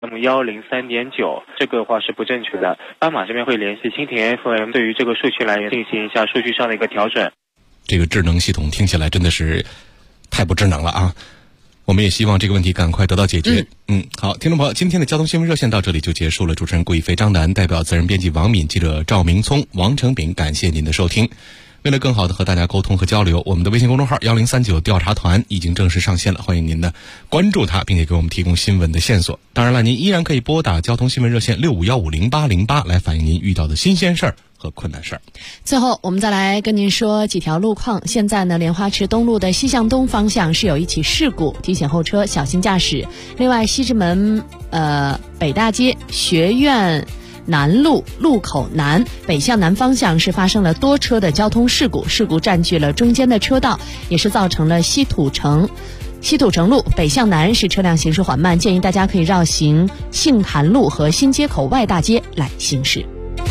那么103.9这个话是不正确的。斑马这边会联系蜻蜓 FM 对于这个数据来源进行一下数据上的一个调整。 这个智能系统听起来真的是太不智能了啊！我们也希望这个问题赶快得到解决。好，听众朋友，今天的交通新闻热线到这里就结束了。主持人顾一飞、张楠，代表责任编辑王敏、记者赵明聪、王成炳，感谢您的收听。为了更好的和大家沟通和交流，我们的微信公众号1039调查团已经正式上线了，欢迎您呢关注它，并且给我们提供新闻的线索。当然了，您依然可以拨打交通新闻热线65150808来反映您遇到的新鲜事儿和困难事儿。 最后我们再来跟您说几条路况。现在呢，莲花池东路的西向东方向是有一起事故，提醒后车小心驾驶。另外，西直门北大街学院南路路口南北向南方向是发生了多车的交通事故，事故占据了中间的车道，也是造成了西土城路北向南是车辆行驶缓慢，建议大家可以绕行杏坛路和新街口外大街来行驶。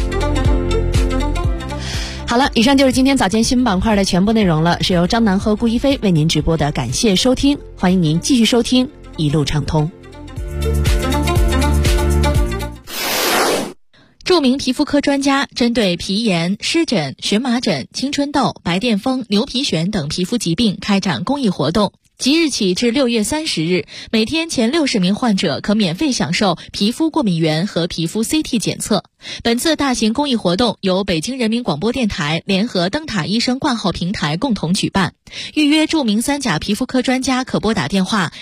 好了，以上就是今天早间新闻板块的全部内容了，是由张楠和顾一飞为您直播的，感谢收听，欢迎您继续收听一路畅通。 著名皮肤科专家针对皮炎、湿疹、荨麻疹、青春痘、白癜风、牛皮癣等皮肤疾病开展公益活动。即日起至6月30日，每天前60名患者可免费享受皮肤过敏原和皮肤 CT 检测。本次大型公益活动由北京人民广播电台联合灯塔医生挂号平台共同举办。预约著名三甲皮肤科专家可拨打电话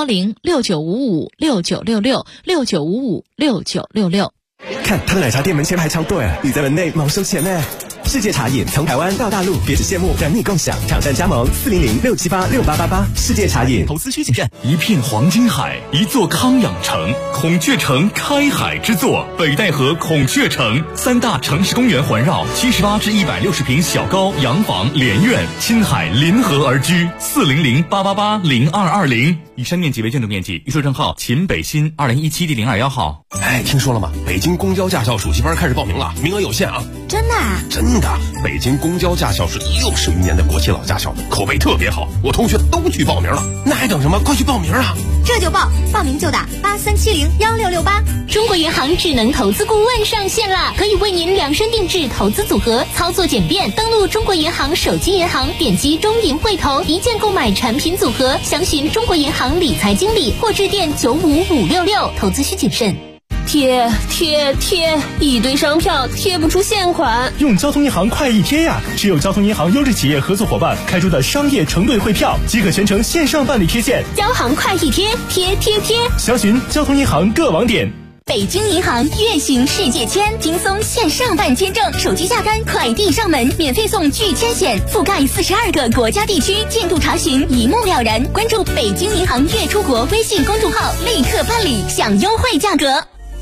010-6955-6966 看他的奶茶店门前排长队，你在门内忙收钱呢。世界茶饮从台湾到大陆，别只羡慕，等你共享。挑战加盟400-678-6888。世界茶饮， 投资需谨慎。一片黄金海，一座康养城，孔雀城开海之作，北戴河孔雀城，3大城市公园环绕，78至160平小高洋房连院，亲海临河而居。400-888-0220。以上面积为建筑面积，预售证号秦北新2017第021号。 哎，听说了吗？北京公交驾校暑期班开始报名了，名额有限啊！ 真的啊？ 真的，北京公交驾校是60余年的国企老驾校，口碑特别好，我同学都去报名了。那还等什么？快去报名啊！ 这就报，报名就打83701668。 中国银行智能投资顾问上线了，可以为您量身定制投资组合，操作简便。登录中国银行手机银行，点击中银汇投，一键购买产品组合，详询中国银行理财经理或致电95566。投资需谨慎。 贴，一堆商票贴不出现款。 用交通银行快易贴呀！持有交通银行优质企业合作伙伴开出的商业承兑汇票，即可全程线上办理贴现。 交行快易贴，贴。 详询交通银行各网点。 北京银行月行世界签，轻松线上办签证，手机下单，快递上门，免费送拒签险，覆盖42个国家地区，进度查询一目了然。关注北京银行月出国微信公众号，立刻办理，享优惠价格。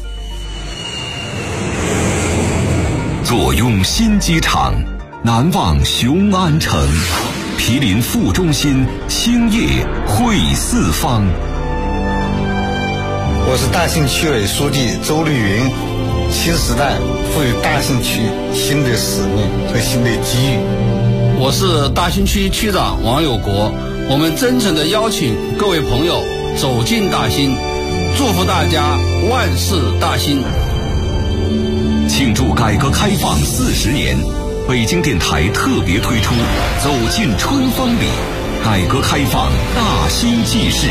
坐拥新机场，难忘雄安城，毗邻副中心，兴业汇四方。 我是大兴区委书记周绿云，新时代赋予大兴区新的使命和新的机遇。 我是大兴区区长王有国，我们真诚地邀请各位朋友走进大兴，祝福大家万事大兴。 庆祝改革开放40年，北京电台特别推出走进春风里，改革开放大兴纪事。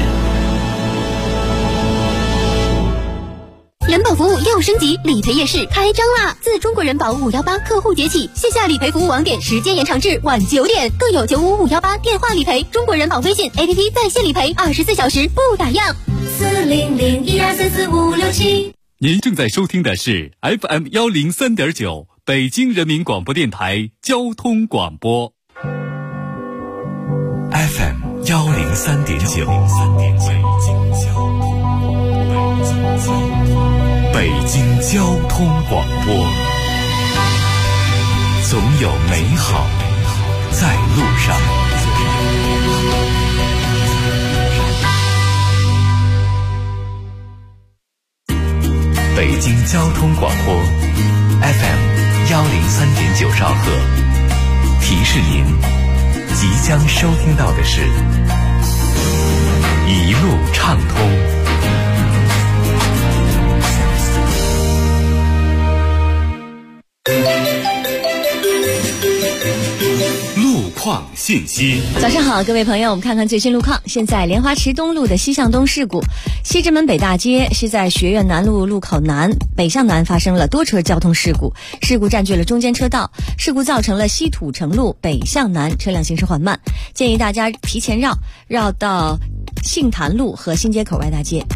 人保服务又升级，理赔夜市开张啦！自中国人保518客户节起，线下理赔服务网点时间延长至晚9点，更有95518电话理赔，中国人保微信 APP 在线理赔，24小时不打烊。40012344567。 您正在收听的是 FM 103.9北京人民广播电台交通广播。 FM 103.9北京交通广播，总有美好在路上。北京交通广播 FM 103.9兆赫，提示您即将收听到的是一路畅通。 况信息。 早上好，各位朋友，我们看看最新路况。现在莲花池东路的西向东事故，西直门北大街是在学院南路路口南北向南发生了多车交通事故，事故占据了中间车道，事故造成了西土城路北向南车辆行驶缓慢，建议大家提前绕到杏坛路和新街口外大街。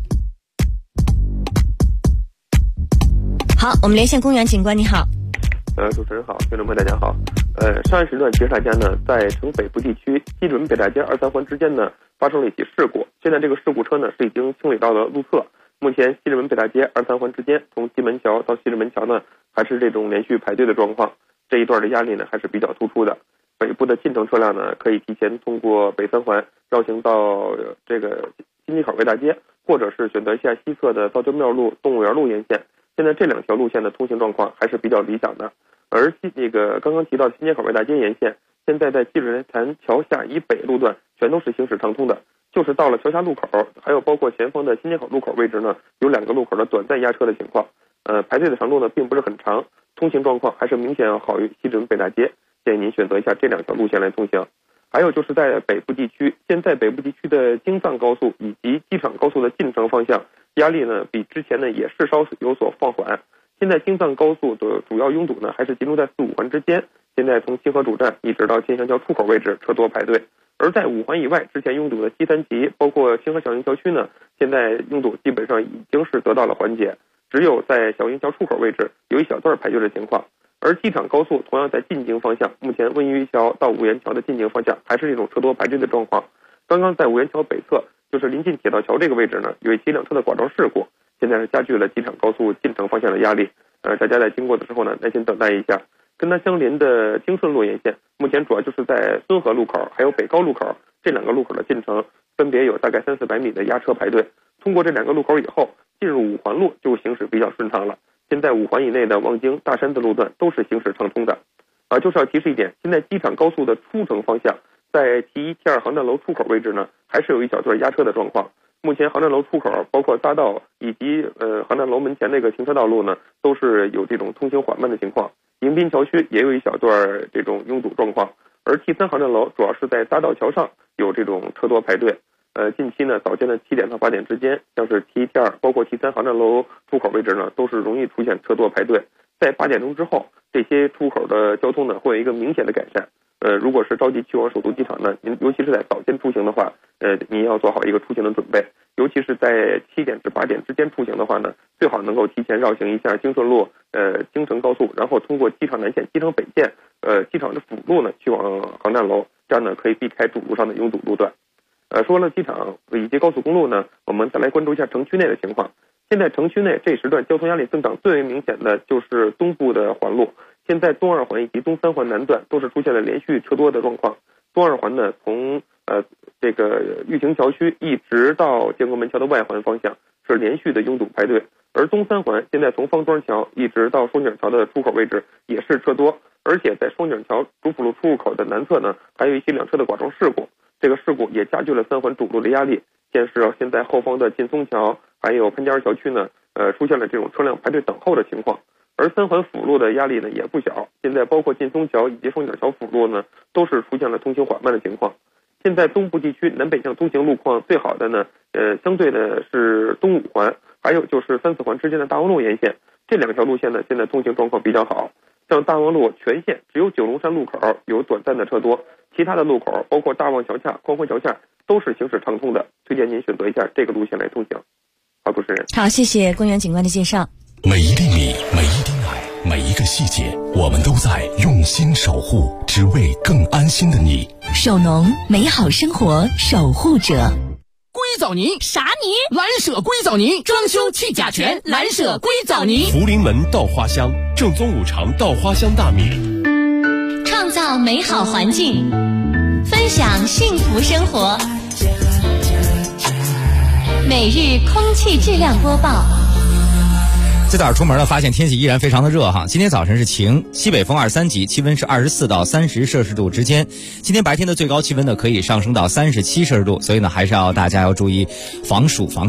好，我们连线公园警官，你好。 主持人好，听众朋友大家好。上一时段其实大家呢在城北部地区西直门北大街2、3环之间呢发生了一起事故，现在这个事故车呢是已经清理到了路侧。目前西直门北大街2、3环之间，从西门桥到西直门桥呢还是这种连续排队的状况，这一段的压力呢还是比较突出的。北部的进城车辆呢可以提前通过北3环绕行到这个新街口外大街，或者是选择一下西侧的造就庙路、动物园路沿线。现在这两条路线的通行状况还是比较理想的。而刚刚提到的新街口外大街沿线，现在在积水潭桥下以北路段全都是行驶畅通的，就是到了桥下路口，还有包括前方的新街口路口位置呢，有2个路口的短暂压车的情况。排队的长度呢并不是很长，通行状况还是明显要好于西直门北大街，建议您选择一下这2条路线来通行。还有就是在北部地区，现在北部地区的京藏高速以及机场高速的进城方向压力呢比之前呢也是稍有所放缓。现在京藏高速的主要拥堵呢还是集中在4、5环之间，现在从清河主站一直到金香桥出口位置车多排队。而在5环以外之前拥堵的西三旗包括清河小营桥区呢，现在拥堵基本上已经是得到了缓解，只有在小营桥出口位置有一小段排队的情况。而机场高速同样在进京方向，目前温榆桥到五元桥的进京方向还是这种车多排队的状况。刚刚在五元桥北侧，就是临近铁道桥这个位置呢，有一起2车的剐撞事故，现在是加剧了机场高速进城方向的压力。大家在经过的时候呢，耐心等待一下。跟它相连的京顺路沿线，目前主要就是在孙河路口还有北高路口这2个路口的进城，分别有大概300-400米的压车排队。通过这2个路口以后，进入5环路就行驶比较顺畅了。现在5环以内的望京、大山的路段都是行驶畅通的。就是要提示一点，现在机场高速的出城方向，在T1、T2航站楼出口位置呢，还是有一小段压车的状况。目前航站楼出口包括匝道以及航站楼门前那个停车道路呢，都是有这种通行缓慢的情况。迎宾桥区也有一小段这种拥堵状况，而T3航站楼主要是在匝道桥上有这种车多排队。近期呢，早间的7点到8点之间，像是T1、T2包括T3航站楼出口位置呢，都是容易出现车多排队。在8点钟之后，这些出口的交通呢会有一个明显的改善。如果是着急去往首都机场呢，您尤其是在早间出行的话，您要做好一个出行的准备。尤其是在7点至8点之间出行的话呢，最好能够提前绕行一下京顺路、京承高速，然后通过机场南线、机场北线、机场的辅路呢去往航站楼，这样呢可以避开主路上的拥堵路段。说了机场以及高速公路呢，我们再来关注一下城区内的情况。现在城区内这时段交通压力增长最为明显的就是东部的环路，现在东2环以及东3环南段都是出现了连续车多的状况。东2环呢，从这个玉亭桥区一直到建国门桥的外环方向是连续的拥堵排队，而东3环现在从方庄桥一直到双井桥的出口位置也是车多，而且在双井桥主辅路出入口的南侧呢，还有一起2车的剐撞事故，这个事故也加剧了3环主路的压力。现在后方的劲松桥还有潘家园桥区呢，出现了这种车辆排队等候的情况。而3环辅路的压力呢也不小，现在包括劲松桥以及双井桥辅路呢，都是出现了通行缓慢的情况。现在东部地区南北向通行路况最好的呢，相对的是东5环，还有就是3、4环之间的大望路沿线，这2条路线呢，现在通行状况比较好。像大望路全线只有九龙山路口有短暂的车多，其他的路口包括大望桥下、光辉桥下都是行驶畅通的，推荐您选择一下这个路线来通行。好，主持人。 好，谢谢公园警官的介绍。 每一粒米，每一滴奶，每一个细节，我们都在用心守护，只为更安心的你。 首农，美好生活守护者。 硅藻泥啥泥？ 蓝舍硅藻泥，装修去甲醛，蓝舍硅藻泥。 福临门稻花香，正宗5常稻花香大米。 创造美好环境，分享幸福生活。每日空气质量播报。 这早出门了，发现天气依然非常的热哈。今天早晨是晴，西北风2、3级，气温是24到30摄氏度之间。今天白天的最高气温呢可以上升到37摄氏度，所以呢还是要大家要注意防暑防晒。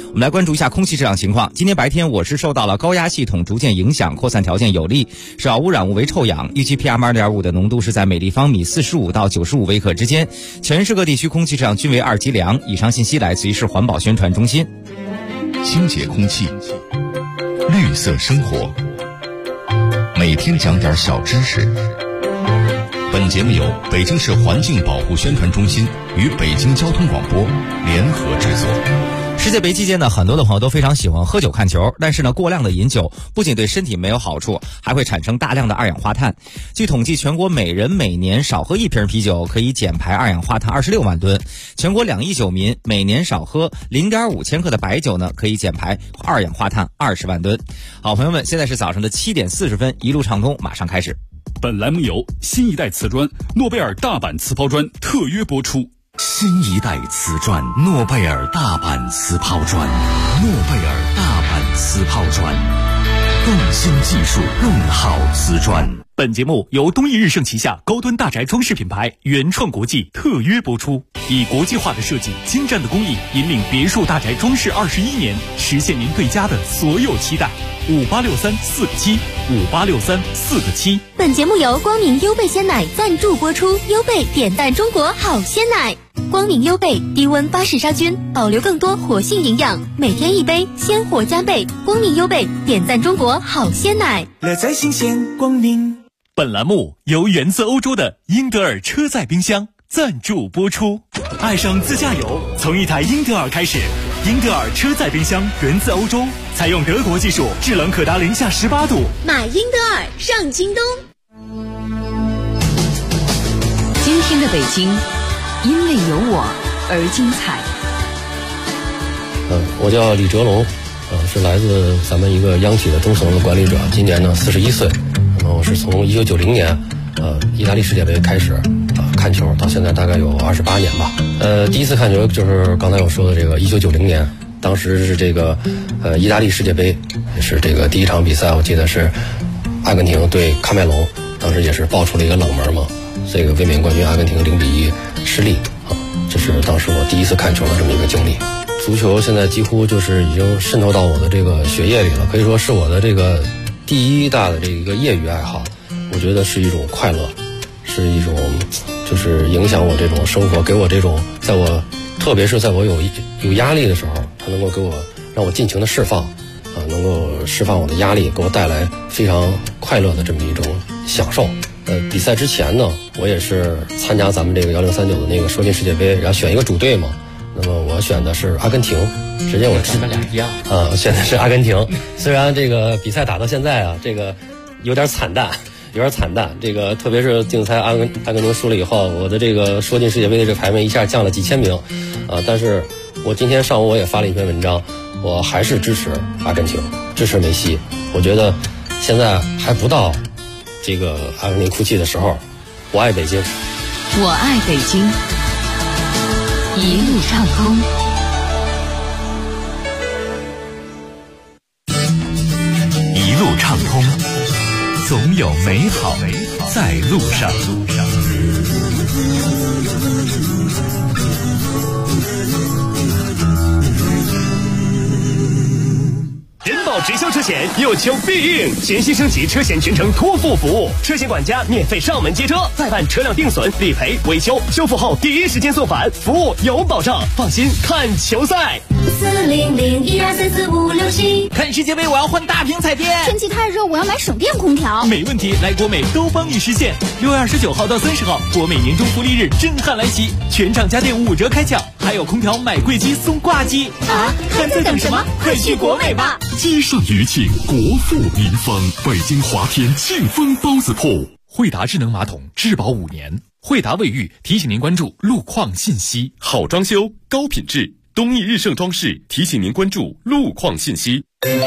我们来关注一下空气质量情况。今天白天我市受到了高压系统逐渐影响，扩散条件有利，少污染物为臭氧，预计 PM2.5 的浓度是在每立方米45到95微克之间，全市各地区空气质量均为2级良。以上信息来自于市环保宣传中心。 清洁空气，绿色生活，每天讲点小知识。本节目由北京市环境保护宣传中心与北京交通广播联合制作。 世界杯期间呢，很多的朋友都非常喜欢喝酒看球，但是呢，过量的饮酒不仅对身体没有好处，还会产生大量的二氧化碳。据统计，全国每人每年少喝1瓶啤酒可以减排二氧化碳26万吨。全国2亿酒民每年少喝0.5千克的白酒呢，可以减排二氧化碳20万吨。好，朋友们，现在是早上的7点40分，一路畅通马上开始。 本栏目由新一代瓷砖诺贝尔大阪瓷抛砖特约播出。 新一代瓷砖诺贝尔大阪瓷抛砖，诺贝尔大阪瓷抛砖，更新技术，更好瓷砖。 本节目由东益日盛旗下高端大宅装饰品牌原创国际特约播出，以国际化的设计、精湛的工艺，引领别墅大宅装饰21年，实现您对家的所有期待。5863-4个7，5863-4个7。 本节目由光明优贝鲜奶赞助播出，优贝点赞中国好鲜奶。光明优贝低温巴氏杀菌，保留更多活性营养，每天1杯，鲜活加倍。光明优贝点赞中国好鲜奶， 乐在新鲜光明。 本栏目由源自欧洲的英德尔车载冰箱赞助播出。爱上自驾游，从一台英德尔开始。英德尔车载冰箱源自欧洲，采用德国技术，制冷可达零下18度。 买英德尔上京东。 今天的北京，因为有我而精彩。 我叫李哲龙，是来自咱们一个央企的中层的管理者，今年呢41岁。那么我是从1990年，意大利世界杯开始看球，到现在大概有28年吧。第一次看球就是刚才我说的这个1990年，当时是这个意大利世界杯，也是这个第一场比赛，我记得是阿根廷对喀麦隆，当时也是爆出了一个冷门嘛，这个卫冕冠军阿根廷0-1失利啊，这是当时我第一次看球的这么一个经历。足球现在几乎就是已经渗透到我的这个血液里了，可以说是我的这个第一大的这个业余爱好。我觉得是一种快乐，是一种就是影响我这种生活，给我这种特别是在我有压力的时候，它能够让我尽情的释放能够释放我的压力，给我带来非常快乐的这么一种享受。比赛之前呢，我也是参加咱们这个1039的那个说进世界杯，然后选一个主队嘛。那么我选的是阿根廷，实际上我们俩一样我选的是阿根廷。虽然这个比赛打到现在这个有点惨淡，这个特别是竞猜阿根廷输了以后，我的这个说进世界杯的这个排名一下降了几千名但是我今天上午我也发了一篇文章，我还是支持阿根廷，支持梅西。我觉得现在还不到这个阿根廷哭泣的时候。我爱北京， 我爱北京，一路畅通。 一路畅通，总有美好在路上。 人保直销车险有求必应，全新升级车险全程托付服务，车险管家免费上门接车，再办车辆定损、理赔、维修、修复后第一时间送返，服务有保障，放心看球赛。 400-1234-567。 看世界杯我要换大屏彩电， 天气太热我要买省电空调。 没问题，来国美都帮你实现。6月29号到30号，国美年终福利日震撼来袭，全场家电5折开抢，还有空调买贵机送挂机啊！还在等什么？快去国美吧！ 街上余庆，国富民丰，北京华天庆丰包子铺。 惠达智能马桶质保5年，惠达卫浴提醒您关注路况信息。 好装修，高品质，东益日盛装饰提醒您关注路况信息。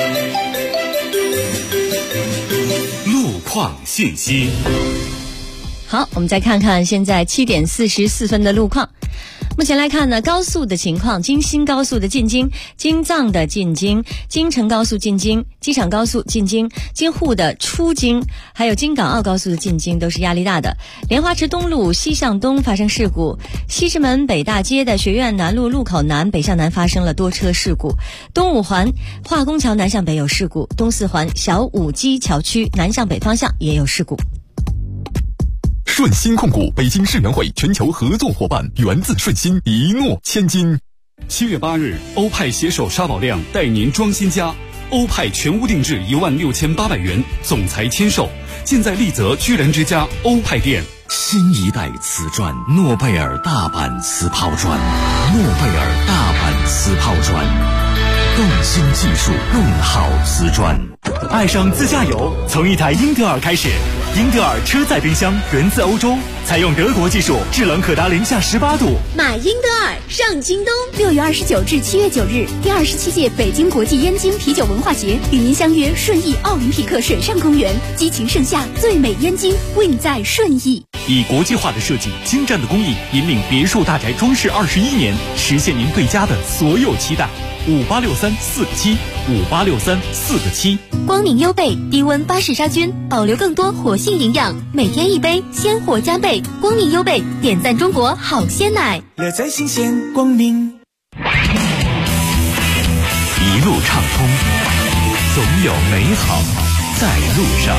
路况信息。 好，我们再看看现在7点44分的路况。 目前来看呢，高速的情况，京新高速的进京、京藏的进京、京承高速进京、机场高速进京、京沪的出京，还有京港澳高速的进京都是压力大的。莲花池东路西向东发生事故，西直门北大街的学院南路路口南北向南发生了多车事故，东五环化工桥南向北有事故，东四环小武基桥区南向北方向也有事故。 顺鑫控股北京世园会全球合作伙伴，源自顺鑫，一诺千金。 7月8日，欧派携手沙宝亮带您装新家，欧派全屋定制16800元，总裁签售，尽在丽泽居然之家欧派店。 新一代瓷砖，诺贝尔大阪瓷抛砖，诺贝尔大阪瓷抛砖，更新技术，更好瓷砖。 爱上自驾游，从一台英德尔开始。英德尔车载冰箱源自欧洲，采用德国技术，制冷可达零下18度。 买英德尔上京东。6月29至7月9日，第27届北京国际燕京啤酒文化节与您相约顺义奥林匹克水上公园，激情盛夏，最美燕京，win在顺义。 以国际化的设计、精湛的工艺，引领别墅大宅装饰21年，实现您对家的所有期待。586347，586347。 光明优贝低温巴氏杀菌，保留更多活性营养，每天一杯，鲜活加倍。光明优贝点赞中国好鲜奶， 乐在新鲜光明。 一路畅通，总有美好在路上。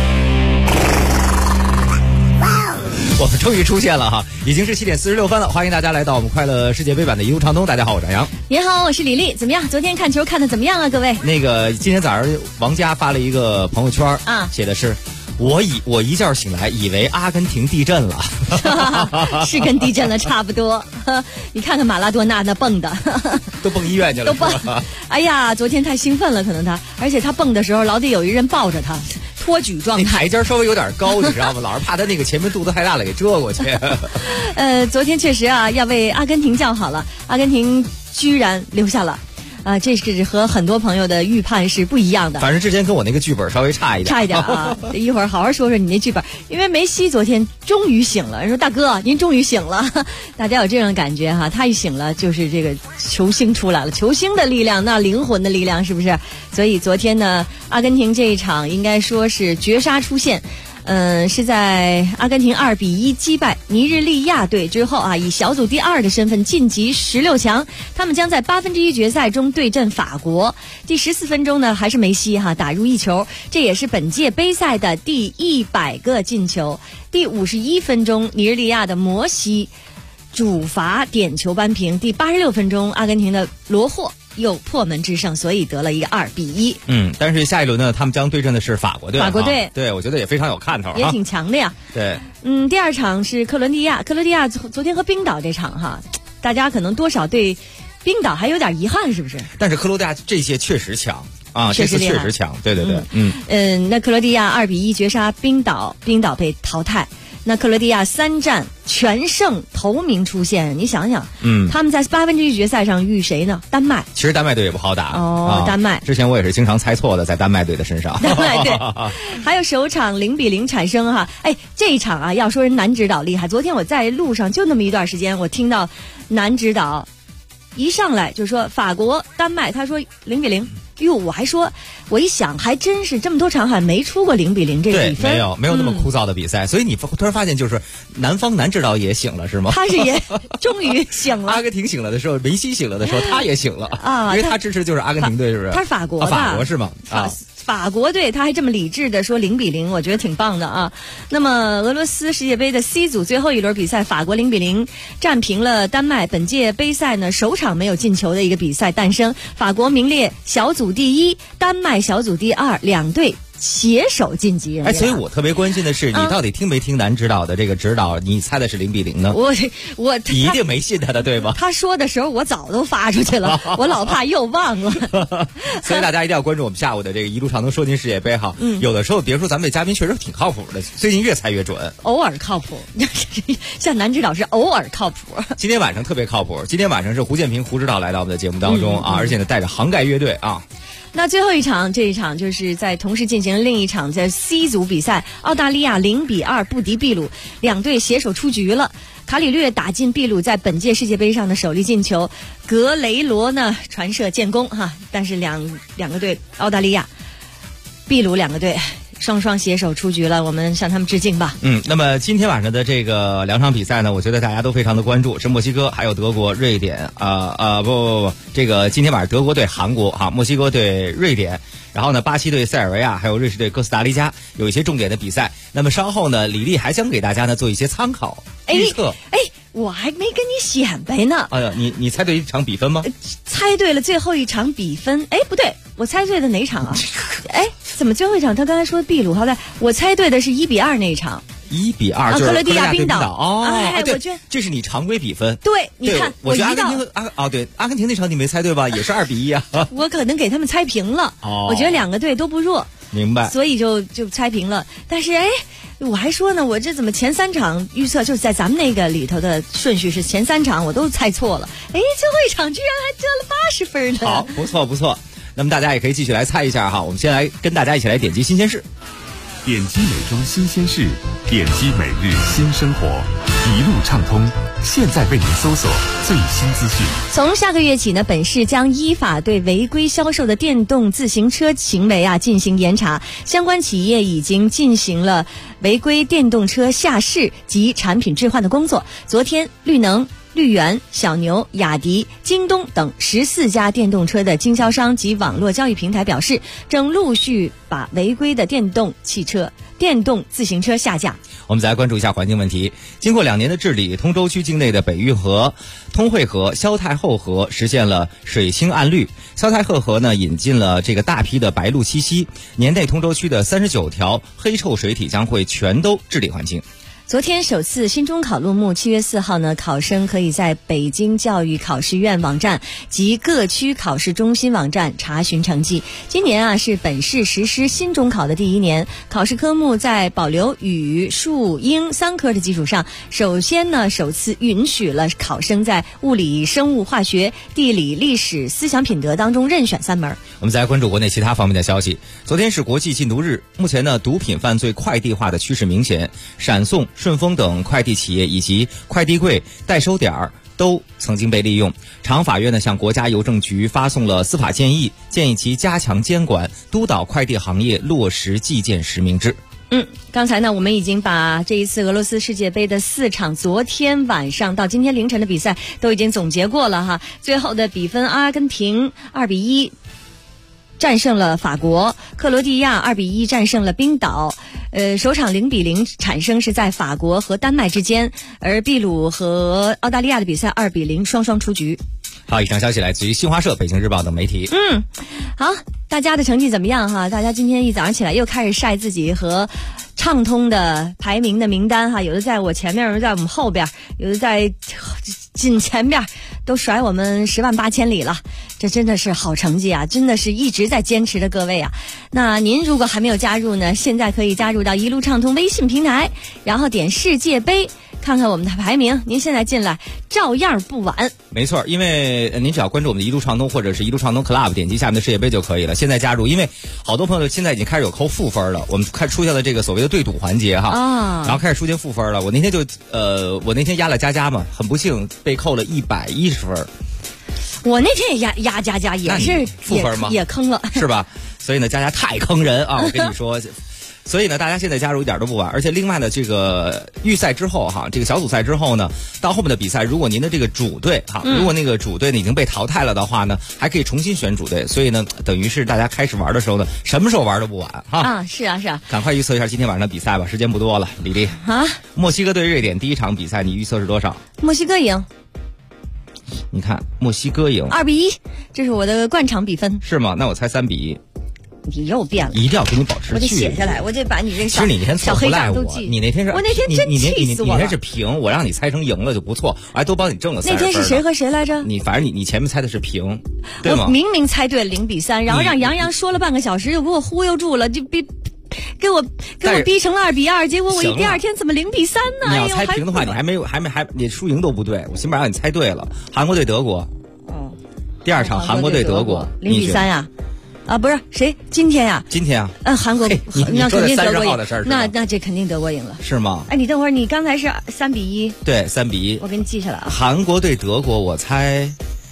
我们终于出现了哈，已经是7点46分了，欢迎大家来到我们快乐世界杯版的一路畅通。大家好，我是张扬。 你好，我是李丽。怎么样？昨天看球看得怎么样啊？各位， 那个今天早上王佳发了一个朋友圈啊，写的是我一觉醒来以为阿根廷地震了， 是跟地震了差不多。你看看马拉多纳那蹦的， 都蹦医院去了， 都蹦。哎呀，昨天太兴奋了，可能而且他蹦的时候老得有一人抱着他。托举状态， 那台阶稍微有点高，你知道吗？老是怕他那个前面肚子太大了给遮过去。 昨天确实啊，要为阿根廷叫好了，阿根廷居然留下了。这是和很多朋友的预判是不一样的。 反正之前跟我那个剧本稍微差一点啊。一会儿好好说说你那剧本，因为梅西昨天终于醒了，说大哥您终于醒了，大家有这种感觉哈，他一醒了就是这个球星出来了，球星的力量，那灵魂的力量是不是？所以昨天呢，阿根廷这一场应该说是绝杀出现。是在阿根廷2-1击败尼日利亚队之后啊，以小组第2的身份晋级16强。他们将在1/8决赛中对阵法国。第14分钟呢，还是梅西打入一球，这也是本届杯赛的第100个进球。第51分钟，尼日利亚的摩西主罚点球扳平。第86分钟，阿根廷的罗霍又破门制胜，所以得了一个2-1。 但是下一轮呢，他们将对阵的是法国队。 法国队， 对，我觉得也非常有看头， 也挺强的呀。 对， 第二场是克罗地亚，克罗地亚昨天和冰岛这场大家可能多少对冰岛还有点遗憾，是不是？ 但是克罗地亚这些确实强啊，这次确实强，对对对， 那克罗地亚2-1绝杀冰岛，冰岛被淘汰。那克罗地亚3战全胜头名出现，你想想，他们在1/8决赛上遇谁呢？丹麦。 其实丹麦队也不好打丹麦。 之前我也是经常猜错的，在丹麦队的身上。 丹麦队，还有首场0-0产生这一场要说人男指导厉害。昨天我在路上就那么一段时间，我听到男指导一上来就说法国丹麦，他说0-0。哟，我一想，还真是这么多场还没出过0-0这个比分， 没有那么枯燥的比赛，所以你突然发现，就是南方男指导也醒了，是吗？ 他是也终于醒了。 阿根廷醒了的时候，梅西醒了的时候，他也醒了啊，因为他支持就是阿根廷队，是不是？ 他是法国的， 法国是吗？ 法国队他还这么理智的说0-0，我觉得挺棒的啊。那么俄罗斯世界杯的 C 组最后一轮比赛，法国0-0战平了丹麦。本届杯赛呢，首场没有进球的一个比赛诞生，法国名列小组第1，丹麦小组第2，两队携手晋级。 所以我特别关心的是，你到底听没听男指导的这个指导？你猜的是0-0呢？ 我你一定没信他的，对吧？ 他说的时候我早都发出去了，我老怕又忘了。 所以大家一定要关注我们下午的这个一路畅通说进世界杯哈。有的时候别说咱们这嘉宾确实挺靠谱的，最近越猜越准。 偶尔靠谱，像男指导是偶尔靠谱。 今天晚上特别靠谱，今天晚上是胡建平胡指导来到我们的节目当中而且呢带着杭盖乐队那最后一场，这一场就是在同时进行另一场在 C 组比赛，澳大利亚0-2不敌秘鲁，两队携手出局了。卡里略打进秘鲁在本届世界杯上的首粒进球，格雷罗呢传射建功哈，但是两个队，澳大利亚、秘鲁两个队双双携手出局了，我们向他们致敬吧。 那么今天晚上的这个两场比赛呢，我觉得大家都非常的关注，是墨西哥还有德国、瑞典不，这个今天晚上德国对韩国哈，墨西哥对瑞典，然后呢巴西对塞尔维亚，还有瑞士对哥斯达黎加，有一些重点的比赛。那么稍后呢，李丽还将给大家呢做一些参考预测。 我还没跟你显摆呢。 哎呀，你猜对一场比分吗？ 猜对了最后一场比分。不对，我猜对的哪场啊？怎么最后一场他刚才说秘鲁？好歹我猜对的是1-2那一场。 1-2就是克罗地亚冰岛哦。 对， 我觉得这是你常规比分。 对，你看， 我觉得阿根廷对阿根廷那场你没猜对吧？也是2-1啊。 我可能给他们猜平了。我觉得两个队都不弱。 明白。 所以就猜平了。但是我还说呢，我这怎么前3场预测就是在咱们那个里头的顺序是前3场我都猜错了。最后一场居然还得了80分呢。 好，不错。那么大家也可以继续来猜一下哈。我们先来跟大家一起来点击新鲜事。 点击美妆新鲜事，点击每日新生活，一路畅通。现在为您搜索最新资讯。 从下个月起呢，本市将依法对违规销售的电动自行车行为进行严查。相关企业已经进行了违规电动车下市及产品置换的工作。昨天，绿能、绿源、小牛、雅迪、京东等14家电动车的经销商及网络交易平台表示，正陆续把违规的电动自行车下架。 我们再来关注一下环境问题。经过2年的治理，通州区境内的北运河、通惠河、萧太后河实现了水清岸绿。萧太后河呢，引进了这个大批的白鹭栖息。年内通州区的39条黑臭水体将会全都治理环境。 昨天首次新中考落幕，7月4号呢，考生可以在北京教育考试院网站及各区考试中心网站查询成绩。今年是本市实施新中考的第1年，考试科目在保留语、数、英3科的基础上，首次允许了考生在物理、生物、化学、地理、历史、思想品德当中任选3门。 我们再来关注国内其他方面的消息。昨天是国际禁毒日，目前呢，毒品犯罪快递化的趋势明显，闪送、顺丰等快递企业以及快递柜、代收点都曾经被利用。长法院呢向国家邮政局发送了司法建议，建议其加强监管，督导快递行业落实寄件实名制。 刚才呢，我们已经把这一次俄罗斯世界杯的4场昨天晚上到今天凌晨的比赛都已经总结过了哈。最后的比分，阿根廷2-1战胜了法国，克罗地亚2-1战胜了冰岛。首场0-0产生是在法国和丹麦之间，而秘鲁和澳大利亚的比赛2-0双双出局。 好，以上消息来自于新华社、北京日报等媒体。 好，大家的成绩怎么样哈？大家今天一早上起来又开始晒自己和畅通的排名的名单哈，有的在我前面，有的在我们后边，有的在紧前边，都甩我们10万8千里了。这真的是好成绩啊，真的是一直在坚持的各位啊。那您如果还没有加入呢，现在可以加入到一路畅通微信平台，然后点世界杯，看看我们的排名，您现在进来照样不晚。 没错，因为您只要关注我们的一路畅通或者是一路畅通 Club， 点击下面的世界杯就可以了。现在加入，因为好多朋友现在已经开始有扣负分了，我们开始出现了这个所谓的对赌环节哈，然后开始出现负分了。我那天压了佳嘛，很不幸被扣了110分。 我那天也压佳也是负分吗？ 也坑了， 是吧？所以呢，佳太坑人啊！我跟你说。所以呢，大家现在加入一点都不晚。而且另外呢，这个预赛之后哈，这个小组赛之后呢，到后面的比赛，如果您的这个主队哈，如果那个主队呢已经被淘汰了的话呢，还可以重新选主队。所以呢，等于是大家开始玩的时候呢，什么时候玩都不晚哈。 是啊。 赶快预测一下今天晚上的比赛吧，时间不多了。李丽墨西哥对瑞典第1场比赛，你预测是多少？ 墨西哥赢。 你看，墨西哥赢 2-1，这是我的惯场比分。 是吗？那我猜3-1。 你又变了， 一定要给你保持。 我得写下来，我得把你这个其实你那天小黑账都记。 你那天是， 我那天真气死我了。 你那是平，我让你猜成赢了就不错，我还都帮你挣了30分。 那天是谁和谁来着？ 反正你前面猜的是平，对吗？ 我明明猜对了0-3，然后让杨洋说了半个小时，又给我忽悠住了，就给我逼成了2-2，结果我第二天怎么0-3呢？ 你要猜平的话，你还你输赢都不对，我起码让你猜对了。韩国对德国，第2场韩国对德国 0-3呀。 啊，不是谁？今天呀？ 今天啊？ 韩国那肯定德国赢。 的事儿那这肯定德国赢了， 是吗？ 哎，你等会儿，你刚才是3-1。 对，3-1。 我给你记下来啊。 韩国对德国，我猜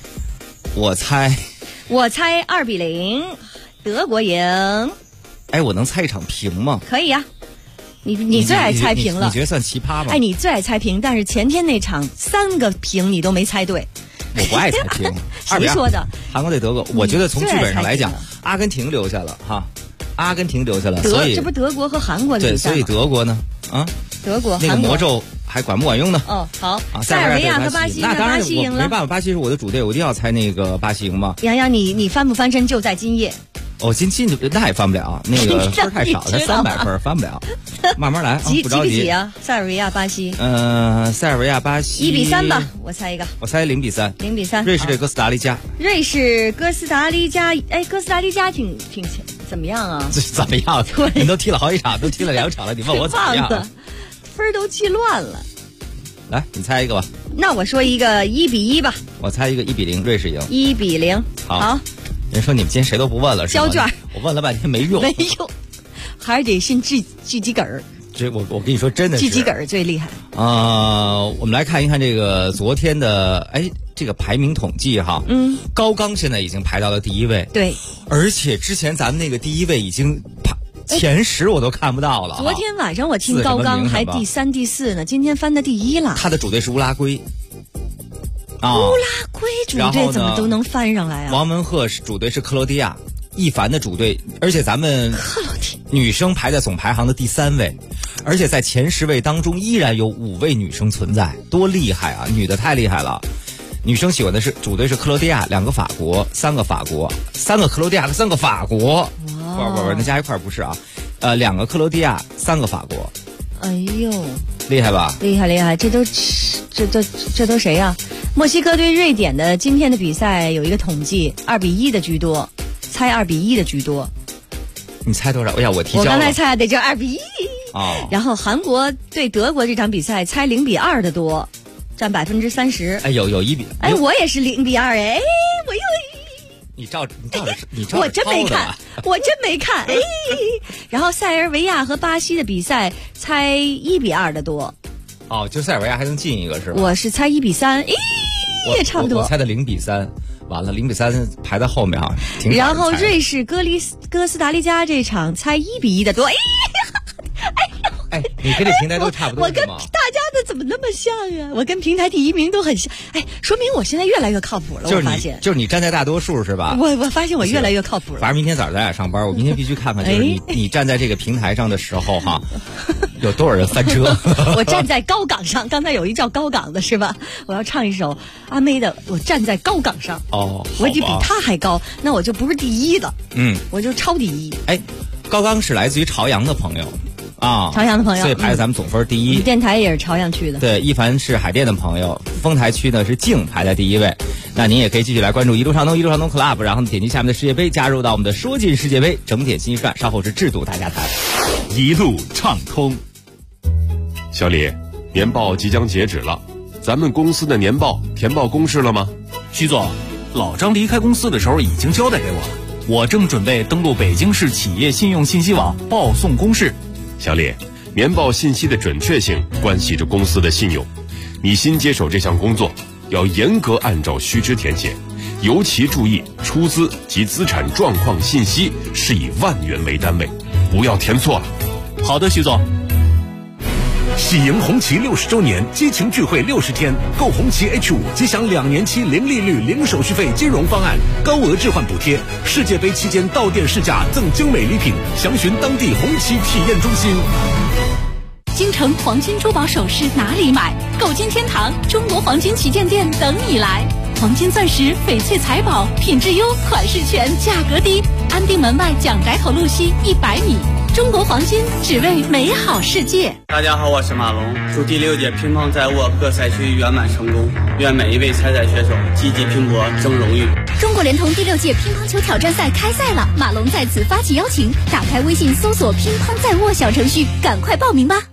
2-0，德国赢。 哎，我能猜一场平吗？ 可以呀。你最爱猜平了， 你觉得算奇葩吗？ 哎，你最爱猜平，但是前天那场3个平你都没猜对。 我不爱猜平。 谁说的？ 韩国对德国，我觉得从剧本上来讲，阿根廷留下了哈，阿根廷留下了，所以这不德国和韩国的比赛吗？ 对，所以德国呢， 德国那个魔咒还管不管用呢？ 哦，好，塞尔维亚和巴西， 那当然我没办法，巴西是我的主队，我一定要猜那个巴西赢嘛。 杨洋，你翻不翻身就在今夜。 今那也翻不了，那个分太少，才300分，翻不了。慢慢来，不着急啊。塞尔维亚、巴西。 塞尔维亚、巴西。 1-3吧，我猜一个。 我猜0-3。 0-3。 瑞士对哥斯达黎加。 瑞士、哥斯达黎加，哎，哥斯达黎加挺怎么样啊？ 这怎么样？你都踢了好几场，都踢了2场了，你问我怎么样？ 分都气乱了。 来，你猜一个吧。 那我说一个1-1吧。 我猜一个1-0，瑞士赢。 1-0。好。 人说你们今天谁都不问了，是交卷。 我问了半天没用， 还是得信聚己梗儿。 这我跟你说，真的是聚己梗儿最厉害。 我们来看一看这个昨天的这个排名统计哈。高冈现在已经排到了第1位。 对， 而且之前咱们那个第1位已经前10我都看不到了。 昨天晚上我听高冈还第3、第4呢，今天翻到第1了。 他的主队是乌拉圭。 乌拉圭主队怎么都能翻上来啊？ 王文鹤主队是克罗地亚，一凡的主队，而且咱们女生排在总排行的第3位，而且在前10位当中依然有5位女生存在，多厉害啊！女的太厉害了。女生喜欢的是主队是克罗地亚，2个法国，3个法国，3个克罗地亚和3个法国。不，那加一块不是啊，2个克罗地亚，3个法国。 哎呦， 厉害吧？ 厉害！这都谁呀？墨西哥对瑞典的今天的比赛有一个统计，2-1的居多，猜2-1的居多。 你猜多少？哎呀，我提交了。 我刚才猜的就2-1。 哦。 然后韩国对德国这场比赛猜0-2的多，占30%。 哎，有1比。 哎，我也是0-2哎，我又。 你照我真没看，哎。然后塞尔维亚和巴西的比赛猜1-2的多。 哦，就塞尔维亚还能进一个是吧？ 我是猜1-3，也差不多。 我猜的0-3，完了0-3排在后面哈。 然后瑞士哥斯达黎加这场猜1-1的多， 哎，你跟这平台都差不多。 我跟大家的怎么那么像呀？我跟平台第1名都很像，哎，说明我现在越来越靠谱了。我发现， 就是你站在大多数是吧？ 我发现我越来越靠谱了。 反正明天早上咱俩上班，我明天必须看看，就是你站在这个平台上的时候哈，有多少人翻车？ 我站在高岗上，刚才有一叫高岗的是吧？我要唱一首阿妹的《我站在高岗上》。 哦， 我得比他还高，那我就不是第1了。我就超第1。 哎，高冈是来自于朝阳的朋友。 朝阳的朋友， 所以排在咱们总分第1。 电台也是朝阳区的。 对，一凡是海淀的朋友，丰台区呢是静排在第1位。那您也可以继续来关注一路畅通 Club， 然后点击下面的世界杯，加入到我们的说进世界杯整点新时段，稍后是制度大家谈。 一路畅通。小李，年报即将截止了，咱们公司的年报填报公示了吗？ 徐总，老张离开公司的时候已经交代给我了，我正准备登录北京市企业信用信息网报送公示。 小李，年报信息的准确性关系着公司的信用，你新接手这项工作，要严格按照须知填写，尤其注意出资及资产状况信息是以万元为单位，不要填错了。 好的，徐总。 喜迎红旗60周年激情聚会60天，购红旗 H5 即享2年期零利率、零手续费金融方案，高额置换补贴，世界杯期间到店试驾赠精美礼品，详询当地红旗体验中心。 京城黄金珠宝首饰哪里买？购金天堂中国黄金旗舰店等你来。黄金钻石、翡翠财宝，品质优，款式全，价格低。安定门外蒋宅头路西100米。中国黄金，只为美好世界。 大家好，我是马龙，祝第6届乒乓在握各赛区圆满成功，愿每一位参赛选手积极拼搏，争荣誉。 中国联通第6届乒乓球挑战赛开赛了，马龙在此发起邀请，打开微信搜索乒乓在握小程序，赶快报名吧。 妈，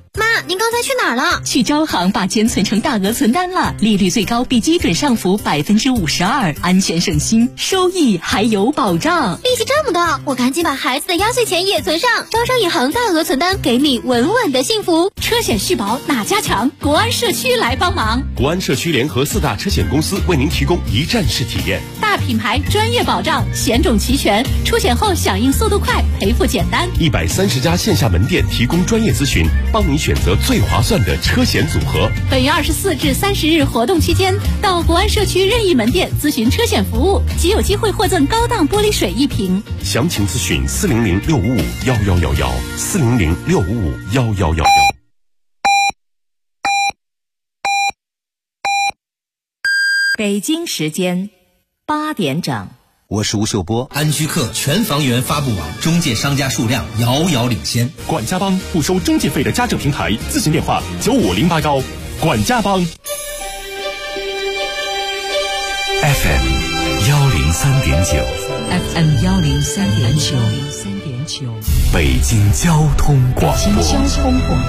您刚才去哪儿了？ 去招行把钱存成大额存单了，利率最高比基准上浮52%，安全省心，收益还有保障。 利息这么高，我赶紧把孩子的压岁钱也存上。招商银行大额存单，给你稳稳的幸福。 车险续保哪家强？国安社区来帮忙。 国安社区联合4大车险公司为您提供一站式体验， 大品牌专业保障，险种齐全，出险后响应速度快，赔付简单。 130家线下门店提供专业咨询，帮你选择最划算的车险组合。 本月24至30日活动期间，到国安社区任意门店咨询车险服务，即有机会获赠高档玻璃水1瓶。 详情咨询400-655-1111，400-655-1111。 北京时间8点整。 我是吴秀波。安居客全房源发布网，中介商家数量遥遥领先。 管家帮不收中介费的家政平台，咨询电话95081。管家帮。 FM 103.9 FM 103.9， 北京交通广播。 北京交通广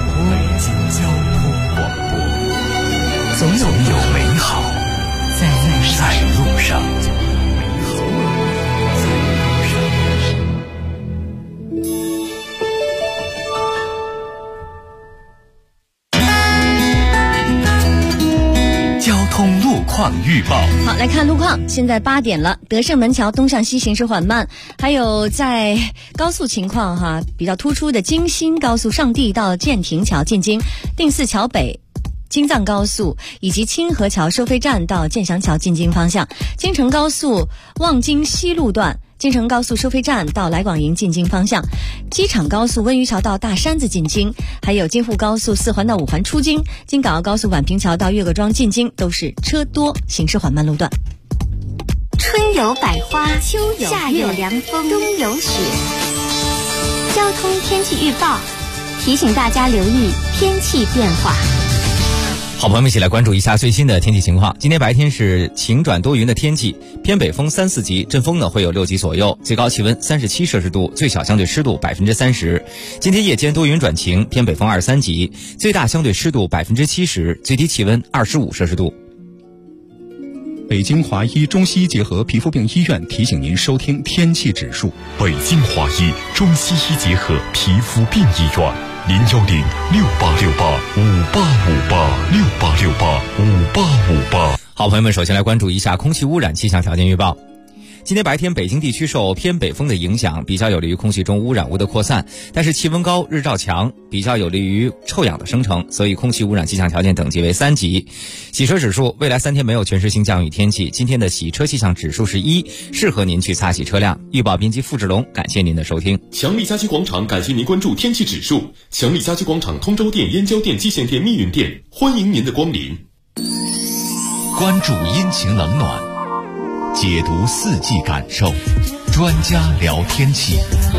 播，总有美好在路上。 交通路况预报。 好，来看路况。现在8点了，德胜门桥东向西行驶缓慢，还有在高速情况哈比较突出的京新高速上地到建亭桥进京，定寺桥北京藏高速以及清河桥收费站到建祥桥进京方向，京承高速望京西路段京承高速收费站到来广营进京方向，机场高速温榆桥到大山子进京，还有京沪高速4环到5环出京，京港澳高速宛平桥到岳各庄进京都是车多，行驶缓慢路段。 春有百花，秋有夏有凉风，冬有雪。交通天气预报提醒大家留意天气变化。 好朋友们，一起来关注一下最新的天气情况。今天白天是晴转多云的天气，偏北风3、4级，阵风呢会有6级左右，最高气温37摄氏度，最小相对湿度30%。今天夜间多云转晴，偏北风2、3级，最大相对湿度70%，最低气温25摄氏度。 北京华医中西医结合皮肤病医院提醒您收听天气指数。 北京华医中西医结合皮肤病医院，010-6868-5858，6868-5858。 好朋友们，首先来关注一下空气污染气象条件预报。今天白天北京地区受偏北风的影响，比较有利于空气中污染物的扩散，但是气温高日照强，比较有利于臭氧的生成，所以空气污染气象条件等级为3级。洗车指数，未来3天没有全市性降雨天气，今天的洗车气象指数是1，适合您去擦洗车辆。预报编辑付志龙，感谢您的收听。 强力家居广场感谢您关注天气指数。强力家居广场通州店、燕郊店、蓟县店、密云店，欢迎您的光临。 关注阴晴冷暖，解读4季感受，专家聊天气。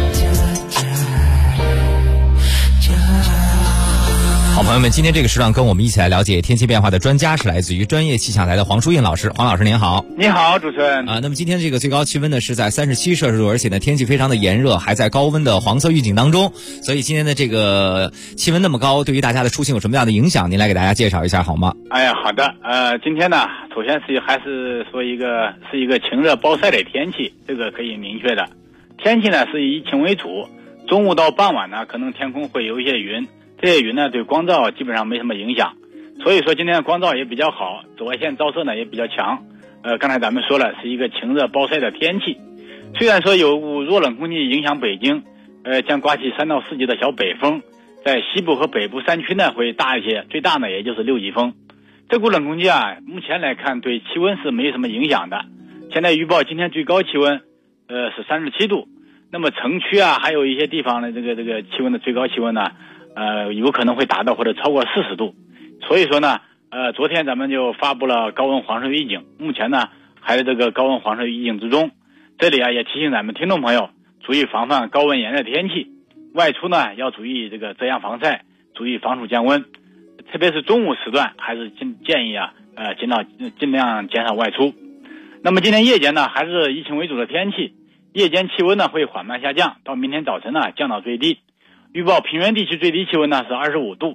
好朋友们，今天这个时段跟我们一起来了解天气变化的专家是来自于专业气象台的黄淑印老师。黄老师您好。 你好，主持人。 那么今天这个最高气温呢是在37摄氏度，而且呢天气非常的炎热，还在高温的黄色预警当中。所以今天的这个气温那么高，对于大家的出行有什么样的影响？您来给大家介绍一下好吗？ 哎呀，好的。今天呢，首先还是说一个晴热暴晒的天气，这个可以明确的。天气呢是以晴为主，中午到傍晚呢可能天空会有一些云。这些云呢对光照基本上没什么影响，所以说今天的光照也比较好，紫外线照射呢也比较强。刚才咱们说了是一个晴热暴晒的天气。虽然说有股弱冷空气影响北京，将刮起3到4级的小北风，在西部和北部山区呢会大一些，最大呢也就是6级风。这股冷空气啊，目前来看对气温是没什么影响的。现在预报今天最高气温是37度，那么城区啊还有一些地方的这个气温的最高气温呢有可能会达到或者超过40度，所以说呢，昨天咱们就发布了高温黄色预警，目前呢还在这个高温黄色预警之中。这里啊也提醒咱们听众朋友注意防范高温炎热天气，外出呢要注意这个遮阳防晒，注意防暑降温，特别是中午时段还是建议啊尽量减少外出。那么今天夜间呢还是以晴为主的天气，夜间气温呢会缓慢下降，到明天早晨呢降到最低。预报平原地区最低气温呢是25度，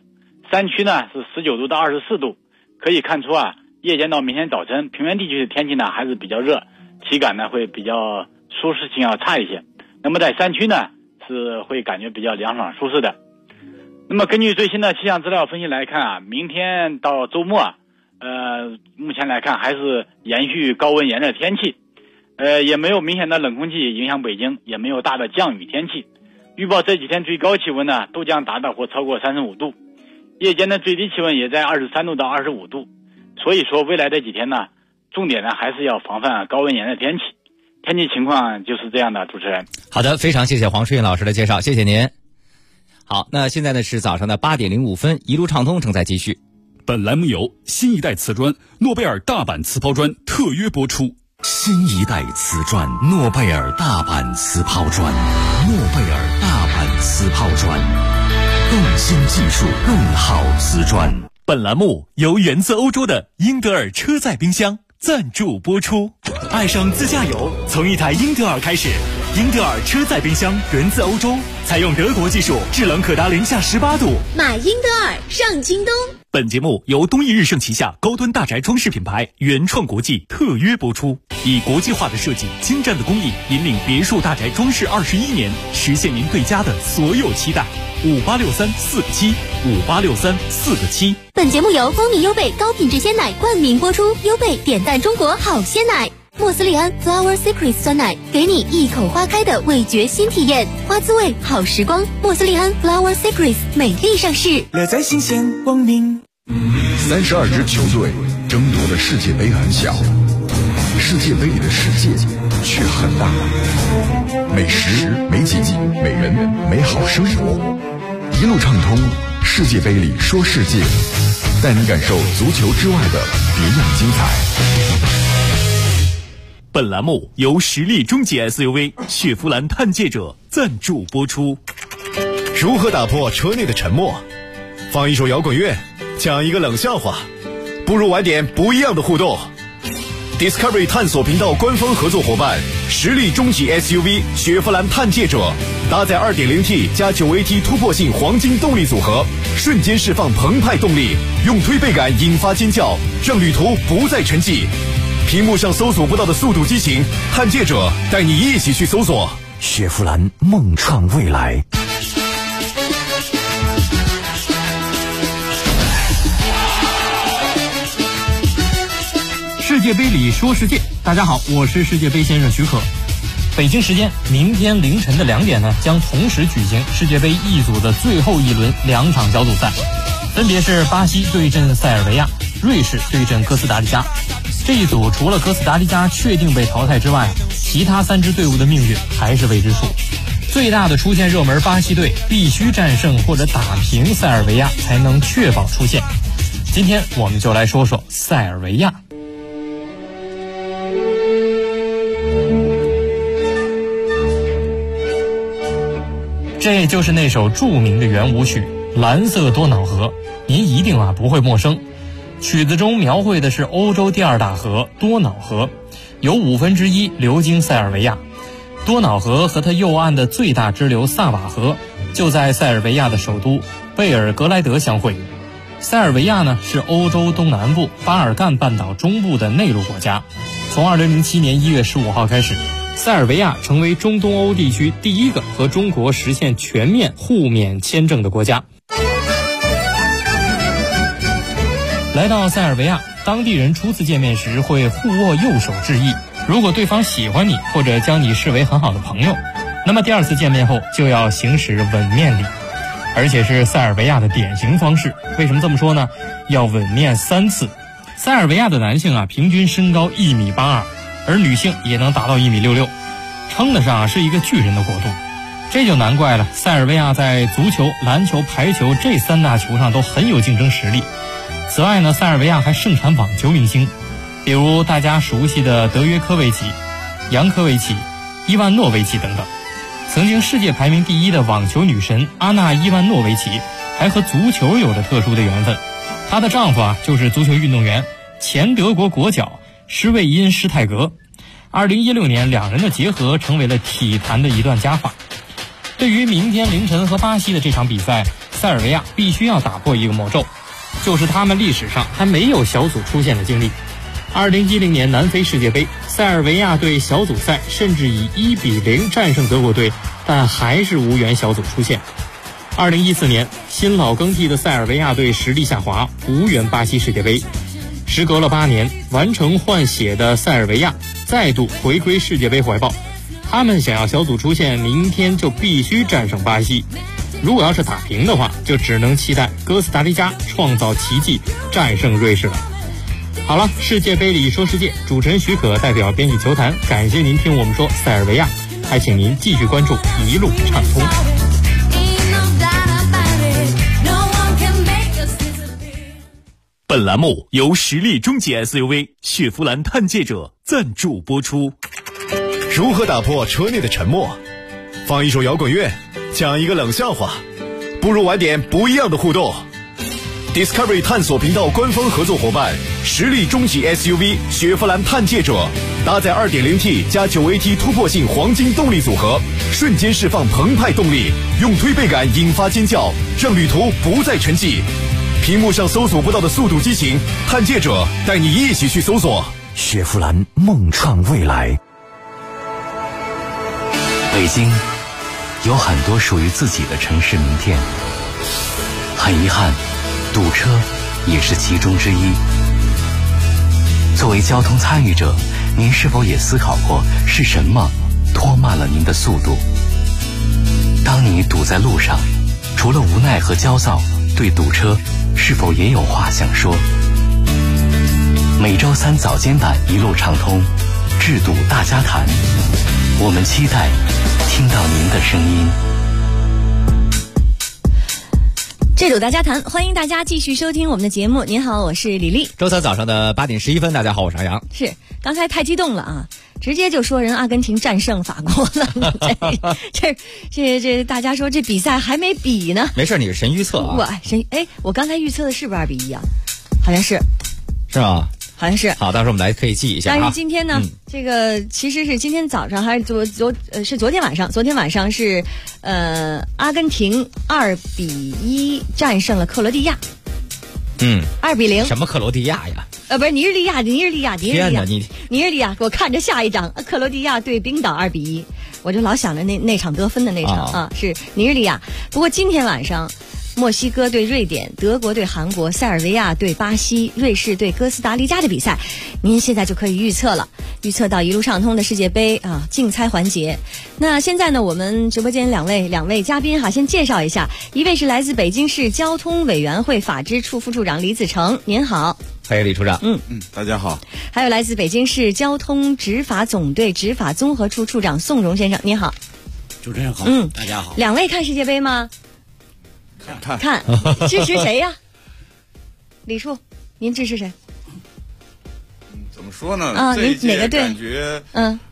山区呢是19度到24度，可以看出啊，夜间到明天早晨平原地区的天气呢还是比较热，体感呢会比较舒适性要差一些。那么在山区呢是会感觉比较凉爽舒适的。那么根据最新的气象资料分析来看啊，明天到周末目前来看还是延续高温炎热天气，也没有明显的冷空气影响北京，也没有大的降雨天气。预报这几天最高气温呢都将达到或超过35度，夜间的最低气温也在23度到25度。所以说未来这几天呢，重点呢还是要防范高温炎热天气。天气情况就是这样的，主持人。 好的，非常谢谢黄世运老师的介绍，谢谢您。好，那现在呢是早上的8点05分，一路畅通正在继续。 本栏目由新一代瓷砖诺贝尔大阪瓷抛砖特约播出。 新一代瓷砖诺贝尔大阪瓷抛砖，诺贝尔大阪瓷抛砖，更新技术，更好瓷砖。 本栏目由源自欧洲的英德尔车载冰箱赞助播出。爱上自驾游，从一台英德尔开始。英德尔车载冰箱源自欧洲，采用德国技术，制冷可达零下18度。 买英德尔上京东。 本节目由东义日盛旗下高端大宅装饰品牌原创国际特约播出，以国际化的设计、精湛的工艺，引领别墅大宅装饰21年，实现您对家的所有期待。586347，586347。 本节目由蜂蜜优贝高品质鲜奶冠名播出，优贝点赞中国好鲜奶。莫斯利安 Flower Secrets 酸奶，给你一口花开的味觉新体验，花滋味好时光。莫斯利安 Flower Secrets 美丽上市， 乐在新鲜光明。 32支球队争夺的世界杯很小，世界杯里的世界却很大。美食、美景、美人、美好生活，一路畅通。世界杯里说世界，带你感受足球之外的别样精彩。 本栏目由实力中级 SUV 雪佛兰探界者赞助播出。 如何打破车内的沉默？放一首摇滚乐，讲一个冷笑话，不如玩点不一样的互动。Discovery 探索频道官方合作伙伴，实力中级 SUV 雪佛兰探界者，搭载 2.0T 加 9AT 突破性黄金动力组合，瞬间释放澎湃动力，用推背感引发尖叫，让旅途不再沉寂。屏幕上搜索不到的速度激情，探界者带你一起去搜索。 雪佛兰梦创未来。 世界杯里说世界，大家好，我是世界杯先生许可。北京时间明天凌晨的2点呢，将同时举行世界杯E组的最后一轮2场小组赛，分别是巴西对阵塞尔维亚，瑞士对阵哥斯达黎加。这一组除了哥斯达黎加确定被淘汰之外，其他3支队伍的命运还是未知数。最大的出线热门巴西队必须战胜或者打平塞尔维亚才能确保出线。今天我们就来说说塞尔维亚。这就是那首著名的圆舞曲《蓝色多瑙河》，您一定不会陌生。曲子中描绘的是欧洲第2大河多瑙河，有1/5流经塞尔维亚。多瑙河和它右岸的最大支流萨瓦河就在塞尔维亚的首都贝尔格莱德相会。塞尔维亚呢是欧洲东南部巴尔干半岛中部的内陆国家。从2007年1月15号开始，塞尔维亚成为中东欧地区第一个和中国实现全面互免签证的国家。来到塞尔维亚，当地人初次见面时会互握右手致意，如果对方喜欢你或者将你视为很好的朋友，那么第2次见面后就要行使吻面礼，而且是塞尔维亚的典型方式。为什么这么说呢？要吻面3次。塞尔维亚的男性平均身高1.82米，而女性也能达到1.66米，称得上是一个巨人的国度。这就难怪了，塞尔维亚在足球、篮球、排球这3大球上都很有竞争实力。此外呢，塞尔维亚还盛产网球明星，比如大家熟悉的德约科维奇、扬科维奇、伊万诺维奇等等。曾经世界排名第1的网球女神阿娜伊万诺维奇还和足球有着特殊的缘分，她的丈夫就是足球运动员前德国国脚施魏因施泰格。2016年2人的结合成为了体坛的一段佳话。对于明天凌晨和巴西的这场比赛， 塞尔维亚必须要打破一个魔咒，就是他们历史上还没有小组出线的经历。2010年南非世界杯，塞尔维亚队小组赛甚至以1-0战胜德国队，但还是无缘小组出线。2014年，新老更替的塞尔维亚队实力下滑，无缘巴西世界杯。时隔了8年，完成换血的塞尔维亚再度回归世界杯怀抱。他们想要小组出线，明天就必须战胜巴西。如果要是打平的话，就只能期待哥斯达黎加创造奇迹，战胜瑞士了。好了，世界杯里说世界，主持人许可代表编辑球坛，感谢您听我们说塞尔维亚，还请您继续关注一路畅通。 本栏目由实力中级 SUV 雪佛兰探界者赞助播出。 如何打破车内的沉默？放一首摇滚乐，讲一个冷笑话，不如玩点不一样的互动。Discovery 探索频道官方合作伙伴，实力中级 SUV 雪佛兰探界者，搭载 2.0T 加 9AT 突破性黄金动力组合，瞬间释放澎湃动力，用推背感引发尖叫，让旅途不再沉寂。屏幕上搜索不到的速度激情，探界者带你一起去搜索。 雪佛兰梦创未来。北京有很多属于自己的城市名片，很遗憾，堵车也是其中之一。作为交通参与者，您是否也思考过是什么拖慢了您的速度？当你堵在路上，除了无奈和焦躁，对堵车是否也有话想说？每周3早间版一路畅通，治堵大家谈，我们期待听到您的声音。 这堵大家谈，欢迎大家继续收听我们的节目。您好，我是李丽。 周三早上的8点11分，大家好，我是杨洋。 是，刚才太激动了啊，直接就说人阿根廷战胜法国了。这大家说这比赛还没比呢。 没事，你是神预测啊。 我刚才预测的是不是2-1啊？好像是。 是吗？ 好像是。 好，到时候我们来可以记一下。 但是今天呢，这个其实是今天早上还是昨天晚上？昨天晚上是阿根廷2-1战胜了克罗地亚。2-0。 什么克罗地亚呀？ 不是尼日利亚。 天哪，尼日利亚，我看着下一章，克罗地亚对冰岛2-1，我就老想着那场得分的那场啊，是尼日利亚。不过今天晚上，墨西哥对瑞典，德国对韩国，塞尔维亚对巴西，瑞士对哥斯达黎加的比赛，您现在就可以预测了，预测到一路畅通的世界杯啊竞猜环节。那现在呢，我们直播间两位嘉宾哈，先介绍一下，一位是来自北京市交通委员会法制处副处长李子成，您好。 欢迎李处长。 大家好。 还有来自北京市交通执法总队执法综合处处长宋荣先生，您好。 主持人好。大家好。 两位看世界杯吗？看，支持谁呀？李处，您支持谁？ 怎么说呢？ 您哪个队？ 感觉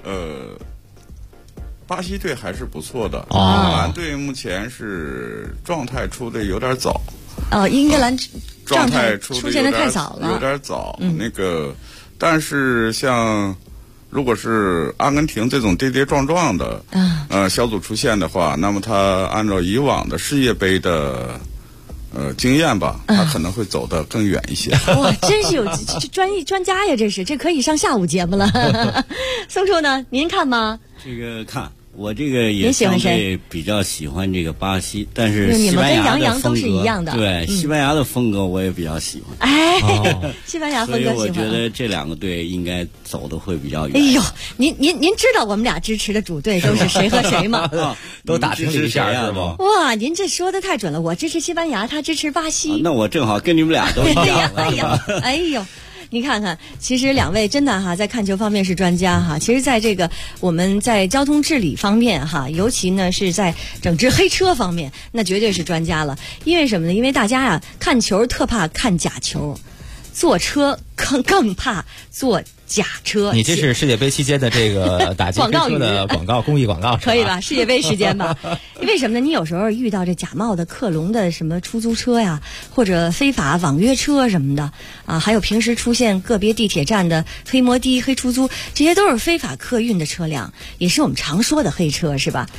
巴西队还是不错的。英格兰队目前是状态出的有点早。 英格兰状态出现的太早了， 有点早。但是像如果是阿根廷这种跌跌撞撞的小组出现的话，那么他按照以往的世界杯的经验吧，他可能会走得更远一些。 哇，真是有专家呀！这可以上下午节目了。宋处呢？您看吗？ 这个看。我这个也相对比较喜欢这个巴西，但是你们跟杨洋都是一样的。 对，西班牙的风格我也比较喜欢。 西班牙风格喜欢。 所以我觉得这两个队应该走的会比较远。 哎呦，您知道我们俩支持的主队都是谁和谁吗？ 都打听了一下是吧？ 哇，您这说的太准了！我支持西班牙，他支持巴西。 那我正好跟你们俩都一样。 哎呦。你看看，其实两位真的哈，在看球方面是专家哈。其实，在这个我们在交通治理方面哈，尤其呢是在整治黑车方面，那绝对是专家了。因为什么呢？因为大家呀看球特怕看假球，坐车更怕坐假车。 你这是世界杯期间的这个打击黑车的广告，公益广告可以吧？世界杯时间吧。为什么呢？你有时候遇到这假冒的克隆的什么出租车呀，或者非法网约车什么的啊，还有平时出现个别地铁站的黑摩的、黑出租，这些都是非法客运的车辆，也是我们常说的黑车，是吧？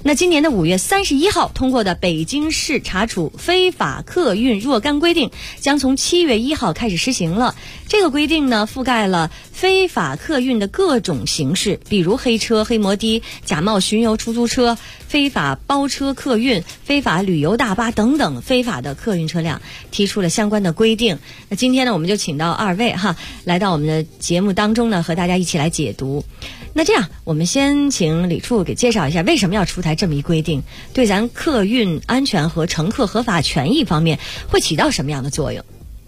那今年的5月31号通过的北京市查处非法客运若干规定将从7月1号开始施行了。这个规定呢，覆盖了非法客运的各种形式，比如黑车、黑摩的、假冒巡游出租车、非法包车客运、非法旅游大巴等等非法的客运车辆，提出了相关的规定。那今天呢，我们就请到2位来到我们的节目当中呢，和大家一起来解读。那这样，我们先请李处给介绍一下为什么要出台这么一规定，对咱客运安全和乘客合法权益方面会起到什么样的作用？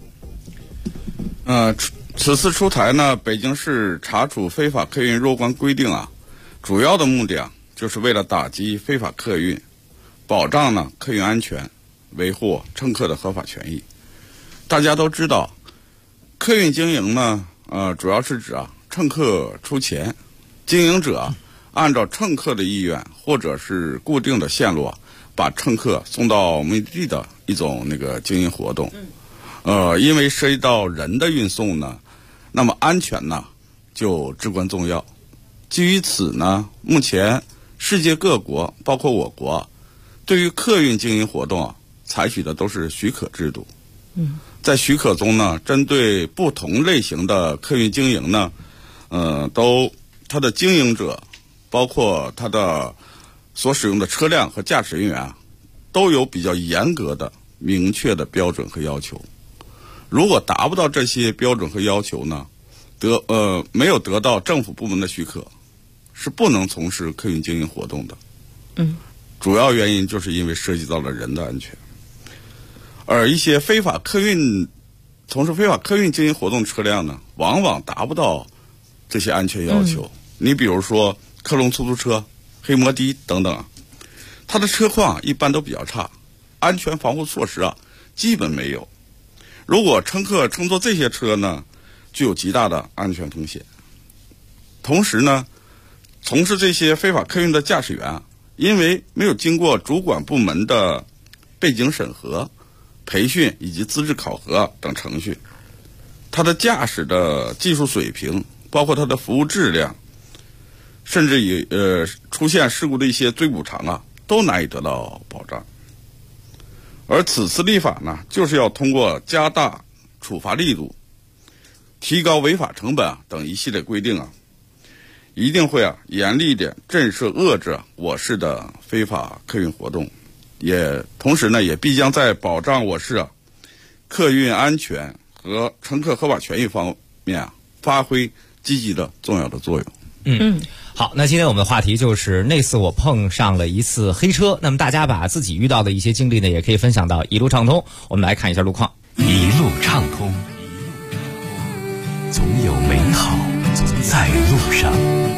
此次出台呢，北京市查处非法客运若干规定主要的目的就是为了打击非法客运，保障呢客运安全，维护乘客的合法权益。大家都知道，客运经营呢，主要是指乘客出钱，经营者按照乘客的意愿或者是固定的线路把乘客送到目的地的一种经营活动。因为涉及到人的运送呢，那么安全呢就至关重要。基于此呢，目前世界各国包括我国对于客运经营活动采取的都是许可制度。在许可中呢，针对不同类型的客运经营呢，它的经营者包括它的所使用的车辆和驾驶人员都有比较严格的明确的标准和要求。如果达不到这些标准和要求呢，没有得到政府部门的许可，是不能从事客运经营活动的。主要原因就是因为涉及到了人的安全。而一些从事非法客运经营活动车辆呢，往往达不到这些安全要求。你比如说克隆出租车、黑摩的等等，它的车况一般都比较差，安全防护措施基本没有。如果乘客乘坐这些车呢，具有极大的安全风险。同时呢，从事这些非法客运的驾驶员，因为没有经过主管部门的背景审核、培训以及资质考核等程序，他的驾驶的技术水平，包括他的服务质量，甚至于出现事故的一些追补偿都难以得到保障。而此次立法呢，就是要通过加大处罚力度、提高违法成本等一系列规定一定会严厉点震慑遏制我市的非法客运活动，同时呢，也必将在保障我市客运安全和乘客合法权益方面发挥积极的重要的作用。 好，那今天我们的话题就是那次我碰上了一次黑车。那么大家把自己遇到的一些经历呢，也可以分享到一路畅通。我们来看一下路况。 一路畅通，总有美好在路上。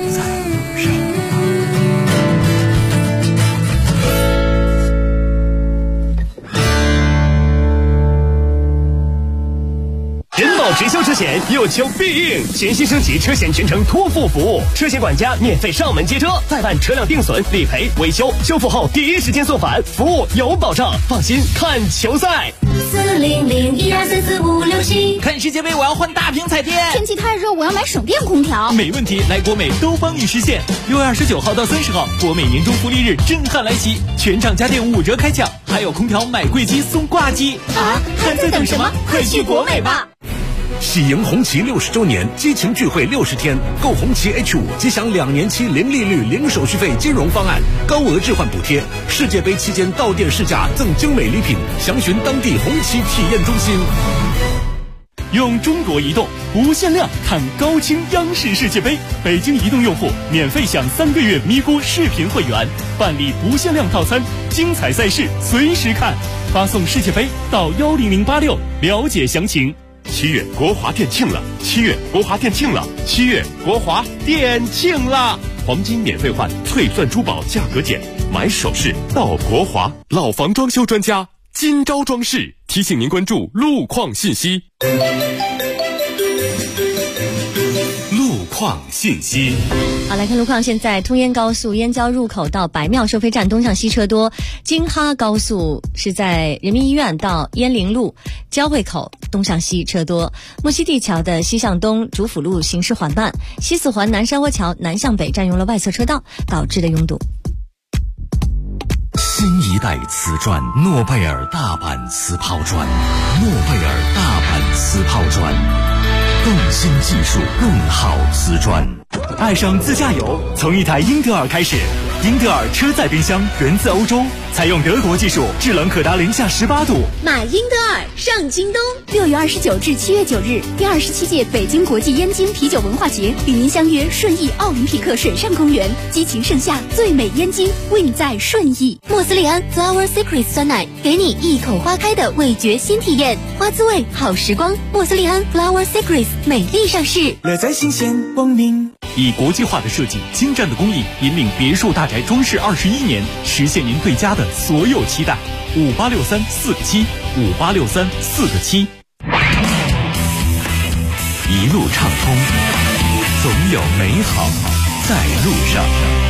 人保直销车险有求必应，全新升级车险全程托付服务，车险管家免费上门接车，再办车辆定损、理赔、维修，修复后第一时间送返，服务有保障，放心看球赛。 40012344567， 看世界杯我要换大屏彩电， 天气太热我要买省电空调， 没问题，来国美都帮你实现。6月29号到30号，国美年终福利日震撼来袭，全场家电5折开抢，还有空调买贵机送挂机还在等什么？快去国美吧！ 喜迎红旗60周年激情聚会60天，购红旗 H5 即享2年期零利率、零手续费金融方案，高额置换补贴。世界杯期间到店试驾赠精美礼品，详询当地红旗体验中心。 用中国移动无限量看高清央视世界杯，北京移动用户免费享3个月咪咕视频会员，办理无限量套餐，精彩赛事随时看，发送世界杯到10086了解详情。 7月国华店庆了，7月国华店庆了，7月国华店庆了！黄金免费换，翠钻珠宝价格减，买首饰到国华。老房装修专家金招装饰提醒您关注路况信息。 路况信息。 好，来看路况。现在通燕高速燕郊入口到白庙收费站东向西车多，京哈高速是在人民医院到鄢陵路交汇口东向西车多，木樨地桥的西向东主辅路行驶缓慢，西四环南山窝桥南向北占用了外侧车道，导致的拥堵。 新一代瓷砖，诺贝尔大阪瓷抛砖，诺贝尔大阪瓷抛砖，更新技术，更好瓷砖。 爱上自驾游，从一台英特尔开始。英特尔车载冰箱源自欧洲，采用德国技术，制冷可达零下18度。 买英特尔上京东，6月29至7月9日，第27届北京国际燕京啤酒文化节与您相约顺义奥林匹克水上公园，激情盛夏，最美燕京，为你在顺义。莫斯利安 Flower Secrets 酸奶，给你一口花开的味觉新体验，花滋味好时光。莫斯利安 Flower Secrets 美丽上市， 乐在新鲜，光明。 以国际化的设计、精湛的工艺，引领别墅大宅装饰21年，实现您对家的所有期待。5863-4个7，5863-4个7。 一路畅通，总有美好在路上。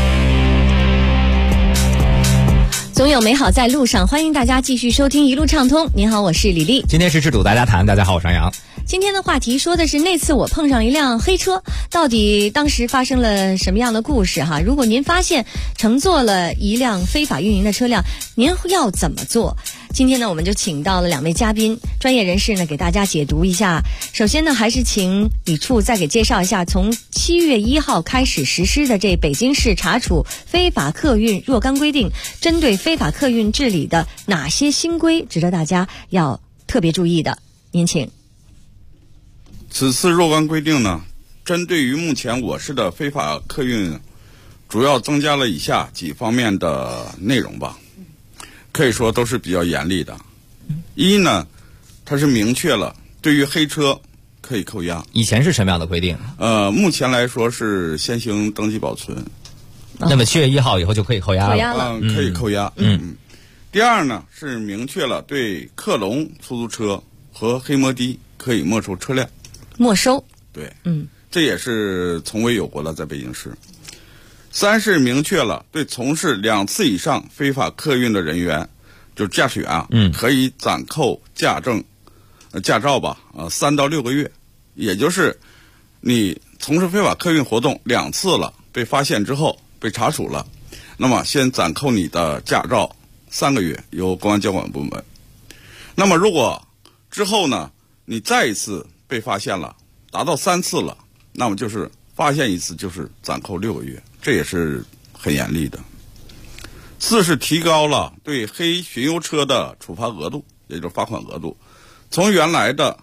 总有美好在路上，欢迎大家继续收听一路畅通。您好，我是李丽。 今天是制度大家谈，大家好，我是杨洋。 今天的话题说的是那次我碰上一辆黑车，到底当时发生了什么样的故事哈？如果您发现乘坐了一辆非法运营的车辆，您要怎么做？今天呢，我们就请到了2位嘉宾，专业人士呢给大家解读一下。首先呢，还是请李处再给介绍一下，从7月1号开始实施的这北京市查处非法客运若干规定，针对非法客运治理的哪些新规值得大家要特别注意的？您请。 此次若干规定呢，针对于目前我市的非法客运，主要增加了以下几方面的内容吧，可以说都是比较严厉的。一呢，它是明确了对于黑车可以扣押。 以前是什么样的规定？ 目前来说是先行登记保存。 那么7月1号以后就可以扣押了。 可以扣押。第二呢，是明确了对客隆出租车和黑摩的可以没收车辆。 没收， 对，这也是从未有过的，在北京市。3是明确了对从事2次以上非法客运的人员，就是驾驶员可以暂扣驾照吧，3到6个月，也就是你从事非法客运活动2次了，被发现之后被查处了，那么先暂扣你的驾照3个月，由公安交管部门。那么如果之后呢，你再一次被发现了，达到3次了，那么就是发现一次就是暂扣6个月，这也是很严厉的。4是提高了对黑巡游车的处罚额度，也就是罚款额度，从原来的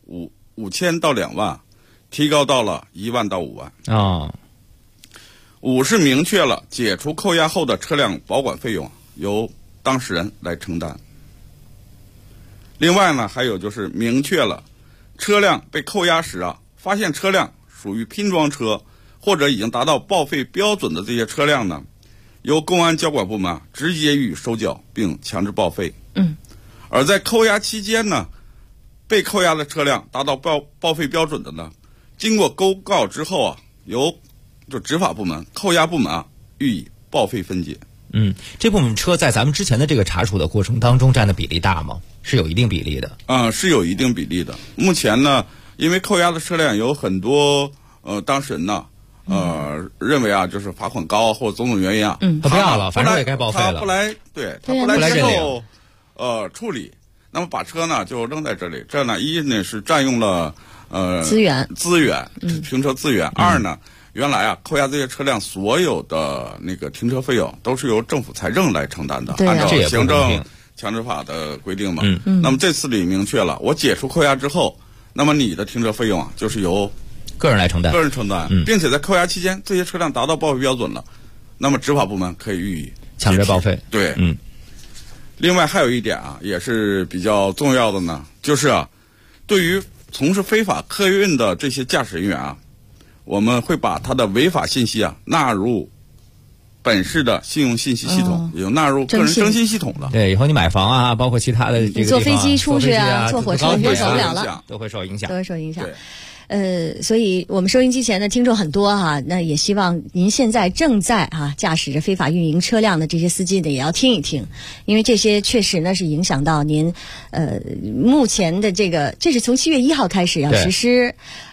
5000到2万，提高到了1万到5万。5是明确了解除扣押后的车辆保管费用由当事人来承担。另外呢，还有就是明确了车辆被扣押时发现车辆属于拼装车或者已经达到报废标准的这些车辆呢，由公安交管部门直接予以收缴并强制报废。而在扣押期间呢，被扣押的车辆达到报废标准的呢，经过公告之后由执法部门、扣押部门予以报废分解。 这部分车在咱们之前的这个查处的过程当中占的比例大吗？是有一定比例的。 是有一定比例的。目前呢，因为扣押的车辆有很多当事人呢认为就是罚款高或者种种原因他不要了，反正也该报废了。 他不来接受处理，那么把车呢就扔在这里，这呢一呢是占用了资源停车资源。2呢，原来扣押这些车辆所有的那个停车费用都是由政府财政来承担的，按照行政强制法的规定嘛。那么这次里明确了，我解除扣押之后，那么你的停车费用就是由个人来承担， 并且在扣押期间，这些车辆达到报废标准了，那么执法部门可以予以强制报废。 对，另外还有一点也是比较重要的呢，就是对于从事非法客运的这些驾驶人员我们会把他的违法信息纳入本市的信用信息系统，也就纳入个人征信系统了。 对，以后你买房包括其他的这个地方， 坐飞机出去坐火车你就走不了了， 都会受影响。 所以我们收音机前的听众很多那也希望您现在正在驾驶着非法运营车辆的这些司机呢，也要听一听，因为这些确实呢是影响到您目前的这是从7月1号开始要实施，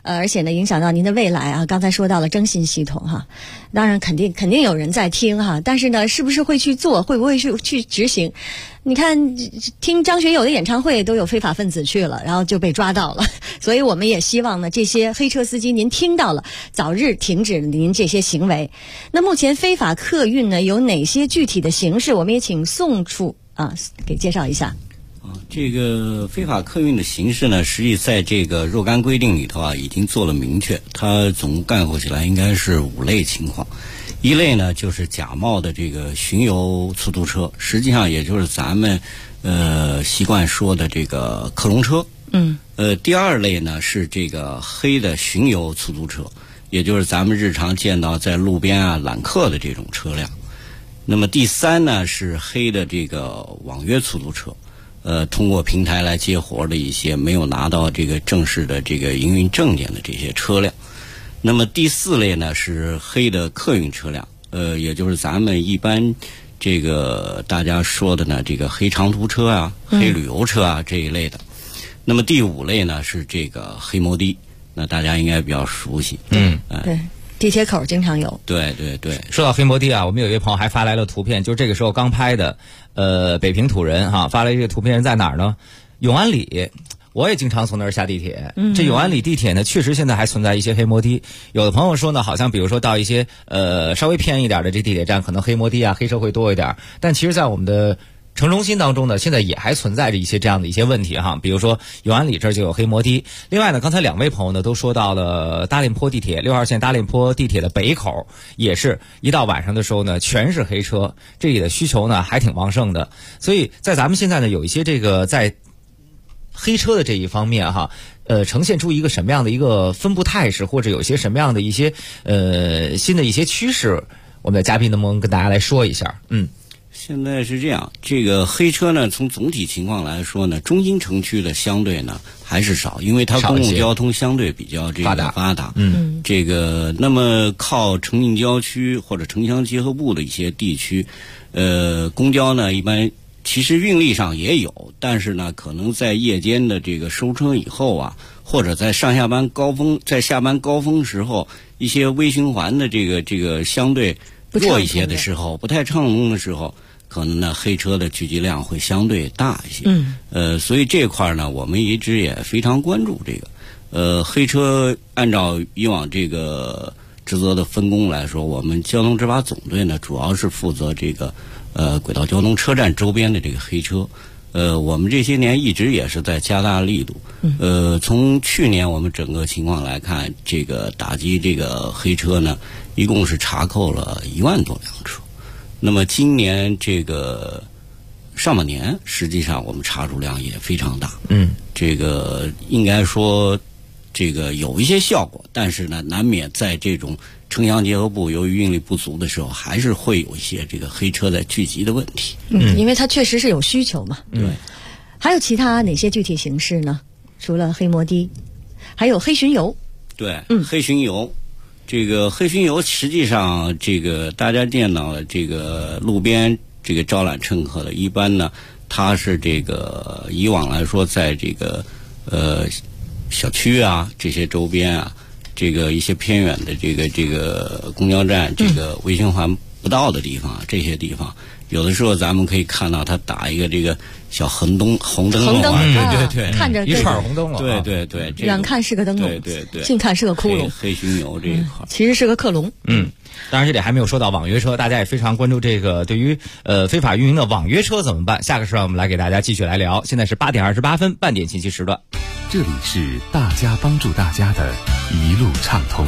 而且呢影响到您的未来啊。刚才说到了征信系统哈，当然肯定有人在听哈，但是呢，是不是会去做，会不会去执行？你看，听张学友的演唱会都有非法分子去了，然后就被抓到了。所以我们也希望呢，这些黑车司机您听到了，早日停止您这些行为。那目前非法客运呢有哪些具体的形式？我们也请宋处给介绍一下。 这个非法客运的形式呢，实际在这个若干规定里头啊，已经做了明确。它总概括起来应该是5类情况。一类呢，就是假冒的这个巡游出租车，实际上也就是咱们习惯说的这个克隆车。第二类呢是这个黑的巡游出租车，也就是咱们日常见到在路边啊揽客的这种车辆。那么第三呢是黑的这个网约出租车，通过平台来接活的一些没有拿到这个正式的这个营运证件的这些车辆。那么第4类呢是黑的客运车辆，也就是咱们一般这个大家说的呢这个黑长途车啊、黑旅游车啊这一类的。那么第5类呢是这个黑摩的，那大家应该比较熟悉。 对，地铁口经常有。 对。 说到黑摩的啊，我们有一位朋友还发来了图片，就这个时候刚拍的，北平土人哈发来这个图片，人在哪儿呢？永安里。我也经常从那儿下地铁。这永安里地铁呢，确实现在还存在一些黑摩的。有的朋友说呢，好像比如说到一些稍微偏一点的这地铁站，可能黑摩的啊、黑车会多一点。但其实，在我们的城中心当中呢，现在也还存在着一些这样的一些问题哈。比如说永安里这儿就有黑摩的。另外呢，刚才2位朋友呢都说到了大练坡地铁6号线大练坡地铁的北口，也是一到晚上的时候呢，全是黑车，这里的需求呢还挺旺盛的。所以在咱们现在呢，有一些这个在黑车的这一方面哈，呈现出一个什么样的一个分布态势，或者有些什么样的一些新的一些趋势，我们的嘉宾能不能跟大家来说一下？ 现在是这样，这个黑车呢，从总体情况来说呢，中心城区的相对呢还是少，因为它公共交通相对比较这个发达。这个那么靠城近郊区或者城乡结合部的一些地区，公交呢一般其实运力上也有，但是呢，可能在夜间的这个收车以后啊，或者在上下班高峰，在下班高峰时候，一些微循环的这个相对弱一些的时候，不太畅通的时候，可能呢黑车的聚集量会相对大一些。所以这块呢，我们一直也非常关注这个。黑车按照以往这个职责的分工来说，我们交通执法总队呢，主要是负责这个轨道交通车站周边的这个黑车。我们这些年一直也是在加大力度。从去年我们整个情况来看，这个打击这个黑车呢，一共是查扣了1万多辆车。那么今年这个上半年，实际上我们查处量也非常大。这个应该说这个有一些效果，但是呢，难免在这种城乡结合部由于运力不足的时候，还是会有一些这个黑车在聚集的问题。 因为它确实是有需求嘛。 对。 还有其他哪些具体形式呢？除了黑摩的，还有黑巡游。 对，黑巡游。这个黑巡游实际上，这个大家见到的这个路边这个招揽乘客的，一般呢，它是这个以往来说，在这个小区啊这些周边啊，这个一些偏远的这个公交站，这个微循环不到的地方，这些地方，有的时候咱们可以看到它打一个这个小红灯对，看着一串红灯笼， 对， 远看是个灯笼， 对， 近看是个窟窿。 黑巡游这一块其实是个克隆。 当然这里还没有说到网约车，大家也非常关注这个对于非法运营的网约车怎么办？下个时段我们来给大家继续来聊。现在是8点28分，半点信息时段。 这里是大家帮助大家的一路畅通。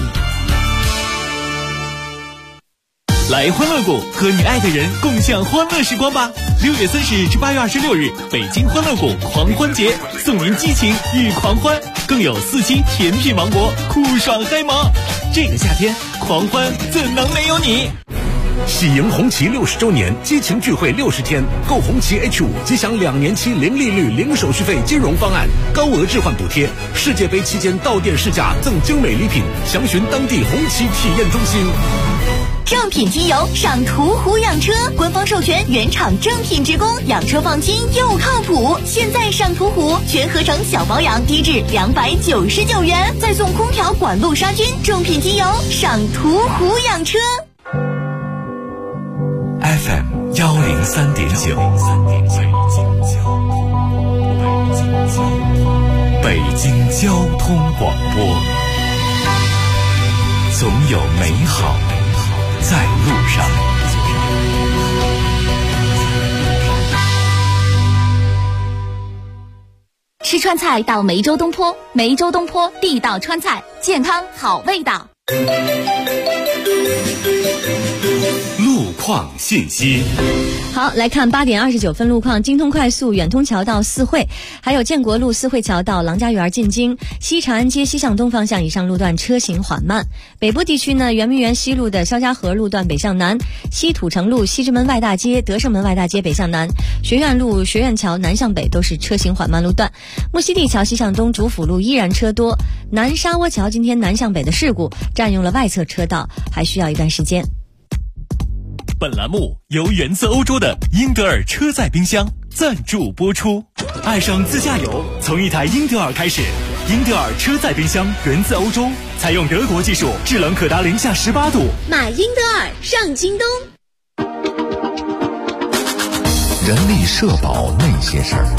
来欢乐谷，和你爱的人共享欢乐时光吧！6月30日至8月26日，北京欢乐谷狂欢节，送您激情与狂欢，更有4期甜品王国，酷爽嗨萌。这个夏天，狂欢怎能没有你？ 喜迎红旗60周年激情聚会60天，购红旗 H5 即享2年期零利率、零手续费金融方案，高额置换补贴。世界杯期间到店试驾赠精美礼品，详询当地红旗体验中心。 正品机油上途虎养车，官方授权原厂正品直供，养车放心又靠谱。现在上途虎全合成小保养低至299元，再送空调管路杀菌。正品机油上途虎养车。 FM 103.9，北京交通广播，总有美好在路上。 吃川菜到梅州东坡，梅州东坡地道川菜，健康好味道。 路况信息。 好，来看8点29分路况。京通快速远通桥到四惠，还有建国路四惠桥到郎家园进京，西长安街西向东方向以上路段车行缓慢。北部地区呢，圆明园西路的肖家河路段北向南，西土城路西直门外大街、德胜门外大街北向南，学院路学院桥南向北都是车行缓慢路段。木樨地桥西向东主辅路依然车多，南沙窝桥今天南向北的事故占用了外侧车道，还需要一段时间。 本栏目由源自欧洲的英德尔车载冰箱赞助播出。爱上自驾游，从一台英德尔开始。英德尔车载冰箱源自欧洲，采用德国技术，制冷可达零下18度。 买英德尔上京东。 人力社保那些事儿。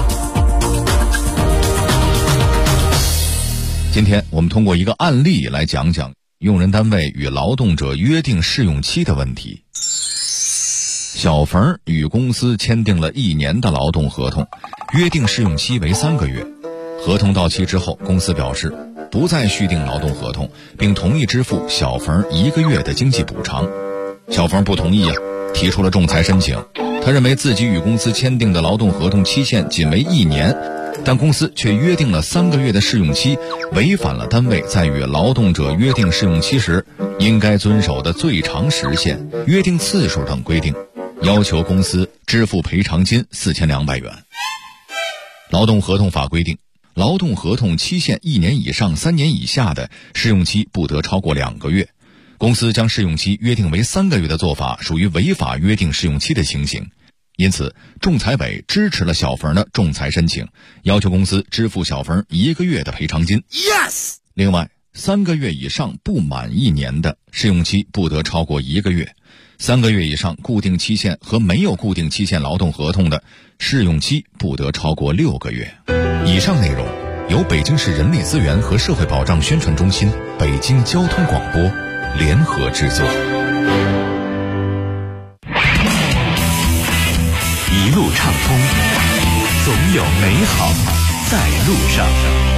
今天我们通过一个案例来讲讲用人单位与劳动者约定试用期的问题。小冯与公司签订了1年的劳动合同，约定试用期为3个月。合同到期之后，公司表示不再续订劳动合同，并同意支付小冯1个月的经济补偿。小冯不同意提出了仲裁申请。他认为自己与公司签订的劳动合同期限仅为1年，但公司却约定了3个月的试用期，违反了单位在与劳动者约定试用期时应该遵守的最长时限、约定次数等规定，要求公司支付赔偿金4200元。劳动合同法规定，劳动合同期限1年以上3年以下的试用期不得超过2个月。公司将试用期约定为3个月的做法属于违法约定试用期的情形，因此仲裁委支持了小冯的仲裁申请，要求公司支付小冯1个月的赔偿金。 Yes。 另外3个月以上不满1年的试用期不得超过1个月，3个月以上固定期限和没有固定期限劳动合同的试用期不得超过6个月。以上内容由北京市人力资源和社会保障宣传中心、北京交通广播联合制作。 一路畅通，总有美好在路上。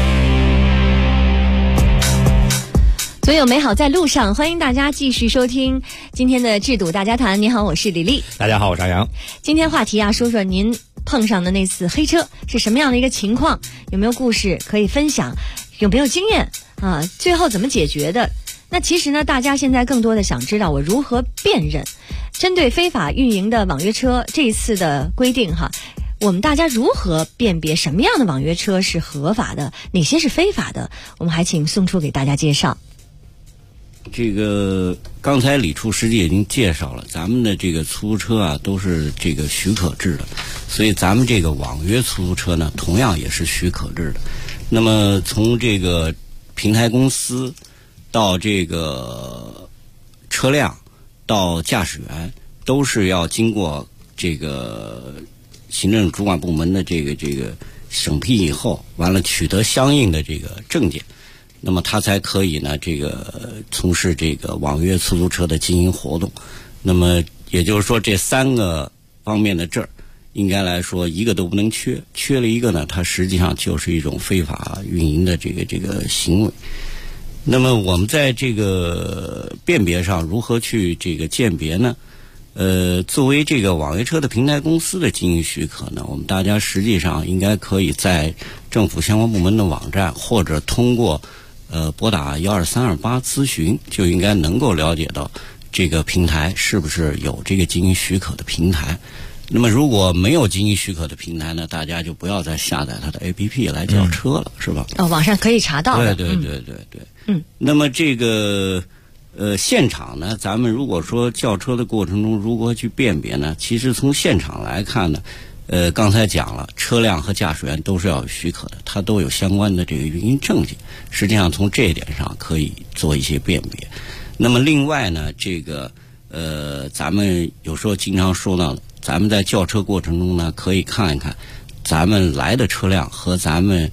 总有美好在路上，欢迎大家继续收听今天的制度大家谈。你好，我是李丽。 大家好，我是张扬。 今天话题说说您碰上的那次黑车是什么样的一个情况，有没有故事可以分享，有没有经验最后怎么解决的。那其实呢，大家现在更多的想知道我如何辨认。针对非法运营的网约车这一次的规定我们大家如何辨别什么样的网约车是合法的，哪些是非法的？我们还请宋初给大家介绍。 这个刚才李处实际已经介绍了，咱们的这个出租车都是这个许可制的，所以咱们这个网约出租车呢，同样也是许可制的。那么从这个平台公司到这个车辆到驾驶员，都是要经过这个行政主管部门的这个审批以后，完了取得相应的这个证件，那么他才可以呢从事这个网约出租车的经营活动。那么也就是说，这3个方面的证应该来说一个都不能缺，缺了一个呢，它实际上就是一种非法运营的这个行为。那么我们在这个辨别上如何去这个鉴别呢？作为这个网约车的平台公司的经营许可呢，我们大家实际上应该可以在政府相关部门的网站，或者通过拨打12328咨询，就应该能够了解到这个平台是不是有这个经营许可的平台。那么如果没有经营许可的平台呢，大家就不要再下载它的 APP 来叫车了，是吧？ 网上可以查到的。 对。那么这个现场呢，咱们如果说叫车的过程中如何去辨别呢？其实从现场来看呢，刚才讲了，车辆和驾驶员都是要有许可的，它都有相关的这个运营证件。实际上从这一点上可以做一些辨别。那么另外呢，这个咱们有时候经常说到的，咱们在叫车过程中呢，可以看一看咱们来的车辆和咱们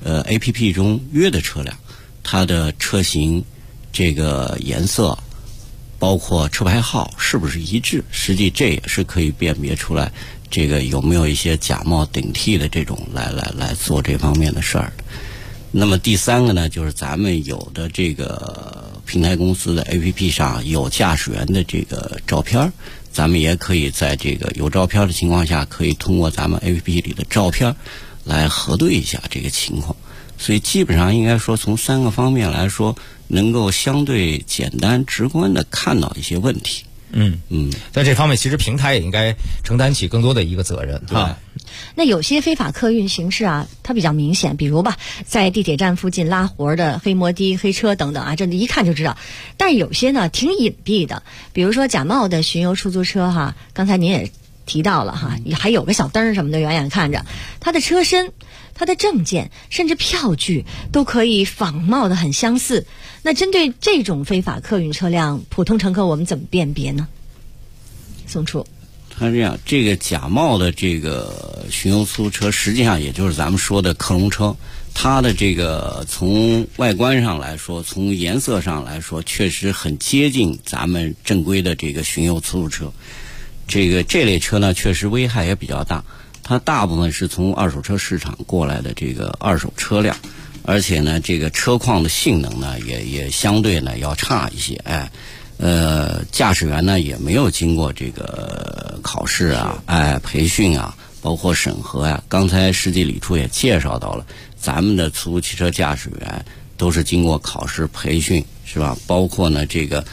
APP 中约的车辆，它的车型、这个颜色，包括车牌号是不是一致？实际这也是可以辨别出来，这个有没有一些假冒顶替的这种来做这方面的事儿的。那么第三个呢，就是咱们有的这个平台公司的 APP 上有驾驶员的这个照片，咱们也可以在这个有照片的情况下，可以通过咱们 APP 里的照片来核对一下这个情况。所以基本上应该说从3个方面来说，能够相对简单直观的看到一些问题。 在这方面其实平台也应该承担起更多的一个责任啊。 那有些非法客运形式啊，它比较明显，比如吧，在地铁站附近拉活的黑摩的、黑车等等啊，这一看就知道。但是有些呢挺隐蔽的，比如说假冒的巡游出租车哈，刚才您也提到了哈，还有个小灯什么的，远远看着，它的车身、它的证件甚至票据都可以仿冒的很相似。那针对这种非法客运车辆，普通乘客我们怎么辨别呢？宋处， 他这样，这个假冒的这个巡游出租车，实际上也就是咱们说的克隆车，它的这个从外观上来说，从颜色上来说，确实很接近咱们正规的这个巡游出租车。这类车呢，确实危害也比较大。它大部分是从二手车市场过来的这个二手车辆，而且呢，这个车况的性能呢，也相对呢要差一些。驾驶员呢也没有经过这个考试啊，培训啊，包括审核啊。刚才实际李处也介绍到了，咱们的出租汽车驾驶员都是经过考试培训，是吧？包括呢这个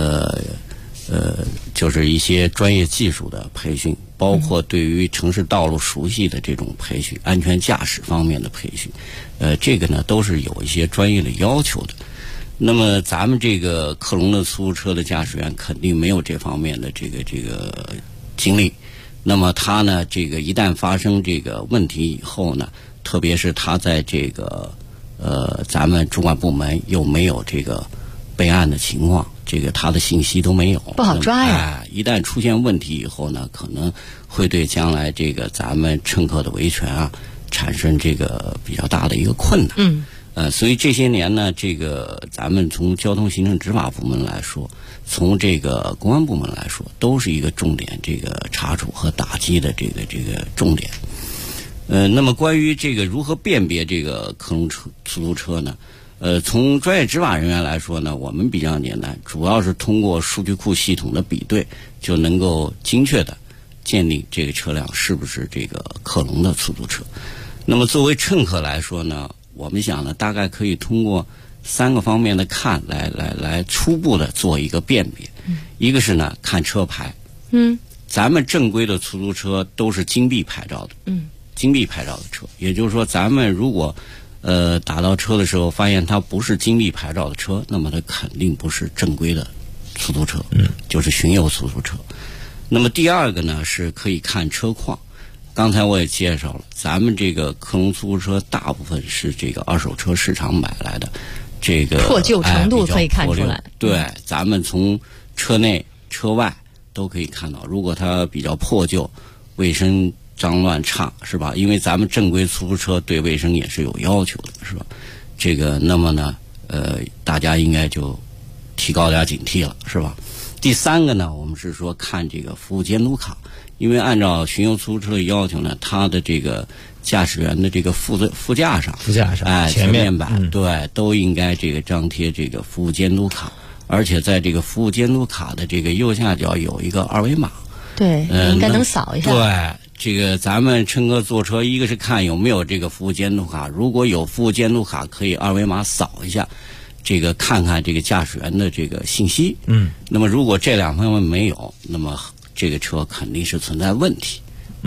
就是一些专业技术的培训，包括对于城市道路熟悉的这种培训，安全驾驶方面的培训，这个呢都是有一些专业的要求的。那么咱们这个克隆的出租车的驾驶员肯定没有这方面的这个经历，那么他呢这个一旦发生这个问题以后呢，特别是他在这个咱们主管部门又没有这个备案的情况，这个他的信息都没有， 不好抓呀。 一旦出现问题以后呢，可能会对将来这个咱们乘客的维权啊产生这个比较大的一个困难。所以这些年呢，这个咱们从交通行政执法部门来说，从这个公安部门来说，都是一个重点这个查处和打击的这个重点。那么关于这个如何辨别这个克隆出租车呢？从专业执法人员来说呢，我们比较简单，主要是通过数据库系统的比对，就能够精确的鉴定这个车辆是不是这个克隆的出租车。那么作为乘客来说呢，我们想呢，大概可以通过3个方面的看来初步的做一个辨别。一个是呢看车牌，咱们正规的出租车都是金币牌照的，金币牌照的车，也就是说咱们如果打到车的时候发现它不是金币牌照的车，那么它肯定不是正规的出租车，就是巡游出租车。那么第二个呢是可以看车况。刚才我也介绍了，咱们这个克隆出租车大部分是这个二手车市场买来的，这个破旧程度可以看出来。 对，咱们从车内车外都可以看到，如果它比较破旧、卫生脏乱差，是吧？因为咱们正规出租车对卫生也是有要求的，是吧？这个那么呢，大家应该就提高点警惕了，是吧？第3个呢，我们是说看这个服务监督卡。因为按照巡游出租车的要求呢，它的这个驾驶员的这个副驾上，前面板对都应该这个张贴这个服务监督卡，而且在这个服务监督卡的这个右下角有一个2维码， 对，应该能扫一下。 对，这个咱们乘客坐车，一个是看有没有这个服务监督卡，如果有服务监督卡，可以2维码扫一下，这个看看这个驾驶员的这个信息。那么如果这2方面没有，那么这个车肯定是存在问题，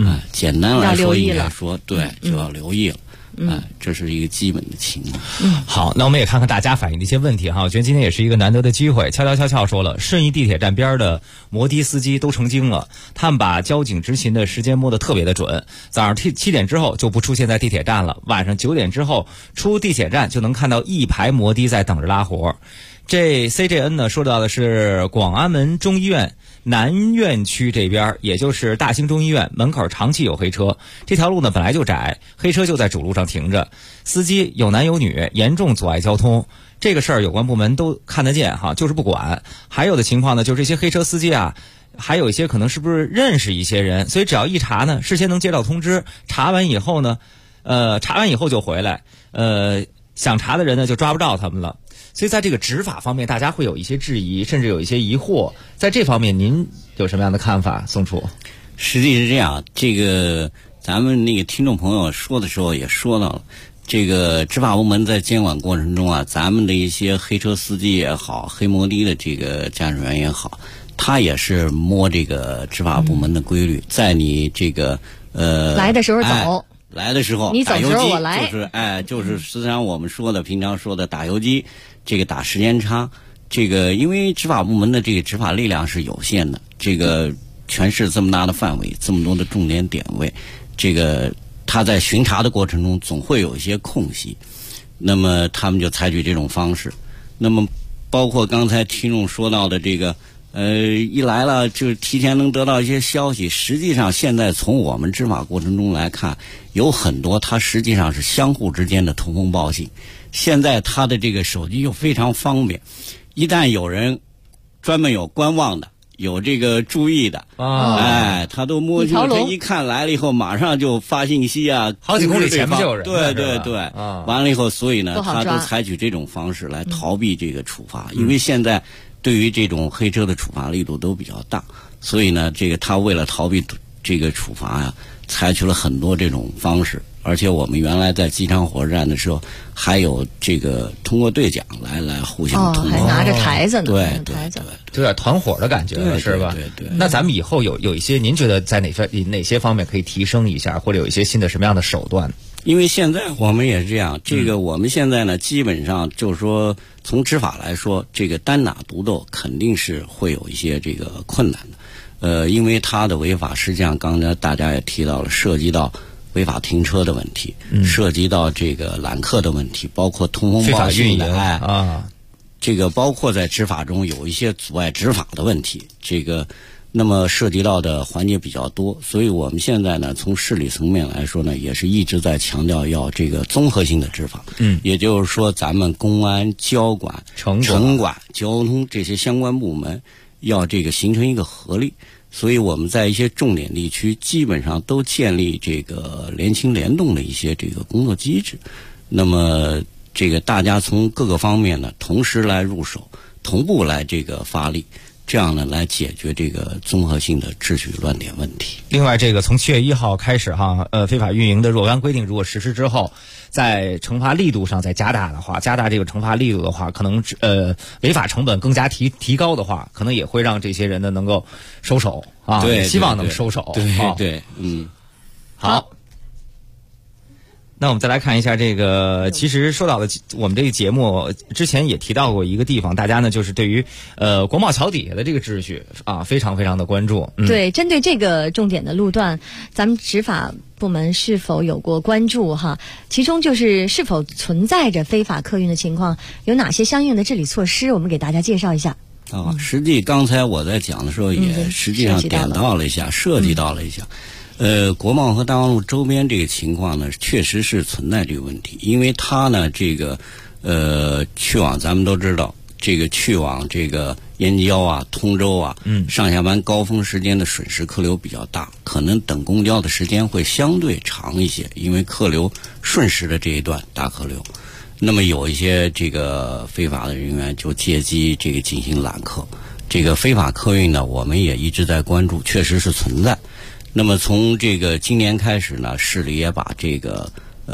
简单来说应该说对，就要留意了。这是一个基本的情况。 好，那我们也看看大家反映的一些问题哈。我觉得今天也是一个难得的机会。悄说了，顺义地铁站边的摩的司机都成精了，他们把交警执勤的时间摸得特别的准。早上7点之后就不出现在地铁站了，晚上9点之后出地铁站就能看到一排摩的在等着拉活。这 CJN 呢说到的是广安门中医院南院区这边，也就是大兴中医院门口长期有黑车，这条路呢本来就窄，黑车就在主路上停着，司机有男有女，严重阻碍交通。这个事儿有关部门都看得见哈，就是不管。还有的情况呢，就是这些黑车司机啊，还有一些可能是不是认识一些人，所以只要一查呢，事先能接到通知，查完以后就回来，想查的人呢就抓不到他们了。所以在这个执法方面，大家会有一些质疑，甚至有一些疑惑。在这方面，您有什么样的看法，宋楚？ 实际是这样，这个咱们那个听众朋友说的时候也说到了，这个执法部门在监管过程中啊，咱们的一些黑车司机也好，黑摩的的这个驾驶员也好，他也是摸这个执法部门的规律，在你这个来的时候走。 来的时候， 你走时候我来， 就是实际上我们平常说的打游击，这个打时间差，这个因为执法部门的这个执法力量是有限的，这个全市这么大的范围，这么多的重点点位，这个他在巡查的过程中总会有一些空隙，那么他们就采取这种方式。那么包括刚才听众说到的这个。一来了就提前能得到一些消息，实际上现在从我们执法过程中来看，有很多它实际上是相互之间的通风报信。现在它的这个手机又非常方便，一旦有人专门有观望的，有这个注意的，他都摸清，他一看来了以后，马上就发信息啊， 好几公里前面就有人， 对，完了以后，所以呢，他都采取这种方式来逃避这个处罚，因为现在。对于这种黑车的处罚力度都比较大，所以呢，这个他为了逃避这个处罚呀，采取了很多这种方式。而且我们原来在机场火车站的时候，还有这个通过对讲来互相通报， 还拿着台子呢， 对， 有点团伙的感觉，是吧？ 对。 那咱们以后有一些，您觉得在哪些方面可以提升一下，或者有一些新的什么样的手段？ 因为现在我们也是这样，这个我们现在呢，基本上就是说，从执法来说，这个单打独斗肯定是会有一些这个困难的。因为它的违法，实际上刚才大家也提到了，涉及到违法停车的问题，涉及到这个揽客的问题，包括通风报信的这个包括在执法中有一些阻碍执法的问题，这个。那么涉及到的环节比较多，所以我们现在呢，从市里层面来说呢，也是一直在强调要这个综合性的执法。也就是说，咱们公安、交管、城管、交通这些相关部门要这个形成一个合力。所以我们在一些重点地区，基本上都建立这个联勤联动的一些这个工作机制。那么这个大家从各个方面呢，同时来入手，同步来这个发力。这样呢，来解决这个综合性的秩序乱点问题。 另外，这个从7月1号开始哈，非法运营的若干规定如果实施之后，在惩罚力度上再加大这个惩罚力度的话，可能违法成本更加提高的话，可能也会让这些人呢能够收手啊。 对， 希望能收手。 对， 好。那我们再来看一下这个，其实说到了我们这个节目之前也提到过一个地方，大家呢就是对于国贸桥底下的这个秩序啊，非常非常的关注。 对，针对这个重点的路段，咱们执法部门是否有过关注哈？其中就是是否存在着非法客运的情况，有哪些相应的治理措施？我们给大家介绍一下。 实际刚才我在讲的时候也实际上点到了一下，涉及到了一下。国贸和大望路周边这个情况呢，确实是存在这个问题，因为它呢，这个去往咱们都知道，这个去往这个燕郊啊、通州啊，上下班高峰时间的准时客流比较大，可能等公交的时间会相对长一些，因为客流瞬时的这一段大客流。那么有一些这个非法的人员就借机这个进行揽客，这个非法客运呢，我们也一直在关注，确实是存在。那么从这个今年开始呢，市里也把这个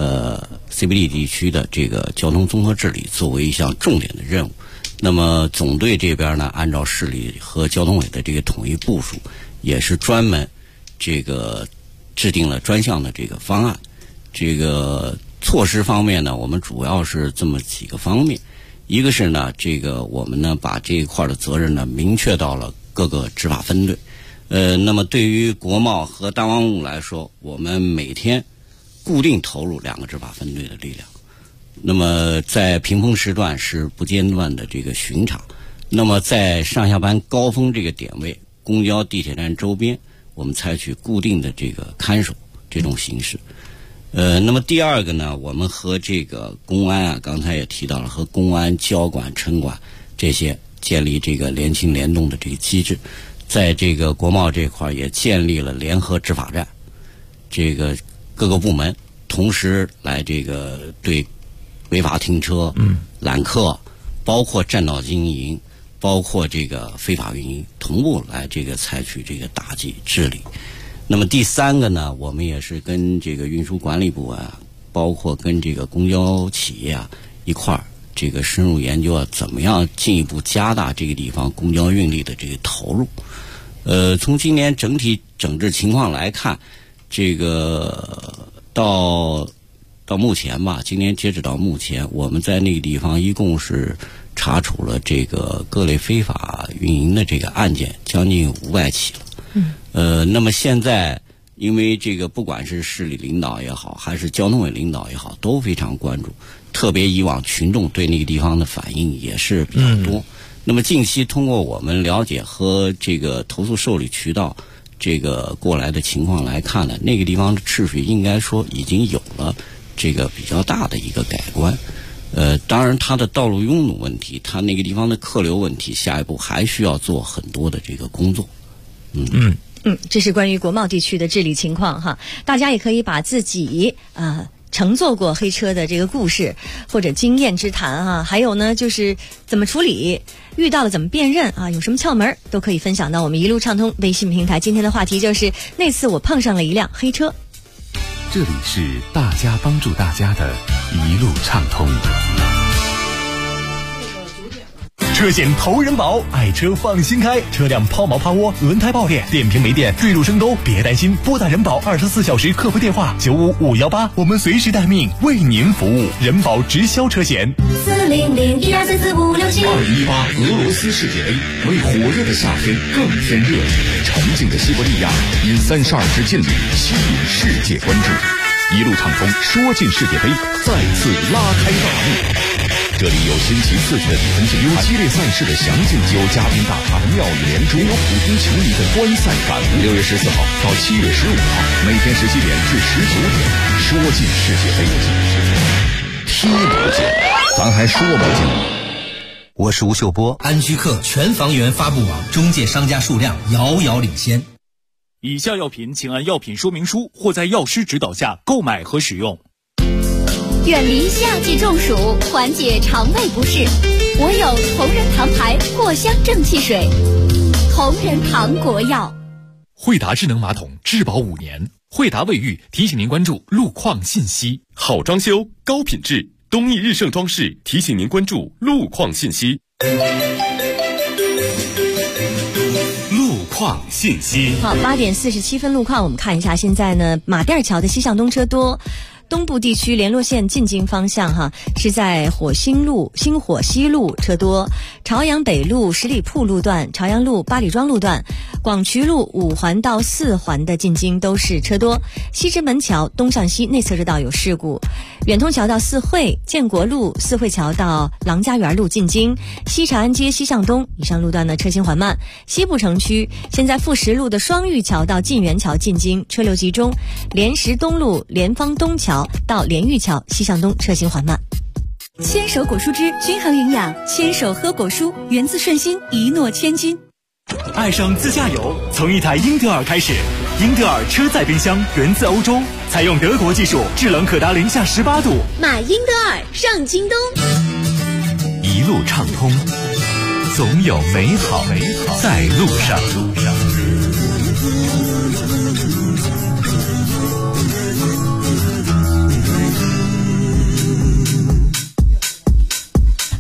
CBD 地区的这个交通综合治理作为一项重点的任务。那么总队这边呢，按照市里和交通委的这个统一部署，也是专门这个制定了专项的这个方案。这个措施方面呢，我们主要是这么几个方面。一个是呢，这个我们呢把这一块的责任呢明确到了各个执法分队。那么对于国贸和大望路来说，我们每天固定投入2个执法分队的力量。那么在平峰时段是不间断的这个巡查。那么在上下班高峰这个点位，公交地铁站周边，我们采取固定的这个看守这种形式。那么第二个呢，我们和这个公安啊，刚才也提到了，和公安、交管、城管这些建立这个联勤联动的这个机制，在这个国贸这块也建立了联合执法站，这个各个部门同时来这个对违法停车、揽客，包括占道经营，包括这个非法运营，同步来这个采取这个打击治理。那么第三个呢，我们也是跟这个运输管理部啊，包括跟这个公交企业啊一块儿这个深入研究啊，怎么样进一步加大这个地方公交运力的这个投入。从今年整体整治情况来看，这个到目前吧，今年截止到目前，我们在那个地方一共是查处了这个各类非法运营的这个案件将近500起了。那么现在因为这个不管是市里领导也好，还是交通委领导也好，都非常关注，特别以往群众对那个地方的反应也是比较多。那么近期通过我们了解和这个投诉受理渠道这个过来的情况来看呢，那个地方的秩序应该说已经有了这个比较大的一个改观。当然它的道路拥堵问题，它那个地方的客流问题，下一步还需要做很多的这个工作。 这是关于国贸地区的治理情况哈，大家也可以把自己乘坐过黑车的这个故事或者经验之谈哈，还有呢就是怎么处理，遇到了怎么辨认啊，有什么窍门都可以分享到我们一路畅通微信平台。今天的话题就是那次我碰上了一辆黑车。 这里是大家帮助大家的一路畅通。 车险投人保，爱车放心开，车辆抛锚趴窝、轮胎爆裂、电瓶没电、坠入深沟，别担心，拨打人保24小时客服电话95518，我们随时待命，为您服务。人保直销车险 40012445567。 2018俄罗斯世界杯为火热的夏天更添热情，沉静的西伯利亚因32支劲旅吸引世界关注。一路畅通，说进世界杯再次拉开大幕。这里有星期4季的比分竞有激烈赛事的详尽，有嘉宾大咖的妙语连珠，有普通球迷的观赛感。6月14号到7月15号，每天17点至19点，说进世界杯，踢不进，咱还说不进。 我是吴秀波，安居客全房源发布网中介商家数量遥遥领先。 以下药品请按药品说明书或在药师指导下购买和使用。 远离夏季中暑，缓解肠胃不适，我有同仁堂牌藿香正气水。同仁堂国药。 惠达智能马桶质保5年，惠达卫浴提醒您关注路况信息。 好装修，高品质，东义日盛装饰提醒您关注路况信息。路况信息。 好，8点47分路况，我们看一下，现在呢，马甸桥的西向东车多。东部地区联络线进京方向是在火星路、星火西路车多，朝阳北路十里铺路段、朝阳路八里庄路段、广渠路5环到4环的进京都是车多。西直门桥东向西内侧车道有事故，远通桥到四惠、建国路四惠桥到郎家园路进京，西长安街西向东以上路段呢车行缓慢。西部城区现在富石路的双玉桥到晋源桥进京车流集中，莲石东路莲芳东桥到莲玉桥西向东车行缓慢。 牵手果蔬汁均衡营养，牵手喝果蔬，源自顺心，一诺千金。 爱上自驾游，从一台英特尔开始。英特尔车载冰箱源自欧洲，采用德国技术，制冷可达零下18度。 买英特尔上京东。 一路畅通，总有美好在路上。 好，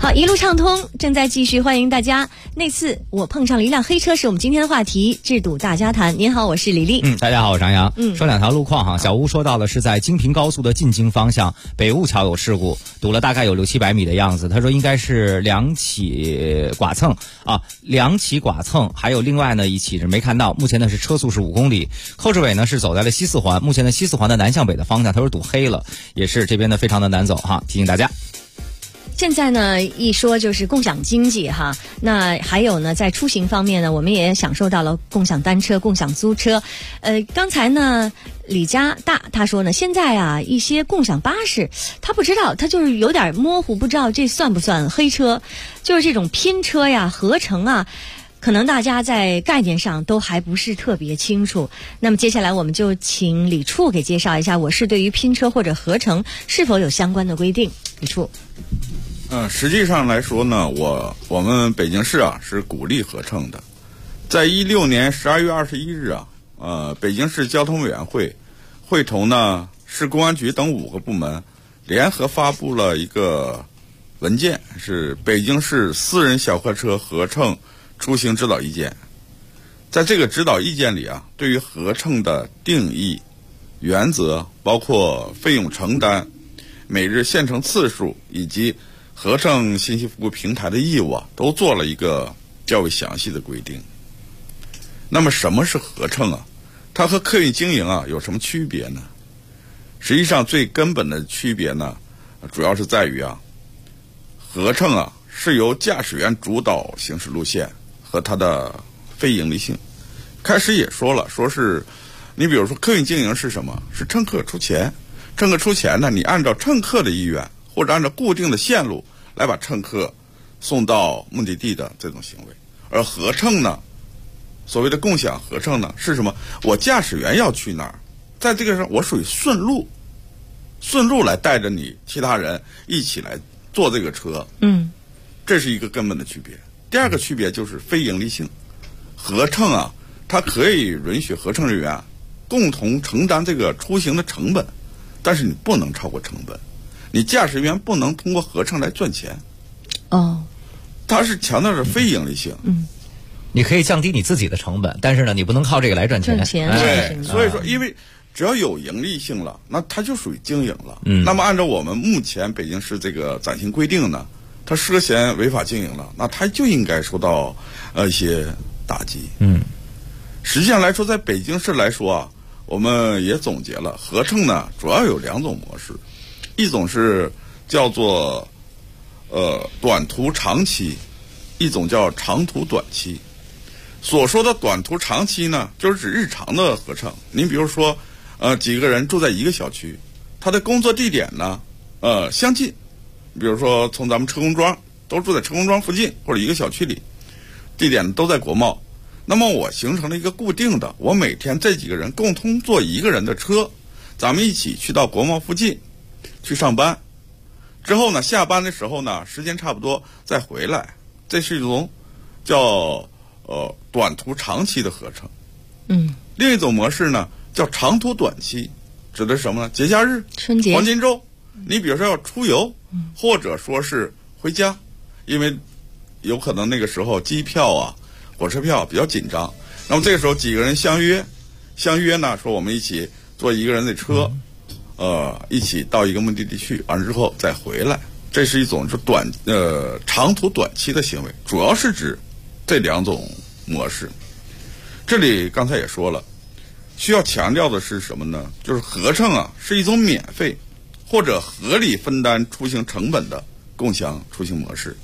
好，一路畅通正在继续，欢迎大家。那次我碰上了一辆黑车，是我们今天的话题，制堵大家谈。您好，我是李丽。 大家好，我是张扬。说两条路况哈，小吴说到的是在京平高速的进京方向北雾桥有事故，堵了大概有600-700米的样子。他说应该是2起剐蹭啊，2起剐蹭，还有另外呢1起是没看到。目前呢是车速是5公里，后置尾呢是走在了西四环，目前的西四环的南向北的方向，他说堵黑了，也是这边的非常的难走哈，提醒大家。 现在呢，一说就是共享经济哈，那还有呢，在出行方面呢，我们也享受到了共享单车、共享租车。刚才呢，李家大他说呢，现在啊，一些共享巴士，他不知道，他就是有点模糊，不知道这算不算黑车，就是这种拼车呀、合成啊。可能大家在概念上都还不是特别清楚。那么接下来我们就请李处给介绍一下，我市对于拼车或者合成是否有相关的规定。李处。 实际上来说呢，我们北京市啊是鼓励合成的。在16年12月21日啊，北京市交通委员会会同呢市公安局等5个部门联合发布了一个文件，是北京市私人小客车合乘出行指导意见。在这个指导意见里啊，对于合乘的定义、原则，包括费用承担、每日限乘次数以及合乘信息服务平台的义务啊，都做了一个较为详细的规定。那么什么是合乘啊？它和客运经营啊有什么区别呢？实际上最根本的区别呢，主要是在于啊，合乘啊是由驾驶员主导行驶路线和它的非盈利性。开始也说了，说是你比如说客运经营是什么？是乘客出钱，乘客出钱呢，你按照乘客的意愿或者按照固定的线路来把乘客送到目的地的这种行为。而合乘呢，所谓的共享合乘呢是什么？我驾驶员要去哪儿，在这个上我属于顺路来带着你其他人一起来坐这个车。这是一个根本的区别。第二个区别就是非盈利性。合乘啊，它可以允许合乘人员共同承担这个出行的成本，但是你不能超过成本。你驾驶员不能通过合乘来赚钱。它是强调着非盈利性。 你可以降低你自己的成本，但是呢，你不能靠这个来赚钱。 对，所以说，因为只要有盈利性了，那它就属于经营了。那么按照我们目前北京市这个暂行规定呢，它涉嫌违法经营了，那它就应该受到一些打击。实际上来说，在北京市来说啊，我们也总结了合乘呢，主要有2种模式。一种是叫做短途长期，一种叫长途短期。所说的短途长期呢，就是指日常的合乘。您比如说几个人住在一个小区，他的工作地点呢相近，比如说从咱们车公庄都住在车公庄附近或者一个小区里，地点都在国贸。那么我形成了一个固定的，我每天这几个人共同坐一个人的车，咱们一起去到国贸附近去上班，之后呢，下班的时候呢，时间差不多再回来，这是一种叫短途长期的合乘。另一种模式呢叫长途短期，指的是什么呢？节假日、 春节、 黄金周，你比如说要出游，或者说是回家，因为有可能那个时候机票啊、火车票比较紧张，那么这个时候几个人相约呢，说我们一起坐一个人的车。一起到一个目的地去，完了之后再回来，这是一种是长途短期的行为，主要是指这2种模式。这里刚才也说了，需要强调的是什么呢？就是合乘啊是一种免费或者合理分担出行成本的共享出行模式。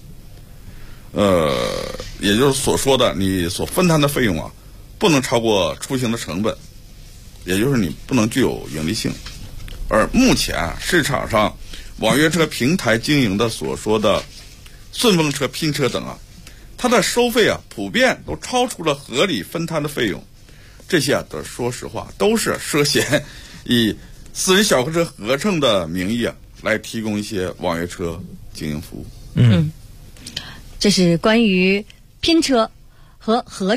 也就是所说的你所分摊的费用啊，不能超过出行的成本，也就是你不能具有盈利性。而目前市场上网约车平台经营的所说的顺风车、拼车等啊，它的收费啊普遍都超出了合理分摊的费用。这些啊的说实话都是涉嫌以私人小客车合乘的名义啊来提供一些网约车经营服务。 这是关于拼车和合乘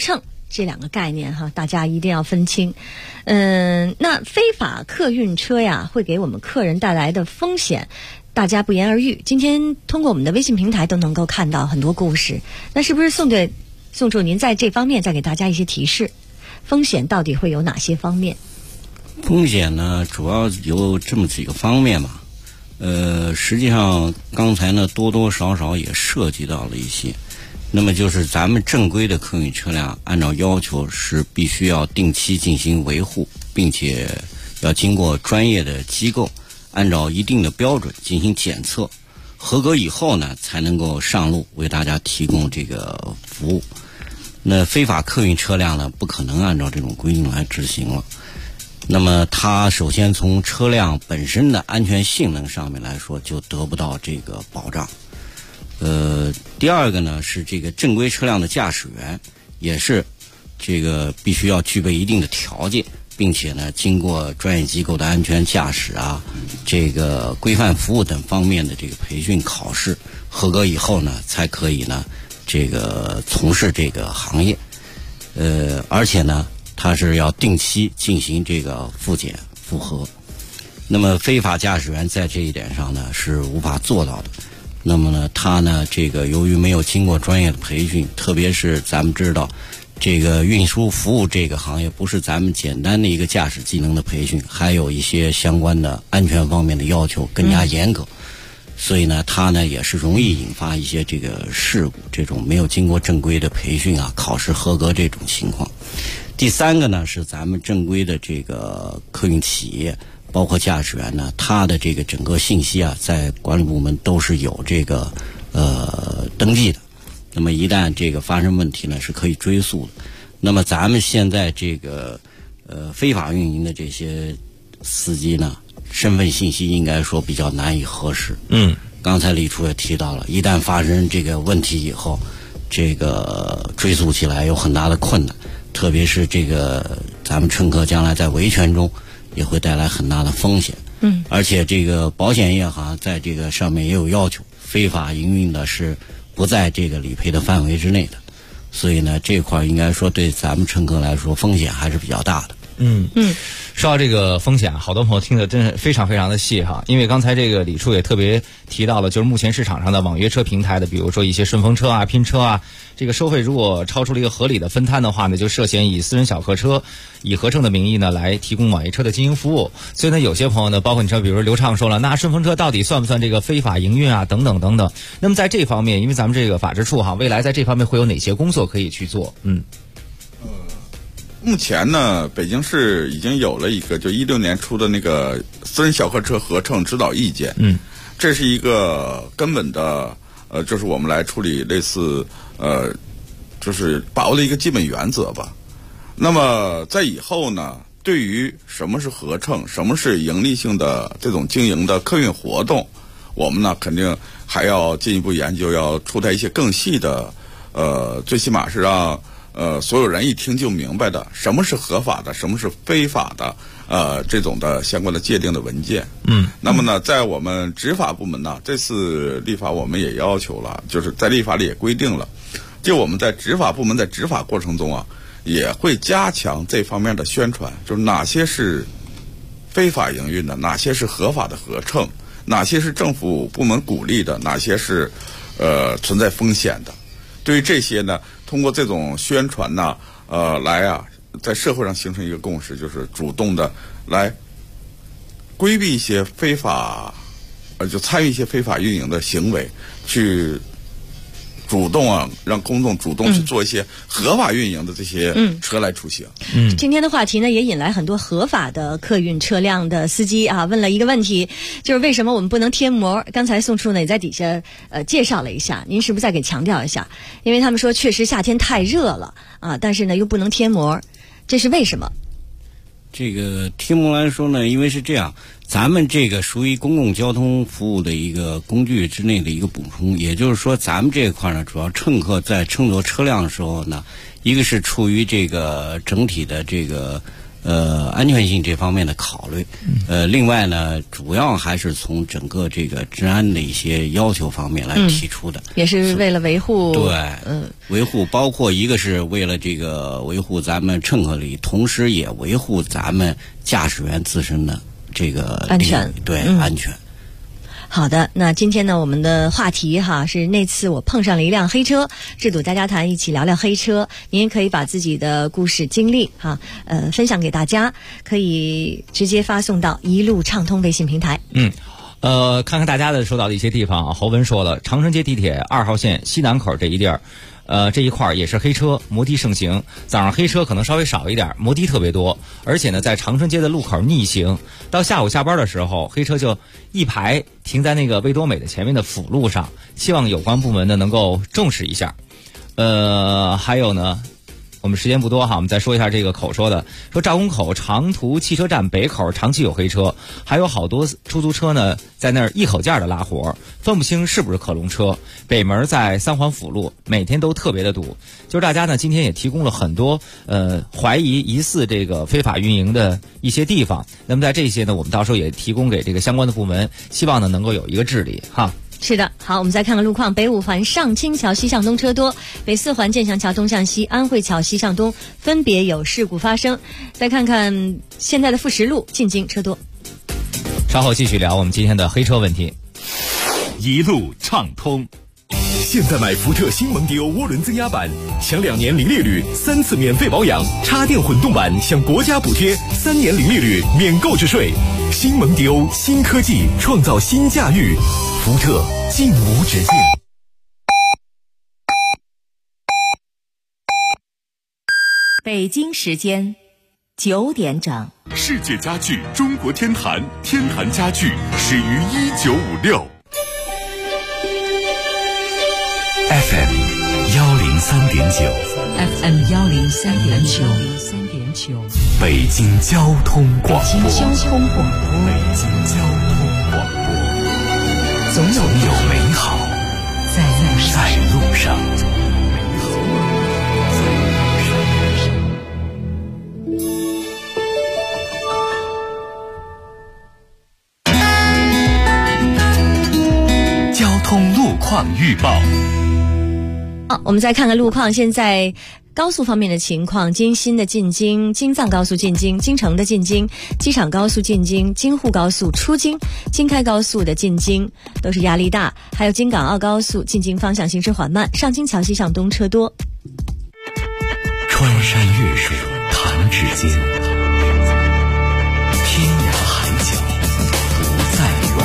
这两个概念哈，大家一定要分清。那非法客运车呀，会给我们客人带来的风险，大家不言而喻。今天通过我们的微信平台都能够看到很多故事。那是不是宋主您在这方面再给大家一些提示？风险到底会有哪些方面？ 风险呢，主要有这么几个方面吧。实际上刚才呢多多少少也涉及到了一些。那么就是咱们正规的客运车辆，按照要求是必须要定期进行维护，并且要经过专业的机构按照一定的标准进行检测，合格以后呢才能够上路为大家提供这个服务。那非法客运车辆呢，不可能按照这种规定来执行了。那么它首先从车辆本身的安全性能上面来说，就得不到这个保障。第二个呢，是这个正规车辆的驾驶员也是这个必须要具备一定的条件，并且呢经过专业机构的安全驾驶啊、这个规范服务等方面的这个培训考试，合格以后呢才可以呢这个从事这个行业。而且呢它是要定期进行这个复检复核。那么非法驾驶员在这一点上呢是无法做到的。那么呢他呢这个由于没有经过专业的培训，特别是咱们知道这个运输服务这个行业不是咱们简单的一个驾驶技能的培训，还有一些相关的安全方面的要求更加严格。所以呢他呢也是容易引发一些这个事故，这种没有经过正规的培训啊、考试合格这种情况。第三个呢是咱们正规的这个客运企业，包括驾驶员呢，他的这个整个信息啊，在管理部门都是有这个登记的。那么一旦这个发生问题呢，是可以追溯的。那么咱们现在这个非法运营的这些司机呢，身份信息应该说比较难以核实。刚才李处也提到了，一旦发生这个问题以后，这个追溯起来有很大的困难，特别是这个咱们乘客将来在维权中也会带来很大的风险。而且这个保险业好像在这个上面也有要求，非法营运的是不在这个理赔的范围之内的。所以呢，这块应该说对咱们乘客来说风险还是比较大的。 说到这个风险，好多朋友听得真是非常非常的细哈。因为刚才这个李处也特别提到了，就是目前市场上的网约车平台的，比如说一些顺风车啊、拼车啊，这个收费如果超出了一个合理的分摊的话呢，就涉嫌以私人小客车以合乘的名义呢来提供网约车的经营服务。所以呢，有些朋友呢，包括你说，比如说刘畅说了，那顺风车到底算不算这个非法营运啊？等等等等。那么在这方面，因为咱们这个法制处哈，未来在这方面会有哪些工作可以去做？ 目前呢，北京市已经有了一个就16年出的那个私人小客车合乘指导意见。这是一个根本的就是我们来处理类似就是把握的一个基本原则吧。那么在以后呢，对于什么是合乘，什么是盈利性的这种经营的客运活动，我们呢肯定还要进一步研究，要出台一些更细的最起码是让所有人一听就明白的，什么是合法的，什么是非法的，这种的相关的界定的文件。那么呢，在我们执法部门呢，这次立法我们也要求了，就是在立法里也规定了，就我们在执法部门在执法过程中啊，也会加强这方面的宣传，就是哪些是非法营运的，哪些是合法的合乘，哪些是政府部门鼓励的，哪些是存在风险的。对于这些呢，通过这种宣传呢，来在社会上形成一个共识，就是主动的来规避一些非法，就参与一些非法运营的行为，去主动让公众主动去做一些合法运营的这些车来出行。 今天的话题呢，也引来很多合法的客运车辆的司机问了一个问题，就是为什么我们不能贴膜？刚才宋处呢也在底下介绍了一下，您是不是再给强调一下？因为他们说确实夏天太热了但是呢又不能贴膜，这是为什么？ 这个贴膜来说呢，因为是这样，咱们这个属于公共交通服务的一个工具之内的一个补充，也就是说咱们这一块呢，主要乘客在乘坐车辆的时候呢，一个是出于这个整体的这个安全性这方面的考虑。另外呢，主要还是从整个这个治安的一些要求方面来提出的， 也是为了维护维护，包括一个是为了这个维护咱们乘客利益，同时也维护咱们驾驶员自身的这个安全， 安全。 好的，那今天呢，我们的话题是那次我碰上了一辆黑车，智堵大家谈，一起聊聊黑车。您也可以把自己的故事经历分享给大家，可以直接发送到一路畅通微信平台。 看看大家的收到的一些地方侯文说了，长春街地铁2号线西南口这一地儿。这一块也是黑车摩的盛行，早上黑车可能稍微少一点，摩的特别多，而且呢在长春街的路口逆行，到下午下班的时候，黑车就一排停在那个味多美的前面的辅路上，希望有关部门呢能够重视一下。还有呢，我们时间不多我们再说一下这个口说的，说赵公口长途汽车站北口长期有黑车，还有好多出租车呢在那儿一口价的拉活，分不清是不是克隆车。北门在三环辅路每天都特别的堵，就是大家呢今天也提供了很多怀疑疑似这个非法运营的一些地方，那么在这些呢我们到时候也提供给这个相关的部门，希望呢能够有一个治理是的，好，我们再看看路况。北5环上清桥西向东车多，北4环建祥桥东向西、安慧桥西向东分别有事故发生。再看看现在的富实路进京车多。 稍后继续聊我们今天的黑车问题。 一路畅通。 现在买福特新蒙迪欧涡轮增压版，享2年零利率，3次免费保养；插电混动版享国家补贴，3年零利率，免购置税。新蒙迪欧，新科技创造新驾驭，福特劲无止境。 北京时间9点整。 世界家具中国天坛，天坛家具始于1956。 FM 103.9 FM 103.9 北京交通广播。 北京交通广播。 总有美好在路上。交通路况预报。 我们再看看路况。现在高速方面的情况，京新的进京、京藏高速进京、京承的进京、机场高速进京、京沪高速出京、京开高速的进京都是压力大，还有京港澳高速进京方向行驶缓慢，上京桥西向东车多。 穿山越水弹指间，天涯海角不再远。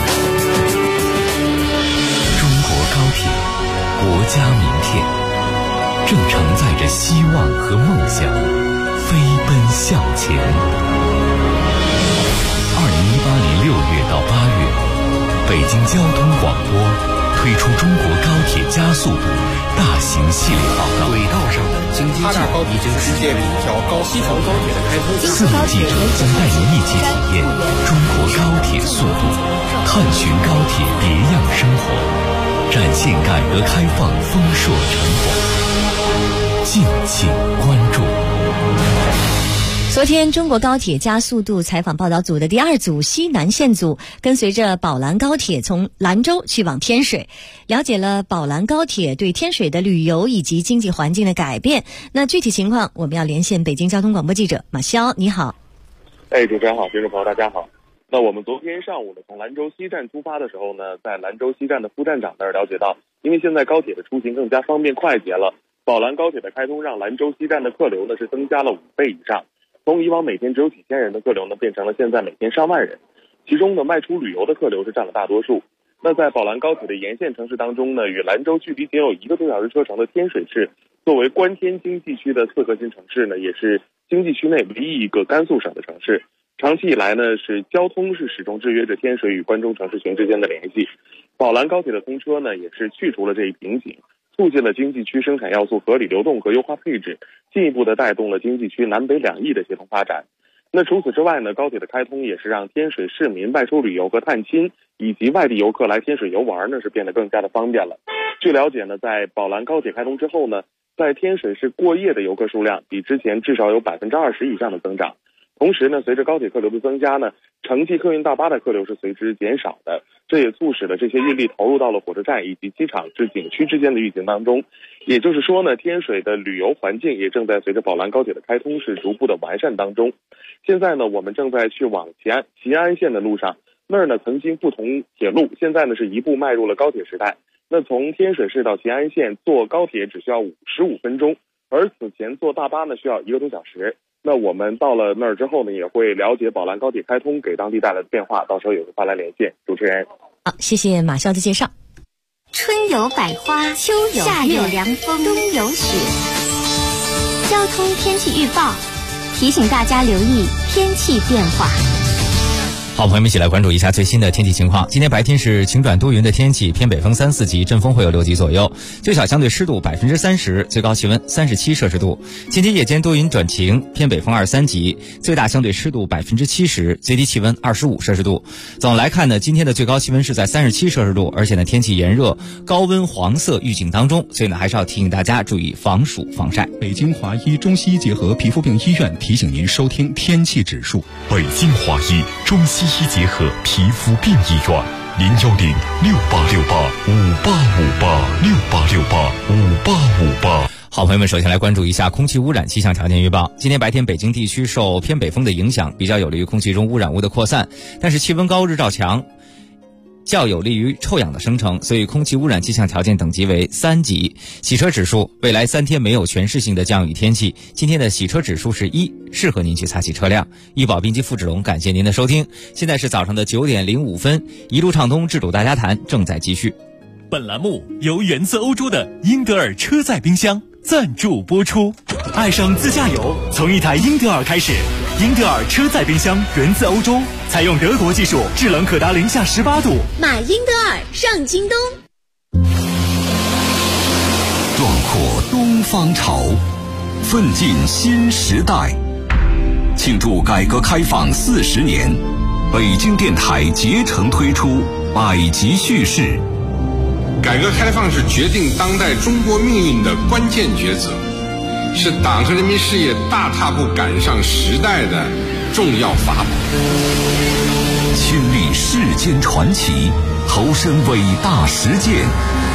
中国高铁，国家名片，正承载着希望和梦想，飞奔向前。2018年6月到8月，北京交通广播推出中国高铁加速度大型系列报告。轨道上的京津冀已经世界里较高西条高铁的开通。4名记者将带您一起体验中国高铁速度，探寻高铁别样生活，展现改革开放丰硕成果，敬请关注。 昨天，中国高铁加速度采访报道组的第2组西南线组跟随着宝兰高铁从兰州去往天水，了解了宝兰高铁对天水的旅游以及经济环境的改变。那具体情况，我们要连线北京交通广播记者马潇，你好。 主持人好，听众朋友大家好。那我们昨天上午呢，从兰州西站出发的时候呢，在兰州西站的副站长那儿了解到，因为现在高铁的出行更加方便快捷了，宝兰高铁的开通让兰州西站的客流呢是增加了5倍以上。从以往每天只有几千人的客流呢，变成了现在每天上万人，其中呢，外出旅游的客流是占了大多数。那在宝兰高铁的沿线城市当中呢，与兰州距离仅有1个多小时车程的天水市，作为关天经济区的次核心城市呢，也是经济区内唯一一个甘肃省的城市。长期以来呢，是交通是始终制约着天水与关中城市群之间的联系。宝兰高铁的通车呢，也是去除了这一瓶颈，促进了经济区生产要素合理流动和优化配置，进一步的带动了经济区南北两翼的协同发展。那除此之外呢，高铁的开通也是让天水市民外出旅游和探亲，以及外地游客来天水游玩呢，是变得更加的方便了。据了解呢，在宝兰高铁开通之后呢，在天水市过夜的游客数量比之前至少有20%以上的增长。 同时呢，随着高铁客流的增加呢，城际客运大巴的客流是随之减少的，这也促使了这些运力投入到了火车站以及机场至景区之间的运行当中。也就是说呢，天水的旅游环境也正在随着宝兰高铁的开通是逐步的完善当中。现在呢，我们正在去往齐安线的路上，那儿呢曾经不同铁路，现在呢是一步迈入了高铁时代。那从天水市到齐安线坐高铁只需要15分钟，而此前坐大巴呢需要1个多小时。那我们到了那儿之后呢，也会了解宝兰高铁开通给当地带来的变化，到时候也会发来连线。主持人， 好，谢谢马潇的介绍。 春有百花，秋有夏有凉风，冬有雪。交通天气预报提醒大家留意天气变化。 好，朋友们一起来关注一下最新的天气情况。今天白天是晴转多云的天气，偏北风3、4级，阵风会有6级左右，最小相对湿度30%，最高气温37摄氏度。今天夜间多云转晴，偏北风2、3级，最大相对湿度70%，最低气温25摄氏度。总来看呢，今天的最高气温是在37摄氏度，而且呢天气炎热，高温黄色预警当中，所以呢还是要提醒大家注意防暑防晒。 北京华医中西医结合皮肤病医院提醒您收听天气指数。 北京华医中西医结合皮肤病医院，0106868585858，68585858。 好，朋友们，首先来关注一下空气污染气象条件预报。今天白天北京地区受偏北风的影响，比较有利于空气中污染物的扩散，但是气温高，日照强，较有利于臭氧的生成，所以空气污染气象条件等级为3级。洗车指数，未来3天没有全市性的降雨天气，今天的洗车指数是1，适合您去擦洗车辆。医保编辑付志龙，感谢您的收听。现在是早上的9点05分，一路畅通制度大家谈正在继续。 本栏目由源自欧洲的英德尔车载冰箱赞助播出。爱上自驾游，从一台英德尔开始。英德尔车载冰箱源自欧洲，采用德国技术，制冷可达-18度。 买英德尔上京东。 壮阔东方潮，奋进新时代。庆祝改革开放40年，北京电台竭诚推出百集叙事。 改革开放是决定当代中国命运的关键抉择，是党和人民事业大踏步赶上时代的重要法宝。 亲历世间传奇，投身伟大实践，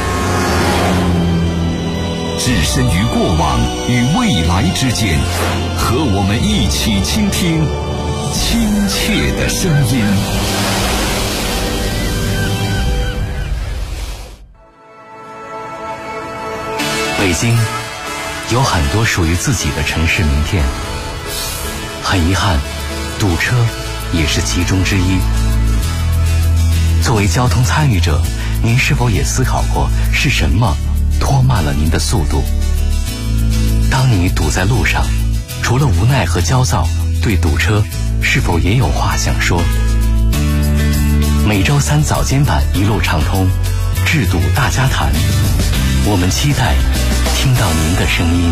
置身于过往与未来之间，和我们一起倾听亲切的声音。 北京有很多属于自己的城市名片，很遗憾，堵车也是其中之一。作为交通参与者，您是否也思考过是什么拖慢了您的速度？当你堵在路上，除了无奈和焦躁，对堵车是否也有话想说？每周3早间版一路畅通，制堵大家谈，我们期待听到您的声音。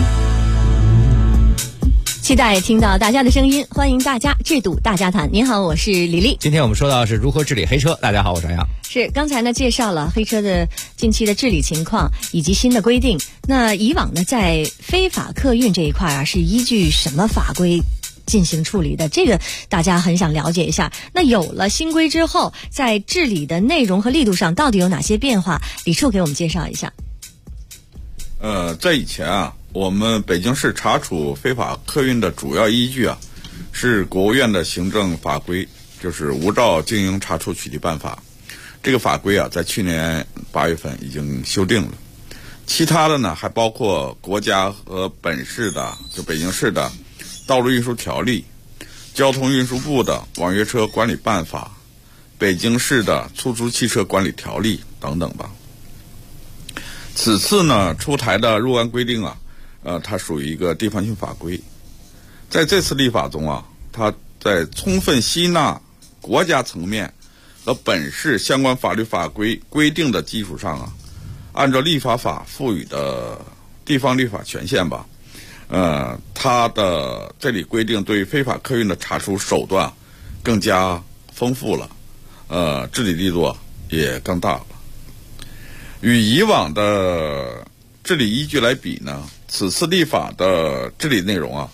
期待听到大家的声音，欢迎大家制堵大家谈。您好，我是李丽。 今天我们说到是如何治理黑车。大家好，我是杨洋。 是刚才呢介绍了黑车的近期的治理情况以及新的规定。那以往呢在非法客运这一块啊，是依据什么法规进行处理的？这个大家很想了解一下。那有了新规之后，在治理的内容和力度上到底有哪些变化？李处给我们介绍一下。 在以前啊，我们北京市查处非法客运的主要依据啊，是国务院的行政法规，就是《无照经营查处取缔办法》。这个法规啊，在去年8月份已经修订了。其他的呢，还包括国家和本市的，就北京市的《道路运输条例》、交通运输部的《网约车管理办法》、北京市的《出租汽车管理条例》等等吧。此次呢出台的若干规定啊，它属于一个地方性法规。在这次立法中啊，它在充分吸纳国家层面和本市相关法律法规规定的基础上啊，按照立法法赋予的地方立法权限吧，它的这里规定对非法客运的查处手段更加丰富了，治理力度也更大了。与以往的治理依据来比呢，此次立法的治理内容啊，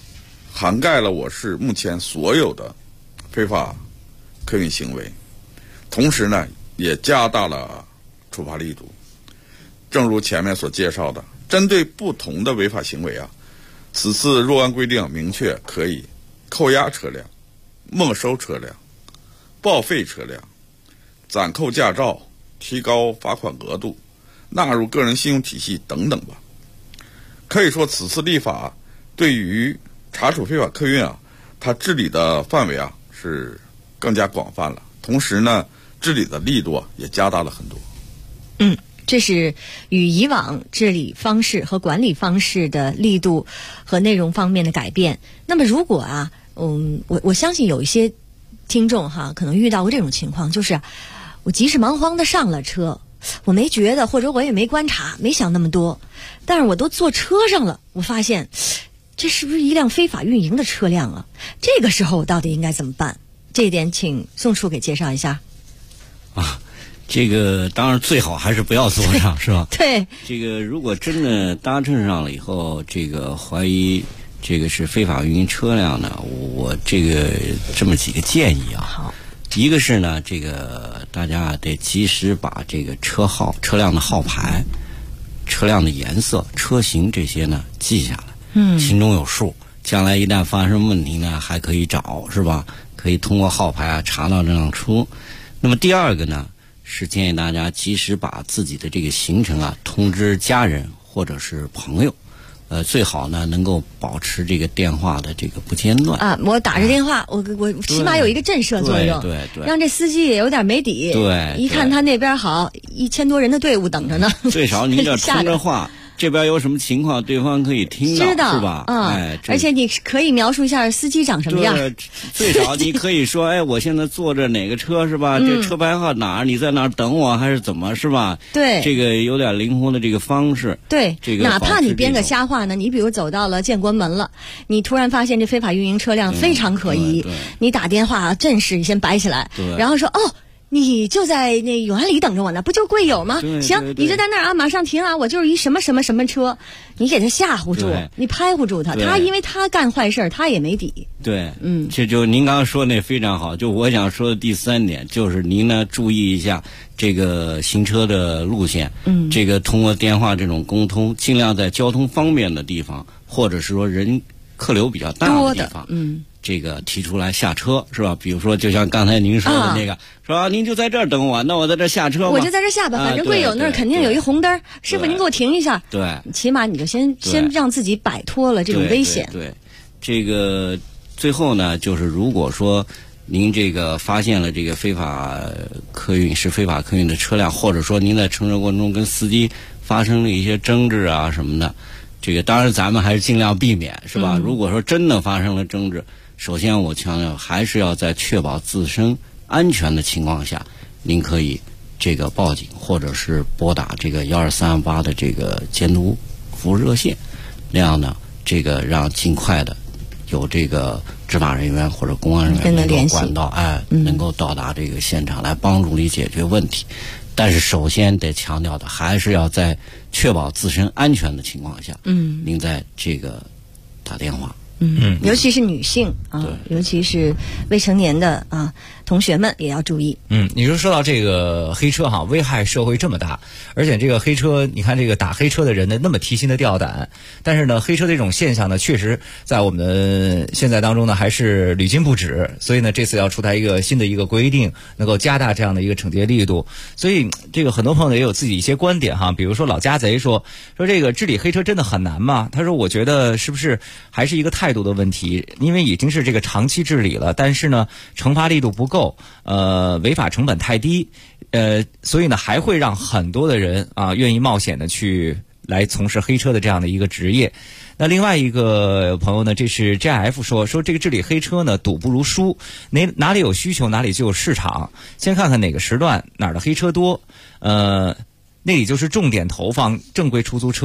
涵盖了我市目前所有的非法客运行为，同时呢，也加大了处罚力度。正如前面所介绍的，针对不同的违法行为啊，此次若干规定明确可以扣押车辆、没收车辆、报废车辆、暂扣驾照、提高罚款额度、纳入个人信用体系等等吧。可以说，此次立法对于查处非法客运啊，它治理的范围啊是更加广泛了，同时呢，治理的力度也加大了很多。 这是与以往治理方式和管理方式的力度和内容方面的改变。那么如果我相信有一些听众可能遇到过这种情况，就是我急事忙慌的上了车，我没觉得，或者我也没观察，没想那么多，但是我都坐车上了，我发现这是不是一辆非法运营的车辆啊？这个时候我到底应该怎么办？这一点请宋处给介绍一下。 这个当然最好还是不要坐上，是吧？ 对。 这个如果真的搭乘上了以后，这个怀疑这个是非法运营车辆呢，我这么几个建议啊。 好。 一个是呢，这个大家得及时把这个车号、车辆的号牌、车辆的颜色、车型这些呢记下来，心中有数。将来一旦发生问题呢，还可以找，是吧？可以通过号牌查到这辆车。那么第二个呢，是建议大家及时把自己的这个行程通知家人或者是朋友，最好呢能够保持这个电话的这个不间断我打着电话，我起码有一个震慑作用， 对， 让这司机也有点没底， 对， 一看他那边好1000多人的队伍等着呢， 最少你这通着话。这边有什么情况，对方可以听到， 知道是吧？ 而且你可以描述一下司机长什么样。 对，最少你可以说，我现在坐着哪个车，是吧？这车牌号哪儿？你在哪儿等我，还是怎么，是吧？ 对， 这个有点灵活的这个方式。 对， 这个哪怕你编个瞎话呢，你比如走到了建国门了，你突然发现这非法运营车辆非常可疑，你打电话阵势先摆起来，然后说你就在那永安里等着我呢，不就贵友吗？行，你就在那儿马上停我就是一什么什么什么车，你给他吓唬住，你拍唬住他，他因为他干坏事他也没底。 对，这就您刚刚说那非常好。就我想说的第3点，就是您呢注意一下这个行车的路线，这个通过电话这种沟通，尽量在交通方便的地方，或者是说客流比较大的地方，这个提出来下车，是吧？比如说，就像刚才您说的那个，说您就在这儿等我，那我在这儿下车吧。 我就在这儿下吧，反正贵友那儿肯定有一红灯，师傅您给我停一下。 对， 起码你就先让自己摆脱了这种危险。 对，这个最后呢，就是如果说您这个发现了这个非法客运的车辆，或者说您在乘车过程中跟司机发生了一些争执什么的，这个当然咱们还是尽量避免，是吧？如果说真的发生了争执，首先我强调还是要在确保自身安全的情况下，您可以这个报警，或者是拨打这个12318的这个监督服务热线，那样呢，这个让尽快的有这个执法人员或者公安人员能够管道，能够到达这个现场来帮助你解决问题。但是首先得强调的还是要在确保自身安全的情况下，您在这个打电话。 尤其是女性尤其是未成年的同学们也要注意。 你说到这个黑车危害社会这么大，而且这个黑车，你看这个打黑车的人呢那么提心的吊胆，但是呢，黑车这种现象呢，确实在我们的现在当中呢还是屡禁不止。所以呢，这次要出台一个新的一个规定，能够加大这样的一个惩戒力度。所以这个很多朋友也有自己一些观点比如说老家贼说这个治理黑车真的很难吗？他说我觉得是不是还是一个态度的问题，因为已经是这个长期治理了，但是呢惩罚力度不够，违法成本太低，所以呢还会让很多的人愿意冒险的去来从事黑车的这样的一个职业。那另外一个朋友呢，这是 JF 说这个治理黑车呢赌不如输，哪里有需求哪里就有市场，先看看哪个时段哪儿的黑车多，那里就是重点投放正规出租车，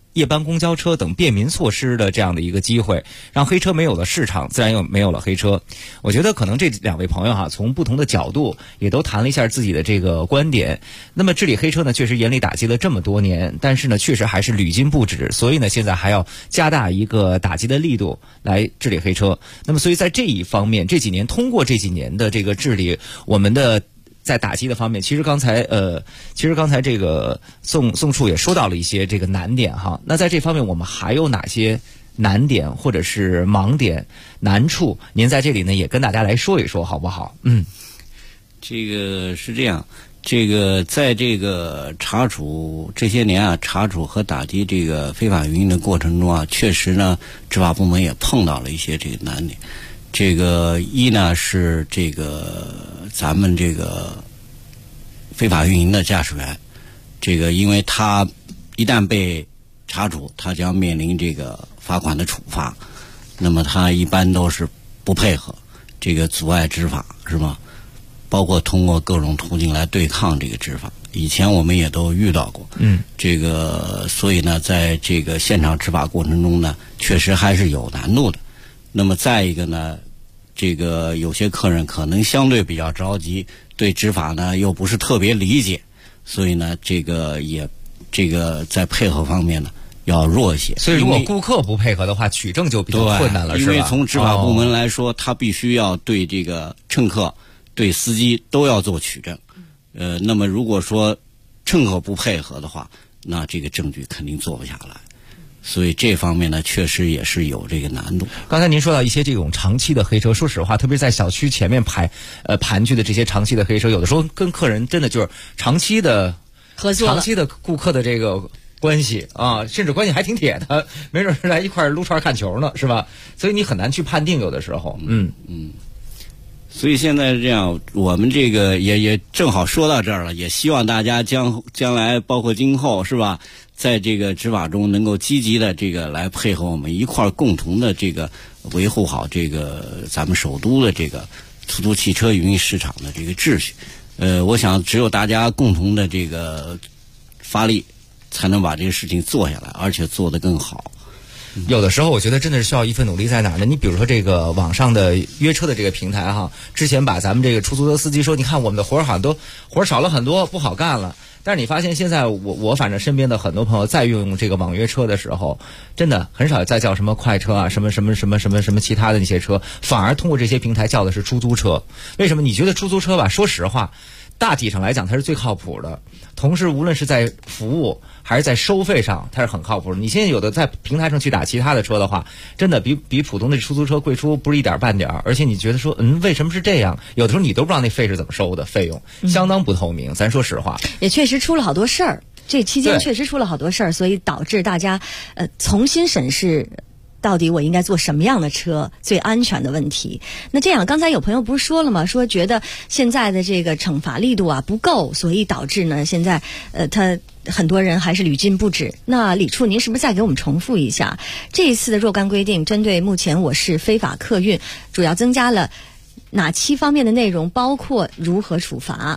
夜班公交车等便民措施的这样的一个机会，让黑车没有了市场，自然又没有了黑车。我觉得可能这两位朋友从不同的角度也都谈了一下自己的这个观点。那么治理黑车呢，确实严厉打击了这么多年，但是呢，确实还是屡禁不止，所以呢，现在还要加大一个打击的力度来治理黑车。那么所以在这一方面，通过这几年的这个治理，我们的在打击的方面，其实刚才这个宋处也说到了一些这个难点哈。那在这方面我们还有哪些难点或者是盲点难处？您在这里呢也跟大家来说一说好不好？ 这个是这样，这个在这个查处这些年查处和打击这个非法营运的过程中确实呢，执法部门也碰到了一些这个难点。这个一呢是这个咱们这个非法运营的驾驶员，这个因为他一旦被查处，他将面临这个罚款的处罚，那么他一般都是不配合，这个阻碍执法是吗？包括通过各种途径来对抗这个执法，以前我们也都遇到过。这个所以呢，在这个现场执法过程中呢，确实还是有难度的。那么再一个呢，这个有些客人可能相对比较着急，对执法呢又不是特别理解，所以呢，这个在配合方面呢要弱一些。 所以如果顾客不配合的话，取证就比较困难了，是吧？ 因为从执法部门来说，他必须要对这个乘客、对司机都要做取证。那么如果说乘客不配合的话，那这个证据肯定做不下来。所以这方面呢，确实也是有这个难度。 刚才您说到一些这种长期的黑车，说实话，特别在小区前面盘踞的这些长期的黑车，有的时候跟客人真的就是长期的合作、长期的顾客的这个关系甚至关系还挺铁的，没准是来一块撸串看球呢，是吧？所以你很难去判定，有的时候， 所以现在是这样，我们这个也正好说到这儿了，也希望大家将来包括今后是吧，在这个执法中能够积极的这个来配合我们一块儿共同的这个维护好这个咱们首都的这个出租汽车营运市场的这个秩序。我想只有大家共同的这个发力，才能把这个事情做下来，而且做得更好。 有的时候我觉得真的是需要一份努力在哪儿呢？你比如说这个网上的约车的这个平台之前把咱们这个出租车司机说，你看我们的活儿好像都活儿少了很多，不好干了。但是你发现现在我反正身边的很多朋友在用这个网约车的时候，真的很少再叫什么快车什么其他的那些车，反而通过这些平台叫的是出租车。为什么？你觉得出租车吧，说实话，大体上来讲它是最靠谱的，同时无论是在服务还是在收费上，它是很靠谱的。你现在有的在平台上去打其他的车的话，真的比普通的出租车贵出不是一点半点，而且你觉得说为什么是这样？有的时候你都不知道那费是怎么收的，费用相当不透明，咱说实话。 也确实出了好多事儿，这期间确实出了好多事儿，所以导致大家重新审视到底我应该坐什么样的车最安全的问题。那这样，刚才有朋友不是说了吗？说觉得现在的这个惩罚力度不够，所以导致呢现在他很多人还是屡禁不止。那李处，您是不是再给我们重复一下这一次的若干规定？针对目前我市非法客运，主要增加了哪7方面的内容，包括如何处罚？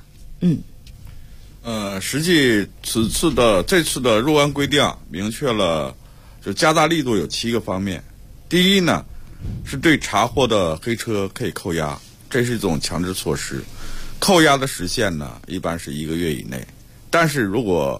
实际这次的若干规定明确了，就加大力度有7个方面。第一呢，是对查获的黑车可以扣押，这是一种强制措施。扣押的时限呢，一般是1个月以内。但是如果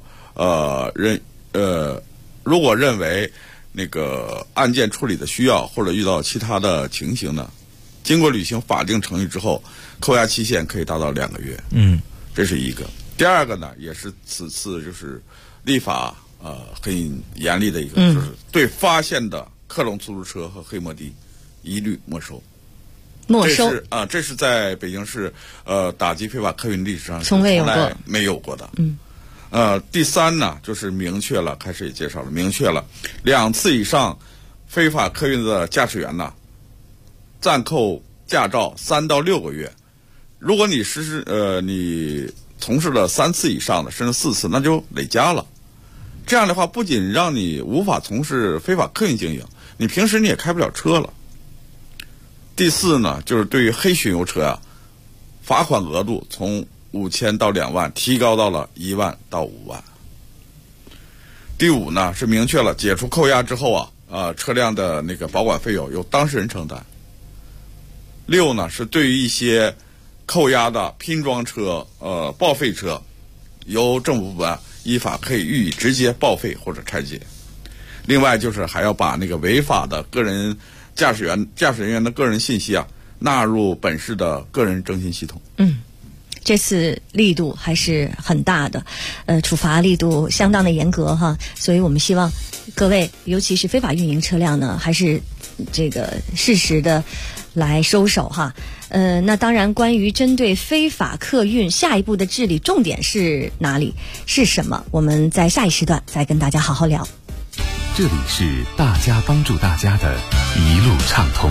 认为那个案件处理的需要，或者遇到其他的情形呢，经过履行法定程序之后，扣押期限可以达到2个月。这是一个。第二个呢，也是此次就是立法很严厉的一个，就是对发现的克隆出租车和黑摩的一律没收。这是在北京市打击非法客运历史上从来没有过的。第三呢，就是明确了，开始也介绍了，明确了2次以上非法客运的驾驶员呢，暂扣驾照3到6个月。如果你你从事了3次以上的，甚至4次，那就累加了。这样的话，不仅让你无法从事非法客运经营，你平时你也开不了车了。第4呢，就是对于黑巡游车罚款额度从5000到2万提高到了1万到5万。 第5呢是明确了解除扣押之后车辆的那个保管费用由当事人承担。6呢是对于一些扣押的拼装车、报废车，由政府部门依法可以予以直接报废或者拆解。另外就是还要把那个违法的个人驾驶人员的个人信息纳入本市的个人征信系统。 这次力度还是很大的，处罚力度相当的严格哈，所以我们希望各位，尤其是非法运营车辆呢，还是这个适时的来收手哈。那当然，关于针对非法客运下一步的治理重点是哪里，是什么，我们在下一时段再跟大家好好聊。 这里是大家帮助大家的一路畅通。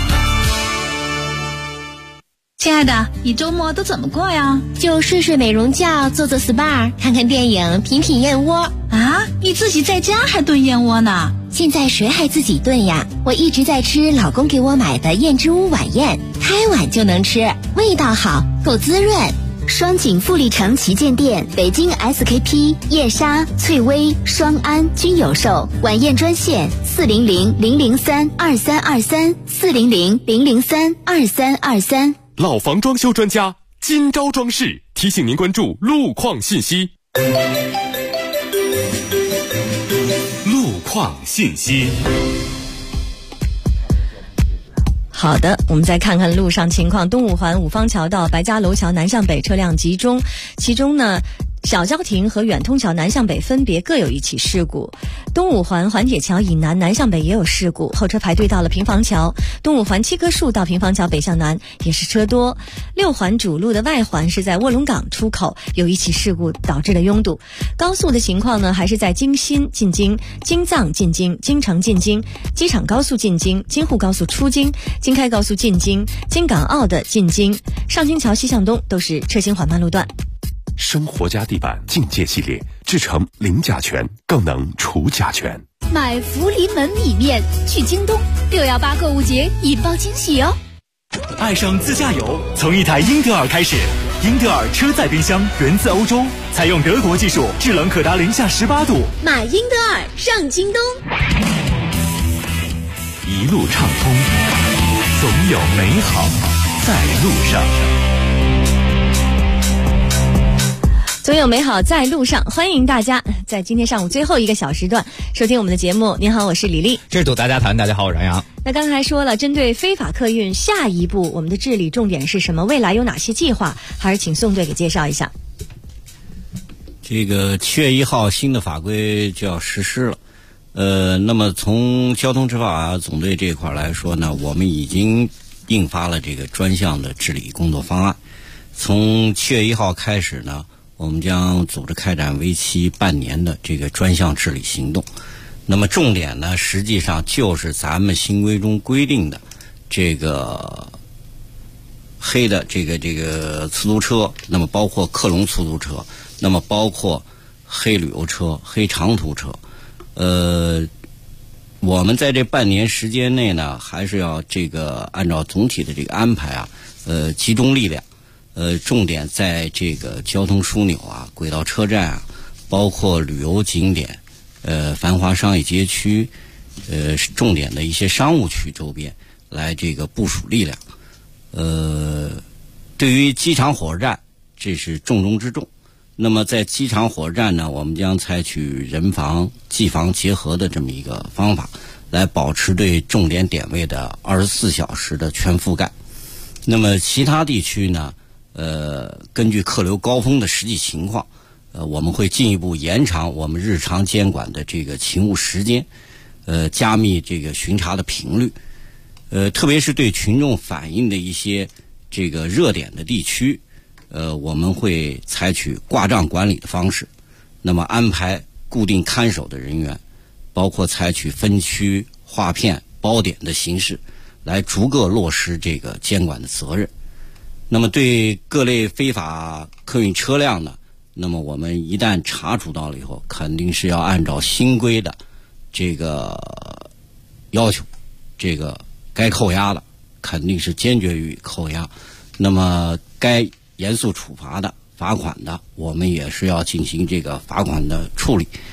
亲爱的，你周末都怎么过呀？ 就睡睡美容觉，做做 SPA， 看看电影，品品燕窝。 啊，你自己在家还炖燕窝呢？ 现在谁还自己炖呀？我一直在吃老公给我买的燕之屋晚宴，开碗就能吃，味道好，够滋润。双井富力城旗舰店、北京 SKP、燕莎、翠微、双安均有售。晚宴专线400-003-2323 400-003-2323。 老房装修专家金招装饰提醒您关注路况信息。 路况信息。 好的，我们再看看路上情况。东五环五方桥到白家楼桥南向北车辆集中，其中呢小交亭和远通桥南向北分别各有一起事故。东五环环铁桥以南南向北也有事故，后车排队到了平房桥。东五环7棵树到平房桥北向南也是车多。6环主路的外环是在卧龙岗出口有一起事故导致了拥堵。高速的情况呢，还是在京新进京、京藏进京、京城进京、机场高速进京、京沪高速出京、京开高速进京、京港澳的进京、上京桥西向东都是车行缓慢路段。 生活家地板境界系列制成零甲醛，更能除甲醛。 买福临门米面去京东，618购物节引爆惊喜哦！ 爱上自驾游，从一台英特尔开始。英特尔车载冰箱源自欧洲，采用德国技术，制冷可达零下18度。 买英特尔上京东。 一路畅通，总有美好在路上。 总有美好在路上，欢迎大家在今天上午最后一个小时段收听我们的节目。您好，我是李丽， 这是赌大家谈。大家好，我是杨洋。 那刚才说了，针对非法客运，下一步我们的治理重点是什么？未来有哪些计划？还是请宋队给介绍一下。 这个7月1号新的法规就要实施了。那么从交通执法总队这一块来说呢，我们已经印发了这个专项的治理工作方案。从7月1号开始呢，我们将组织开展为期半年的这个专项治理行动。那么重点呢，实际上就是咱们新规中规定的这个黑的这个出租车，那么包括克隆出租车，那么包括黑旅游车、黑长途车。我们在这半年时间内呢，还是要这个按照总体的这个安排集中力量。重点在这个交通枢纽轨道车站包括旅游景点、繁华商业街区、重点的一些商务区周边来这个部署力量。对于机场火车站，这是重中之重。那么在机场火车站呢，我们将采取人防、机防结合的这么一个方法，来保持对重点点位的24小时的全覆盖。那么其他地区呢？根据客流高峰的实际情况，我们会进一步延长我们日常监管的这个勤务时间，加密这个巡查的频率，特别是对群众反映的一些这个热点的地区，我们会采取挂账管理的方式，那么安排固定看守的人员，包括采取分区划片包点的形式，来逐个落实这个监管的责任。那么对各类非法客运车辆呢，那么我们一旦查处到了以后，肯定是要按照新规的这个要求，这个该扣押的肯定是坚决予以扣押，那么该严肃处罚的、罚款的，我们也是要进行这个罚款的处理。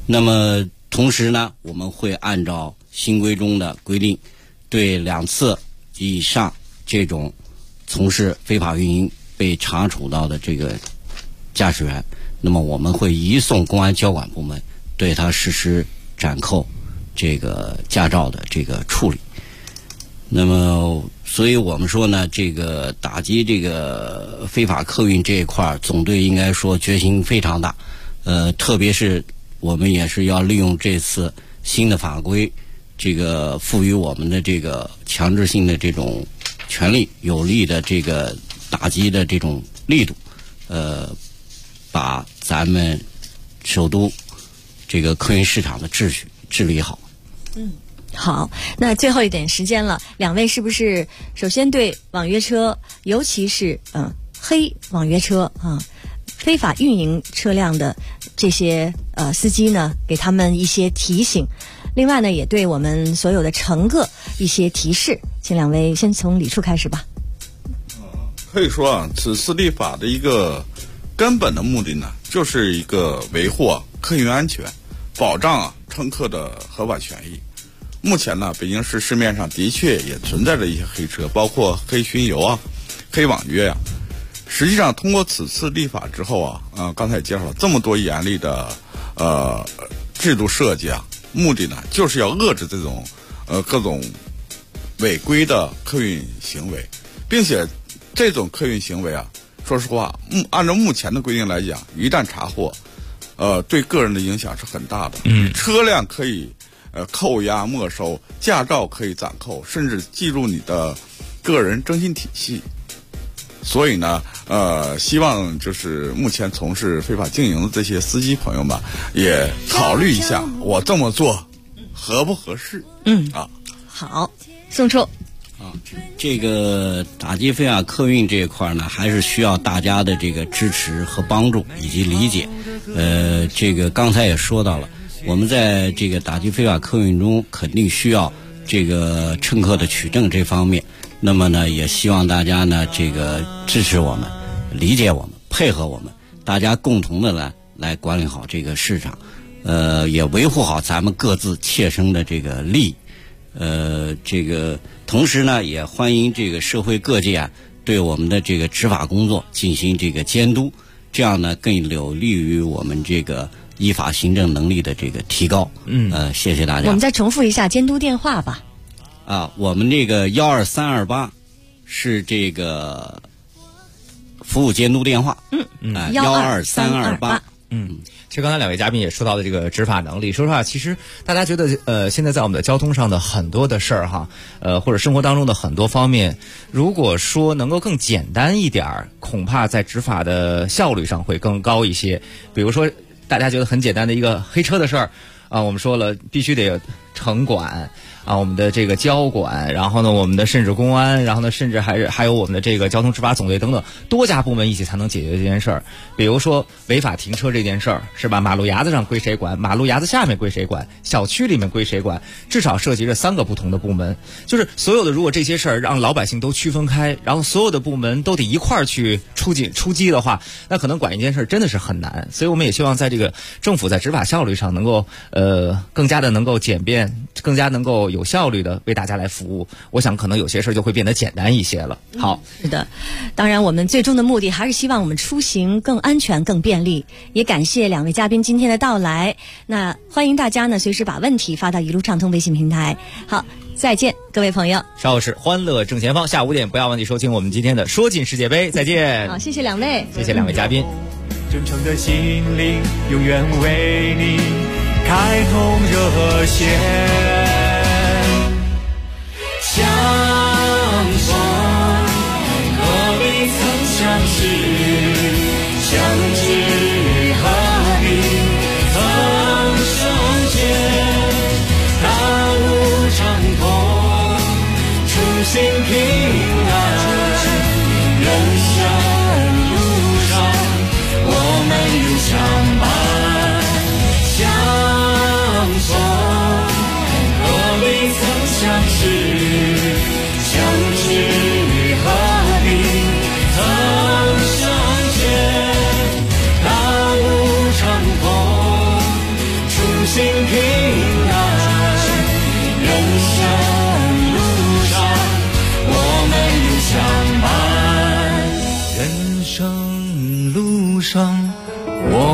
那么同时呢，我们会按照新规中的规定，对2次以上这种从事非法运营被查处到的这个驾驶员，那么我们会移送公安交管部门对他实施暂扣这个驾照的这个处理。那么所以我们说呢，这个打击这个非法客运这一块，总队应该说决心非常大。特别是我们也是要利用这次新的法规，这个赋予我们的这个强制性的这种权利，有力的这个打击的这种力度，把咱们首都这个客运市场的秩序治理好。 好，那最后一点时间了，两位是不是首先对网约车，尤其是黑网约车非法运营车辆的这些司机呢，给他们一些提醒，另外呢也对我们所有的乘客一些提示，请两位先从李处开始吧。 可以说此次立法的一个根本的目的呢，就是一个维护客运安全，保障乘客的合法权益。目前呢，北京市市面上的确也存在着一些黑车，包括黑巡游黑网约实际上，通过此次立法之后刚才也介绍了这么多严厉的制度设计目的呢，就是要遏制这种各种违规的客运行为，并且这种客运行为说实话，按照目前的规定来讲，一旦查获，对个人的影响是很大的。车辆可以扣押没收，驾照可以暂扣，甚至记入你的个人征信体系。所以呢，希望就是目前从事非法经营的这些司机朋友们，也考虑一下，我这么做合不合适？ 好，宋处。 这个打击非法客运这一块呢，还是需要大家的这个支持和帮助以及理解。这个刚才也说到了，我们在这个打击非法客运中，肯定需要这个乘客的取证这方面。那么呢，也希望大家呢，这个支持我们，理解我们，配合我们，大家共同的来管理好这个市场，也维护好咱们各自切身的这个利益。这个同时呢，也欢迎这个社会各界对我们的这个执法工作进行这个监督，这样呢更有利于我们这个依法行政能力的这个提高。谢谢大家。 我们再重复一下监督电话吧。 我们这个12328是这个服务监督电话。12328。 其实刚才两位嘉宾也说到的这个执法能力，说实话，其实大家觉得现在在我们的交通上的很多的事儿或者生活当中的很多方面，如果说能够更简单一点，恐怕在执法的效率上会更高一些。比如说大家觉得很简单的一个黑车的事儿我们说了必须得有城管我们的这个交管，然后呢我们的甚至公安，然后呢甚至还有我们的这个交通执法总队等等多家部门一起才能解决这件事儿。比如说违法停车这件事儿，是吧？马路牙子上归谁管？马路牙子下面归谁管？小区里面归谁管？至少涉及着3个不同的部门。就是所有的，如果这些事儿让老百姓都区分开，然后所有的部门都得一块儿去出击的话，那可能管一件事真的是很难。所以我们也希望在这个政府在执法效率上能够更加的能够简便，更加能够有效率的为大家来服务。我想可能有些事就会变得简单一些了。好， 是的，当然我们最终的目的还是希望我们出行更安全更便利。也感谢两位嘉宾今天的到来，那欢迎大家呢随时把问题发到一路畅通微信平台。好，再见各位朋友。 稍后是欢乐正前方，下午5点不要忘记收听我们今天的说进世界杯。再见。 好，谢谢两位， 谢谢两位嘉宾。 真诚的心灵永远为你开通热线，相逢何必曾相识，相知何必曾相见，大路畅通，初心平安，人生路上我们永相伴，相逢何必曾相识，相知何必曾相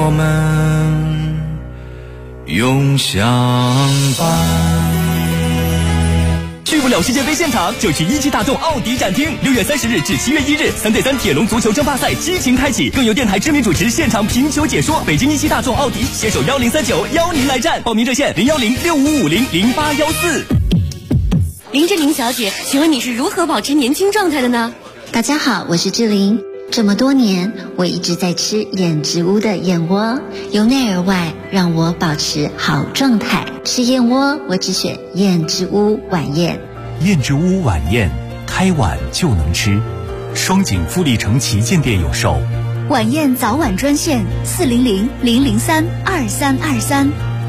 我们永相伴。 去不了世界杯现场，就去17大众奥迪展厅。6月30日至7月1日，3对3铁龙足球争霸赛激情开启，更有电台知名主持现场评球解说。北京17大众奥迪携手1039邀您来战，报名热线01065500814。 林志玲小姐，请问你是如何保持年轻状态的呢？ 大家好，我是志玲。这么多年，我一直在吃燕之屋的燕窝，由内而外让我保持好状态。吃燕窝，我只选燕之屋晚宴。 燕之屋晚宴，开碗就能吃。双井富力城旗舰店有售。 晚宴早晚专线400-003-2323。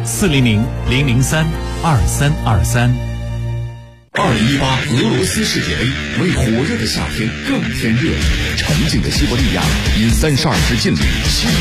400-003-2323。 2018俄罗斯世界杯为火热的夏天更添热，沉静的西伯利亚因32支劲旅